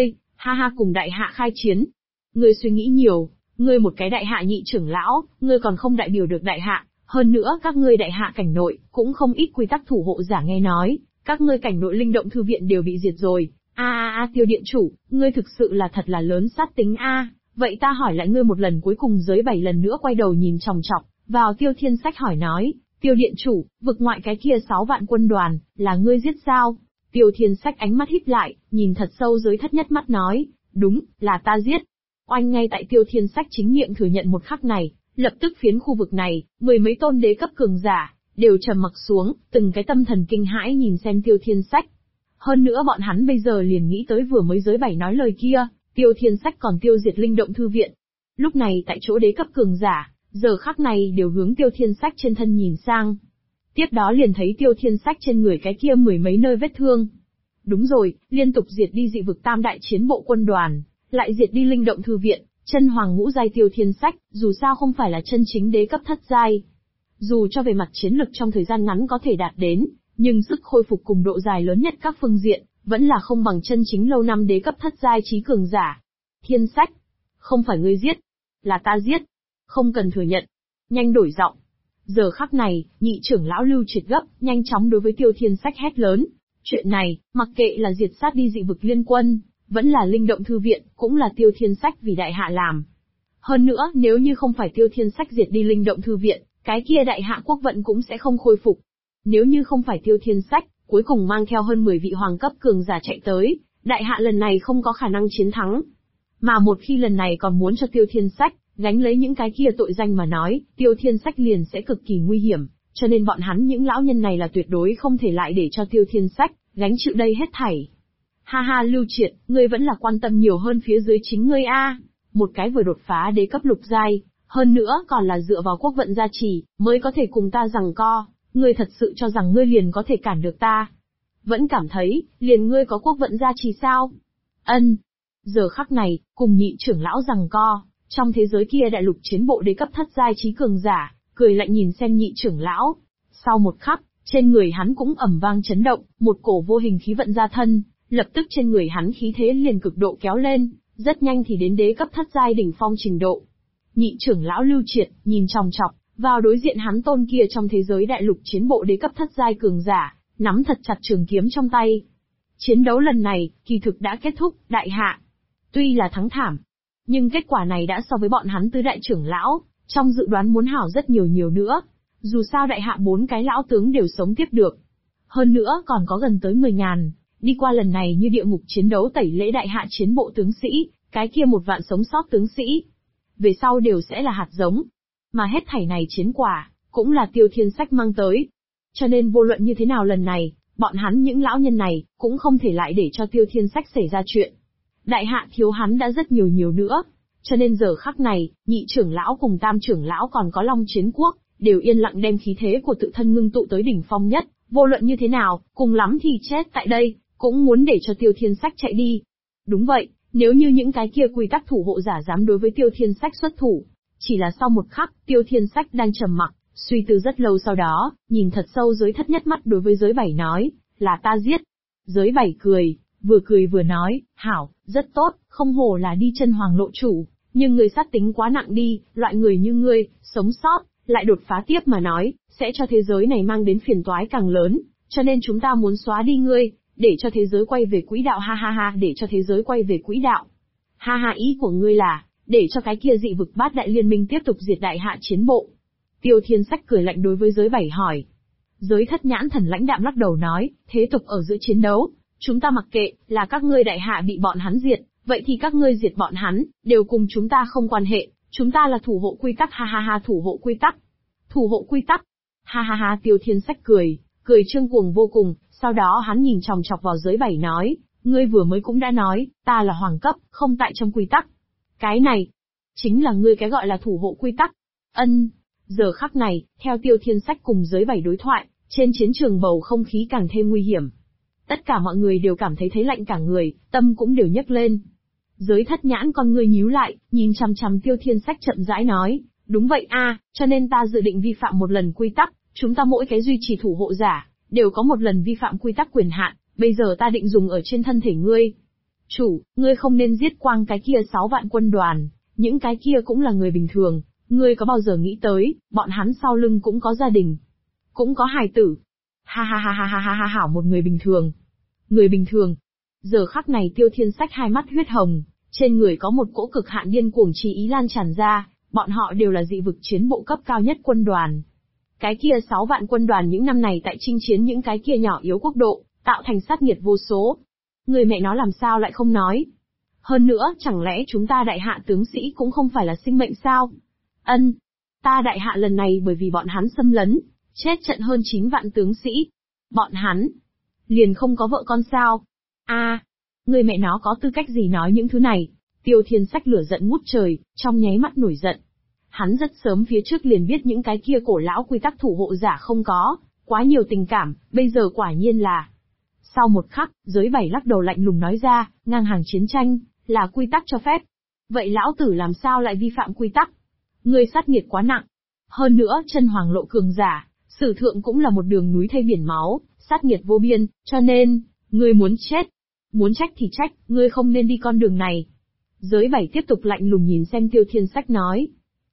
Ha ha, cùng đại hạ khai chiến. Ngươi suy nghĩ nhiều, ngươi một cái đại hạ nhị trưởng lão, ngươi còn không đại biểu được đại hạ, hơn nữa các ngươi đại hạ cảnh nội, cũng không ít quy tắc thủ hộ giả nghe nói, các ngươi cảnh nội linh động thư viện đều bị diệt rồi. Tiêu điện chủ, ngươi thực sự là thật là lớn sát tính a. Vậy ta hỏi lại ngươi một lần cuối cùng. Giới 7 lần nữa quay đầu nhìn chòng chọc vào Tiêu Thiên Sách hỏi nói, Tiêu điện chủ, vực ngoại cái kia 6 vạn quân đoàn, là ngươi giết sao? Tiêu Thiên Sách ánh mắt híp lại, nhìn thật sâu Giới Thất nhất mắt nói, đúng, là ta giết. Oanh, ngay tại Tiêu Thiên Sách chính miệng thừa nhận một khắc này, lập tức phiến khu vực này, 10 mấy tôn đế cấp cường giả, đều trầm mặc xuống, từng cái tâm thần kinh hãi nhìn xem Tiêu Thiên Sách. Hơn nữa bọn hắn bây giờ liền nghĩ tới vừa mới Giới 7 nói lời kia, Tiêu Thiên Sách còn tiêu diệt linh động thư viện. Lúc này tại chỗ đế cấp cường giả, giờ khắc này đều hướng Tiêu Thiên Sách trên thân nhìn sang. Tiếp đó liền thấy Tiêu Thiên Sách trên người cái kia 10 mấy nơi vết thương. Đúng rồi, liên tục diệt đi dị vực tam đại chiến bộ quân đoàn, lại diệt đi linh động thư viện, chân hoàng ngũ giai Tiêu Thiên Sách, dù sao không phải là chân chính đế cấp thất giai. Dù cho về mặt chiến lực trong thời gian ngắn có thể đạt đến, nhưng sức khôi phục cùng độ dài lớn nhất các phương diện, vẫn là không bằng chân chính lâu năm đế cấp thất giai trí cường giả. Thiên Sách, không phải ngươi giết, là ta giết. Không cần thừa nhận. Nhanh đổi giọng. Giờ khắc này, nhị trưởng lão Lưu Triệt gấp, nhanh chóng đối với Tiêu Thiên Sách hét lớn. Chuyện này, mặc kệ là diệt sát đi dị vực liên quân, vẫn là linh động thư viện, cũng là Tiêu Thiên Sách vì đại hạ làm. Hơn nữa, nếu như không phải Tiêu Thiên Sách diệt đi linh động thư viện, cái kia đại hạ quốc vận cũng sẽ không khôi phục. Nếu như không phải Tiêu Thiên Sách, cuối cùng mang theo hơn 10 vị hoàng cấp cường giả chạy tới, đại hạ lần này không có khả năng chiến thắng. Mà một khi lần này còn muốn cho Tiêu Thiên Sách gánh lấy những cái kia tội danh mà nói, Tiêu Thiên Sách liền sẽ cực kỳ nguy hiểm, cho nên bọn hắn những lão nhân này là tuyệt đối không thể lại để cho Tiêu Thiên Sách gánh chịu đây hết thảy. Ha ha, Lưu Triệt, ngươi vẫn là quan tâm nhiều hơn phía dưới chính ngươi a. Một cái vừa đột phá đế cấp lục giai, hơn nữa còn là dựa vào quốc vận gia trì, mới có thể cùng ta giằng co, ngươi thật sự cho rằng ngươi liền có thể cản được ta? Vẫn cảm thấy, liền ngươi có quốc vận gia trì sao? Ân. Giờ khắc này, cùng nhị trưởng lão giằng co, trong thế giới kia đại lục chiến bộ đế cấp thất giai trí cường giả, cười lạnh nhìn xem nhị trưởng lão. Sau một khắc, trên người hắn cũng ầm vang chấn động, một cổ vô hình khí vận ra thân, lập tức trên người hắn khí thế liền cực độ kéo lên, rất nhanh thì đến đế cấp thất giai đỉnh phong trình độ. Nhị trưởng lão Lưu Triệt, nhìn chòng chọc vào đối diện hắn tôn kia trong thế giới đại lục chiến bộ đế cấp thất giai cường giả, nắm thật chặt trường kiếm trong tay. Chiến đấu lần này, kỳ thực đã kết thúc, đại hạ. Tuy là thắng thảm, nhưng kết quả này đã so với bọn hắn tứ đại trưởng lão, trong dự đoán muốn hảo rất nhiều nữa. Dù sao đại hạ 4 cái lão tướng đều sống tiếp được. Hơn nữa còn có gần tới 10.000, đi qua lần này như địa ngục chiến đấu tẩy lễ đại hạ chiến bộ tướng sĩ, cái kia 1 vạn sống sót tướng sĩ. Về sau đều sẽ là hạt giống. Mà hết thảy này chiến quả, cũng là Tiêu Thiên Sách mang tới. Cho nên vô luận như thế nào lần này, bọn hắn những lão nhân này, cũng không thể lại để cho Tiêu Thiên Sách xảy ra chuyện. Đại hạ thiếu hắn đã rất nhiều nữa. Cho nên giờ khắc này, nhị trưởng lão cùng tam trưởng lão còn có Long Chiến Quốc, đều yên lặng đem khí thế của tự thân ngưng tụ tới đỉnh phong nhất, vô luận như thế nào, cùng lắm thì chết tại đây, cũng muốn để cho Tiêu Thiên Sách chạy đi. Đúng vậy, nếu như những cái kia quy tắc thủ hộ giả dám đối với Tiêu Thiên Sách xuất thủ, chỉ là sau một khắc, Tiêu Thiên Sách đang trầm mặc, suy tư rất lâu sau đó, nhìn thật sâu Giới Thất nhất mắt đối với Giới 7 nói, là ta giết. Giới 7 cười vừa nói, hảo, rất tốt, không hổ là đi chân hoàng lộ chủ, nhưng người sát tính quá nặng đi, loại người như ngươi, sống sót, lại đột phá tiếp mà nói, sẽ cho thế giới này mang đến phiền toái càng lớn, cho nên chúng ta muốn xóa đi ngươi, để cho thế giới quay về quỹ đạo, ha ha ha, để cho thế giới quay về quỹ đạo. Ha ha, ý của ngươi là, để cho cái kia dị vực bát đại liên minh tiếp tục diệt đại hạ chiến bộ. Tiêu Thiên Sách cười lạnh đối với Giới 7 hỏi. Giới Thất nhãn thần lãnh đạm lắc đầu nói, thế tục ở giữa chiến đấu, chúng ta mặc kệ, là các ngươi đại hạ bị bọn hắn diệt, vậy thì các ngươi diệt bọn hắn, đều cùng chúng ta không quan hệ, chúng ta là thủ hộ quy tắc, ha ha ha, thủ hộ quy tắc. Thủ hộ quy tắc. Ha ha ha, Tiêu Thiên Sách cười trương cuồng vô cùng, sau đó hắn nhìn chòng chọc vào Giới 7 nói, ngươi vừa mới cũng đã nói, ta là hoàng cấp, không tại trong quy tắc. Cái này, chính là ngươi cái gọi là thủ hộ quy tắc. Ân. Giờ khắc này, theo Tiêu Thiên Sách cùng Giới 7 đối thoại, trên chiến trường bầu không khí càng thêm nguy hiểm. Tất cả mọi người đều cảm thấy thấy lạnh cả người, tâm cũng đều nhấc lên. Giới Thất nhãn con ngươi nhíu lại, nhìn chằm chằm Tiêu Thiên Sách chậm rãi nói, đúng vậy a, cho nên ta dự định vi phạm một lần quy tắc, chúng ta mỗi cái duy trì thủ hộ giả, đều có một lần vi phạm quy tắc quyền hạn, bây giờ ta định dùng ở trên thân thể ngươi. Chủ, ngươi không nên giết quang cái kia 6 vạn quân đoàn, những cái kia cũng là người bình thường, ngươi có bao giờ nghĩ tới, bọn hắn sau lưng cũng có gia đình, cũng có hài tử. Ha ha ha ha ha ha ha hảo một người bình thường. Người bình thường. Giờ khắc này Tiêu Thiên Sách hai mắt huyết hồng, trên người có một cỗ cực hạn điên cuồng chí ý lan tràn ra, bọn họ đều là dị vực chiến bộ cấp cao nhất quân đoàn. Cái kia 6 vạn quân đoàn những năm này tại chinh chiến những cái kia nhỏ yếu quốc độ, tạo thành sát nghiệt vô số. Người mẹ nó làm sao lại không nói? Hơn nữa, chẳng lẽ chúng ta đại hạ tướng sĩ cũng không phải là sinh mệnh sao? Ân, ta đại hạ lần này bởi vì bọn hắn xâm lấn, chết trận hơn 9 vạn tướng sĩ. Bọn hắn liền không có vợ con sao? Người mẹ nó có tư cách gì nói những thứ này? Tiêu Thiên Sách lửa giận ngút trời, trong nháy mắt nổi giận. Hắn rất sớm phía trước liền biết những cái kia cổ lão quy tắc thủ hộ giả không có quá nhiều tình cảm, bây giờ quả nhiên là. Sau một khắc, giới 7 lắc đầu lạnh lùng nói ra, ngang hàng chiến tranh là quy tắc cho phép. Vậy lão tử làm sao lại vi phạm quy tắc? Ngươi sát nghiệt quá nặng. Hơn nữa, chân hoàng lộ cường giả, sử thượng cũng là một đường núi thay biển máu, sát nghiệt vô biên, cho nên, ngươi muốn chết. Muốn trách thì trách, ngươi không nên đi con đường này. Giới 7 tiếp tục lạnh lùng nhìn xem Tiêu Thiên Sách nói.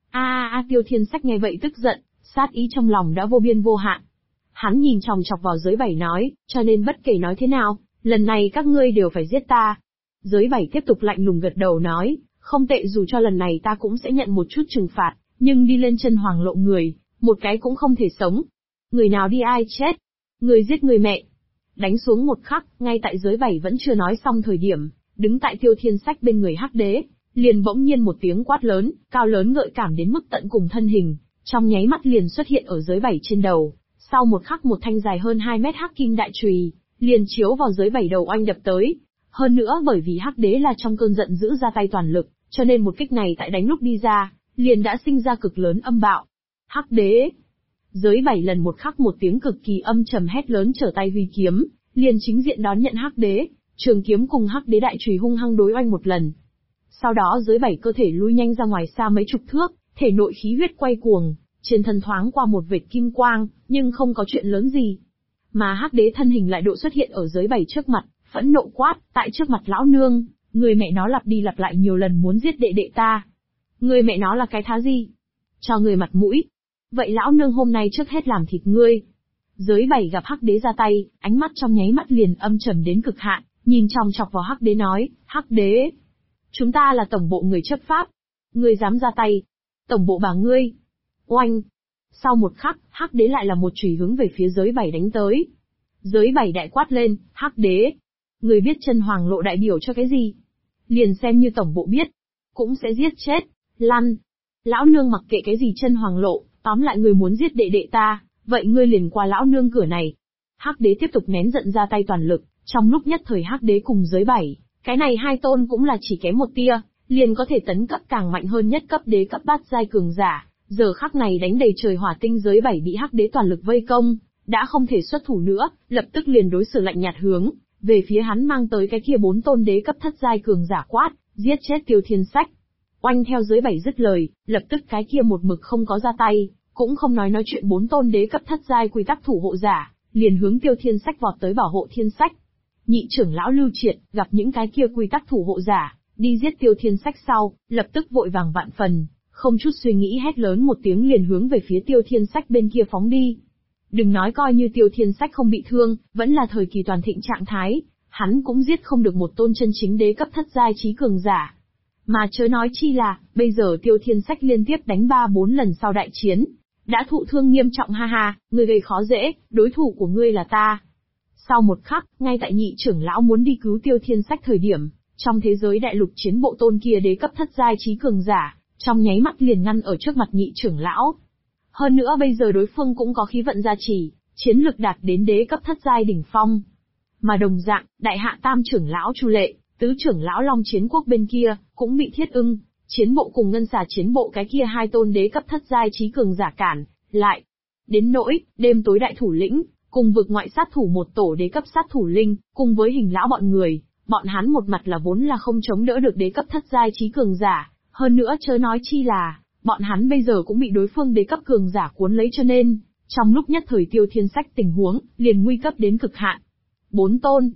Tiêu Thiên Sách nghe vậy tức giận, sát ý trong lòng đã vô biên vô hạn. Hắn nhìn chòng chọc vào giới 7 nói, cho nên bất kể nói thế nào, lần này các ngươi đều phải giết ta. Giới 7 tiếp tục lạnh lùng gật đầu nói, không tệ, dù cho lần này ta cũng sẽ nhận một chút trừng phạt, nhưng đi lên chân hoàng lộ người, một cái cũng không thể sống. Người nào đi ai chết. Người giết người mẹ. Đánh xuống một khắc, ngay tại giới 7 vẫn chưa nói xong thời điểm, đứng tại Tiêu Thiên Sách bên người Hắc Đế, liền bỗng nhiên một tiếng quát lớn, cao lớn gợi cảm đến mức tận cùng thân hình, trong nháy mắt liền xuất hiện ở giới 7 trên đầu. Sau một khắc một thanh dài hơn 2 mét hắc kim đại chùy liền chiếu vào giới 7 đầu oanh đập tới. Hơn nữa bởi vì Hắc Đế là trong cơn giận dữ ra tay toàn lực, cho nên một kích này tại đánh lúc đi ra, liền đã sinh ra cực lớn âm bạo. Hắc Đế! Giới 7 lần một khắc một tiếng cực kỳ âm trầm hét lớn, trở tay huy kiếm, liền chính diện đón nhận Hắc Đế, trường kiếm cùng Hắc Đế đại chùy hung hăng đối oanh một lần. Sau đó giới 7 cơ thể lui nhanh ra ngoài xa mấy chục thước, thể nội khí huyết quay cuồng, trên thân thoáng qua một vệt kim quang, nhưng không có chuyện lớn gì. Mà Hắc Đế thân hình lại độ xuất hiện ở giới 7 trước mặt, phẫn nộ quát, tại trước mặt lão nương, người mẹ nó lặp đi lặp lại nhiều lần muốn giết đệ đệ ta. Người mẹ nó là cái thá gì? Cho người mặt mũi. Vậy lão nương hôm nay trước hết làm thịt ngươi. Giới 7 gặp Hắc Đế ra tay, ánh mắt trong nháy mắt liền âm trầm đến cực hạn, nhìn chòng chọc vào Hắc Đế nói, Hắc Đế, chúng ta là tổng bộ người chấp pháp. Ngươi dám ra tay. Tổng bộ bà ngươi. Oanh. Sau một khắc, Hắc Đế lại là một chùy hướng về phía giới 7 đánh tới. Giới 7 đại quát lên, Hắc Đế, ngươi biết chân hoàng lộ đại biểu cho cái gì? Liền xem như tổng bộ biết, cũng sẽ giết chết. Lăn. Lão nương mặc kệ cái gì chân hoàng lộ, tóm lại ngươi muốn giết đệ đệ ta, vậy ngươi liền qua lão nương cửa này. Hắc Đế tiếp tục nén giận ra tay toàn lực, trong lúc nhất thời Hắc Đế cùng giới 7, cái này hai tôn cũng là chỉ kém một tia, liền có thể tấn cấp càng mạnh hơn nhất cấp đế cấp bát giai cường giả. Giờ khắc này đánh đầy trời hỏa tinh, giới 7 bị Hắc Đế toàn lực vây công, đã không thể xuất thủ nữa, lập tức liền đối xử lạnh nhạt hướng về phía hắn mang tới cái kia 4 tôn đế cấp thất giai cường giả quát, giết chết Tiêu Thiên Sách. Oanh, theo giới 7 dứt lời, lập tức cái kia một mực không có ra tay, cũng không nói chuyện 4 tôn đế cấp thất giai quy tắc thủ hộ giả, liền hướng Tiêu Thiên Sách vọt tới bảo hộ Thiên Sách. Nhị trưởng lão Lưu Triệt gặp những cái kia quy tắc thủ hộ giả đi giết Tiêu Thiên Sách sau, lập tức vội vàng vạn phần, không chút suy nghĩ hét lớn một tiếng liền hướng về phía Tiêu Thiên Sách bên kia phóng đi. Đừng nói coi như Tiêu Thiên Sách không bị thương, vẫn là thời kỳ toàn thịnh trạng thái, hắn cũng giết không được một tôn chân chính đế cấp thất giai trí cường giả. Mà chớ nói chi là, bây giờ Tiêu Thiên Sách liên tiếp đánh 3-4 lần sau đại chiến, đã thụ thương nghiêm trọng, ha ha, ngươi gây khó dễ, đối thủ của ngươi là ta. Sau một khắc, ngay tại nhị trưởng lão muốn đi cứu Tiêu Thiên Sách thời điểm, trong thế giới đại lục chiến bộ tôn kia đế cấp thất giai trí cường giả, trong nháy mắt liền ngăn ở trước mặt nhị trưởng lão. Hơn nữa bây giờ đối phương cũng có khí vận gia trì, chiến lực đạt đến đế cấp thất giai đỉnh phong. Mà đồng dạng, đại hạ tam trưởng lão Chu Lệ, tứ trưởng lão Long Chiến Quốc bên kia, cũng bị Thiết Ưng, chiến bộ cùng Ngân Xà chiến bộ cái kia hai tôn đế cấp thất giai trí cường giả cản lại. Đến nỗi, đêm tối đại thủ lĩnh, cùng vực ngoại sát thủ một tổ đế cấp sát thủ linh, cùng với Hình lão bọn người, bọn hắn một mặt là vốn là không chống đỡ được đế cấp thất giai trí cường giả, hơn nữa chớ nói chi là, bọn hắn bây giờ cũng bị đối phương đế cấp cường giả cuốn lấy, cho nên, trong lúc nhất thời Tiêu Thiên Sách tình huống, liền nguy cấp đến cực hạn. 4 tôn.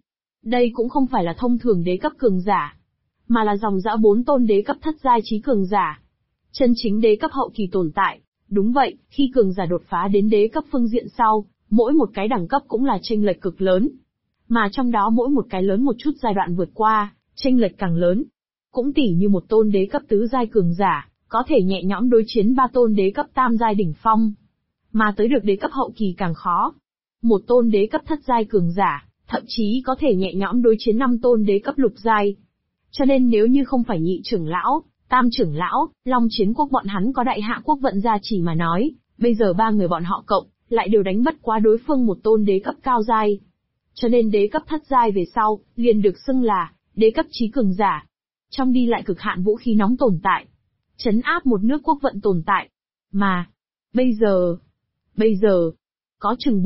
Đây cũng không phải là thông thường đế cấp cường giả, mà là dòng dã 4 tôn đế cấp thất giai trí cường giả. Chân chính đế cấp hậu kỳ tồn tại. Đúng vậy, khi cường giả đột phá đến đế cấp phương diện sau, mỗi một cái đẳng cấp cũng là chênh lệch cực lớn. Mà trong đó mỗi một cái lớn một chút giai đoạn vượt qua, chênh lệch càng lớn. Cũng tỉ như một tôn đế cấp tứ giai cường giả, có thể nhẹ nhõm đối chiến 3 tôn đế cấp tam giai đỉnh phong. Mà tới được đế cấp hậu kỳ càng khó. Một tôn đế cấp thất giai cường giả, thậm chí có thể nhẹ nhõm đối chiến 5 tôn đế cấp lục giai. Cho nên nếu như không phải nhị trưởng lão, tam trưởng lão, Long Chiến Quốc bọn hắn có đại hạ quốc vận gia chỉ mà nói, bây giờ 3 người bọn họ cộng, lại đều đánh bất quá đối phương một tôn đế cấp cao giai. Cho nên đế cấp thất giai về sau, liền được xưng là đế cấp trí cường giả. Trong đi lại cực hạn vũ khí nóng tồn tại, trấn áp một nước quốc vận tồn tại. Mà, bây giờ, có chừng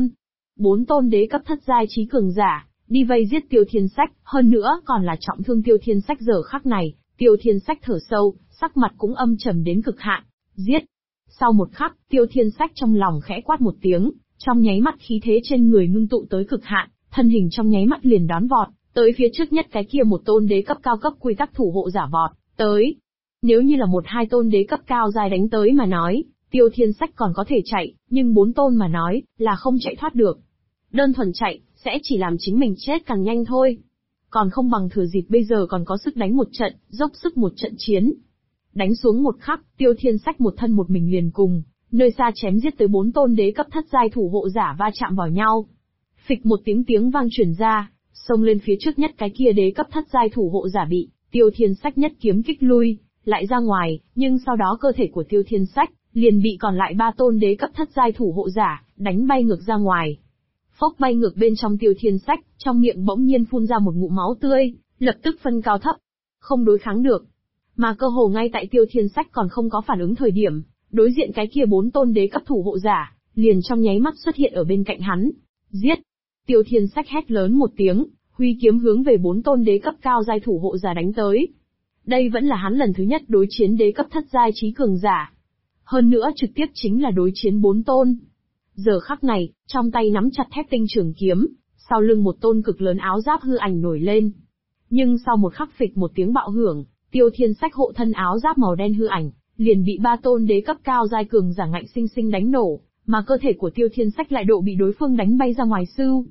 4 tôn đế cấp thất giai trí cường giả, đi vây giết Tiêu Thiên Sách, hơn nữa còn là trọng thương Tiêu Thiên Sách giờ khắc này, Tiêu Thiên Sách thở sâu, sắc mặt cũng âm trầm đến cực hạn, giết. Sau một khắc, Tiêu Thiên Sách trong lòng khẽ quát một tiếng, trong nháy mắt khí thế trên người ngưng tụ tới cực hạn, thân hình trong nháy mắt liền đón vọt, tới phía trước nhất cái kia một tôn đế cấp cao cấp quy tắc thủ hộ giả vọt, tới. Nếu như là 1-2 tôn đế cấp cao dài đánh tới mà nói, Tiêu Thiên Sách còn có thể chạy, nhưng 4 tôn mà nói, là không chạy thoát được. Đơn thuần chạy, sẽ chỉ làm chính mình chết càng nhanh thôi. Còn không bằng thừa dịp bây giờ còn có sức đánh một trận, dốc sức một trận chiến. Đánh xuống một khắc, Tiêu Thiên Sách một thân một mình liền cùng, nơi xa chém giết tới 4 tôn đế cấp thất giai thủ hộ giả va chạm vào nhau. Phịch một tiếng vang truyền ra, xông lên phía trước nhất cái kia đế cấp thất giai thủ hộ giả bị Tiêu Thiên Sách nhất kiếm kích lui, lại ra ngoài, nhưng sau đó cơ thể của Tiêu Thiên Sách liền bị còn lại 3 tôn đế cấp thất giai thủ hộ giả đánh bay ngược ra ngoài. Phốc bay ngược bên trong Tiêu Thiên Sách, trong miệng bỗng nhiên phun ra một ngụm máu tươi, lập tức phân cao thấp, không đối kháng được. Mà cơ hồ ngay tại Tiêu Thiên Sách còn không có phản ứng thời điểm, đối diện cái kia 4 tôn đế cấp thủ hộ giả, liền trong nháy mắt xuất hiện ở bên cạnh hắn. Giết! Tiêu Thiên Sách hét lớn một tiếng, huy kiếm hướng về 4 tôn đế cấp cao giai thủ hộ giả đánh tới. Đây vẫn là hắn lần thứ nhất đối chiến đế cấp thất giai trí cường giả. Hơn nữa trực tiếp chính là đối chiến 4 tôn. Giờ khắc này, trong tay nắm chặt thép tinh trường kiếm, sau lưng một tôn cực lớn áo giáp hư ảnh nổi lên. Nhưng sau một khắc phịch một tiếng bạo hưởng, Tiêu Thiên Sách hộ thân áo giáp màu đen hư ảnh, liền bị 3 tôn đế cấp cao giai cường giả ngạnh sinh sinh đánh nổ, mà cơ thể của Tiêu Thiên Sách lại độ bị đối phương đánh bay ra ngoài sưu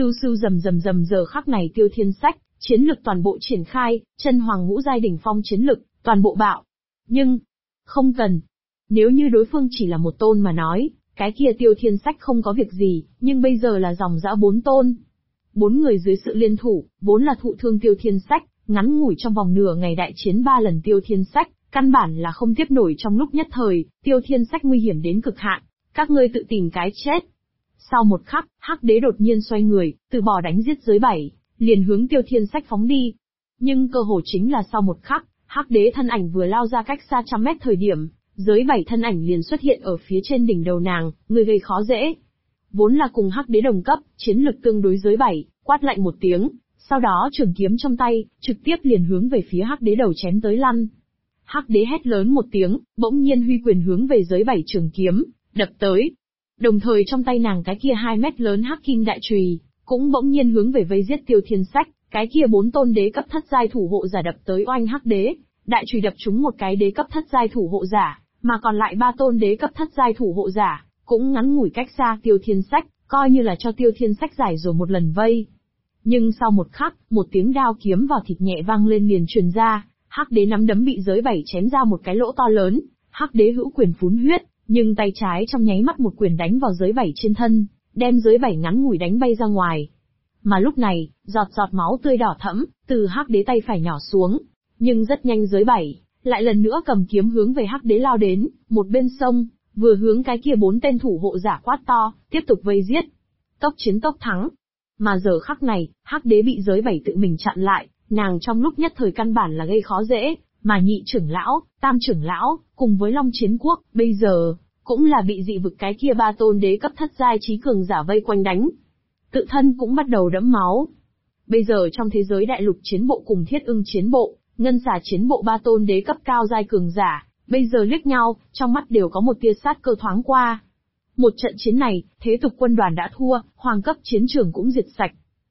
rầm giờ khắc này Tiêu Thiên Sách, chiến lực toàn bộ triển khai, chân hoàng ngũ giai đỉnh phong chiến lực, toàn bộ bạo. Nhưng, không cần. Nếu như đối phương chỉ là một tôn mà nói, cái kia Tiêu Thiên Sách không có việc gì, nhưng bây giờ là dòng dã 4 tôn. 4 người dưới sự liên thủ, vốn là thụ thương Tiêu Thiên Sách, ngắn ngủi trong vòng nửa ngày đại chiến 3 lần Tiêu Thiên Sách, căn bản là không tiếp nổi trong lúc nhất thời, Tiêu Thiên Sách nguy hiểm đến cực hạn, các ngươi tự tìm cái chết. Sau một khắc, Hắc Đế đột nhiên xoay người, từ bỏ đánh giết giới 7, liền hướng Tiêu Thiên Sách phóng đi. Nhưng cơ hồ chính là sau một khắc, Hắc Đế thân ảnh vừa lao ra cách xa trăm mét thời điểm, giới 7 thân ảnh liền xuất hiện ở phía trên đỉnh đầu nàng, người gây khó dễ. Vốn là cùng Hắc Đế đồng cấp, chiến lực tương đối giới 7, quát lạnh một tiếng, sau đó trường kiếm trong tay, trực tiếp liền hướng về phía Hắc Đế đầu chém tới lăn. Hắc Đế hét lớn một tiếng, bỗng nhiên huy quyền hướng về giới 7 trường kiếm, đập tới. Đồng thời trong tay nàng cái kia 2 mét lớn hắc kim đại chùy, cũng bỗng nhiên hướng về vây giết Tiêu Thiên Sách, cái kia 4 tôn đế cấp thất giai thủ hộ giả đập tới oanh Hắc Đế, đại chùy đập trúng một cái đế cấp thất giai thủ hộ giả, mà còn lại 3 tôn đế cấp thất giai thủ hộ giả, cũng ngắn ngủi cách xa Tiêu Thiên Sách, coi như là cho Tiêu Thiên Sách giải rồi một lần vây. Nhưng sau một khắc, một tiếng đao kiếm vào thịt nhẹ vang lên liền truyền ra, Hắc Đế nắm đấm bị giới 7 chém ra một cái lỗ to lớn, Hắc Đế hữu quyền phún huyết, nhưng tay trái trong nháy mắt một quyền đánh vào giới 7 trên thân, đem giới 7 ngắn ngủi đánh bay ra ngoài. Mà lúc này, giọt máu tươi đỏ thẫm, từ Hắc Đế tay phải nhỏ xuống, nhưng rất nhanh giới 7, lại lần nữa cầm kiếm hướng về Hắc Đế lao đến, một bên sông, vừa hướng cái kia 4 tên thủ hộ giả quát to, tiếp tục vây giết. Tốc chiến tốc thắng. Mà giờ khắc này, Hắc Đế bị giới 7 tự mình chặn lại, nàng trong lúc nhất thời căn bản là gây khó dễ, mà nhị trưởng lão, tam trưởng lão, cùng với Long Chiến Quốc, bây giờ, cũng là bị dị vực cái kia 3 tôn đế cấp thất giai trí cường giả vây quanh đánh. Tự thân cũng bắt đầu đẫm máu. Bây giờ trong thế giới đại lục chiến bộ cùng thiết ưng chiến bộ, ngân xà chiến bộ 3 tôn đế cấp cao giai cường giả, bây giờ liếc nhau, trong mắt đều có một tia sát cơ thoáng qua. Một trận chiến này, thế tục quân đoàn đã thua, hoàng cấp chiến trường cũng diệt sạch.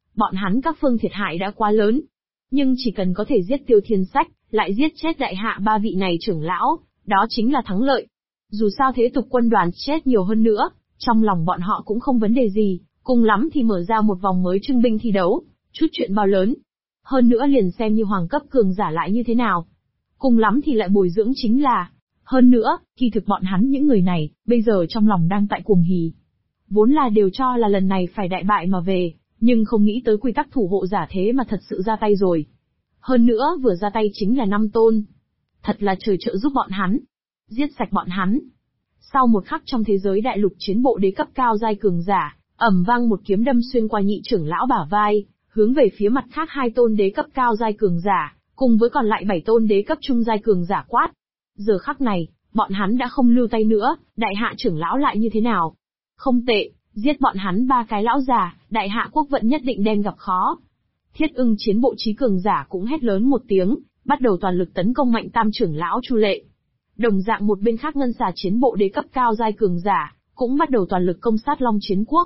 bọn hắn các phương thiệt hại đã quá lớn. Nhưng chỉ cần có thể giết Tiêu Thiên Sách, lại giết chết đại hạ ba vị này trưởng lão, đó chính là thắng lợi. Dù sao thế tục quân đoàn chết nhiều hơn nữa, trong lòng bọn họ cũng không vấn đề gì, cùng lắm thì mở ra một vòng mới trưng binh thi đấu, chút chuyện bao lớn. Hơn nữa liền xem như hoàng cấp cường giả lại như thế nào. Cùng lắm thì lại bồi dưỡng chính là. Hơn nữa, kỳ thực bọn hắn những người này, bây giờ trong lòng đang tại cuồng hỉ. Vốn là đều cho là lần này phải đại bại mà về, nhưng không nghĩ tới quy tắc thủ hộ giả thế mà thật sự ra tay rồi. Hơn nữa vừa ra tay chính là 5 tôn. Thật là trời trợ giúp bọn hắn. Giết sạch bọn hắn. Sau một khắc trong thế giới đại lục chiến bộ đế cấp cao giai cường giả, ầm vang một kiếm đâm xuyên qua nhị trưởng lão bả vai, hướng về phía mặt khác 2 tôn đế cấp cao giai cường giả, cùng với còn lại 7 tôn đế cấp trung giai cường giả quát. Giờ khắc này, bọn hắn đã không lưu tay nữa, đại hạ trưởng lão lại như thế nào? Không tệ, giết bọn hắn 3 cái lão già, đại hạ quốc vận nhất định đem gặp khó. Thiết Ưng chiến bộ trí cường giả cũng hét lớn một tiếng, bắt đầu toàn lực tấn công mạnh tam trưởng lão Chu Lệ. Đồng dạng một bên khác ngân xà chiến bộ đế cấp cao giai cường giả, cũng bắt đầu toàn lực công sát Long Chiến Quốc.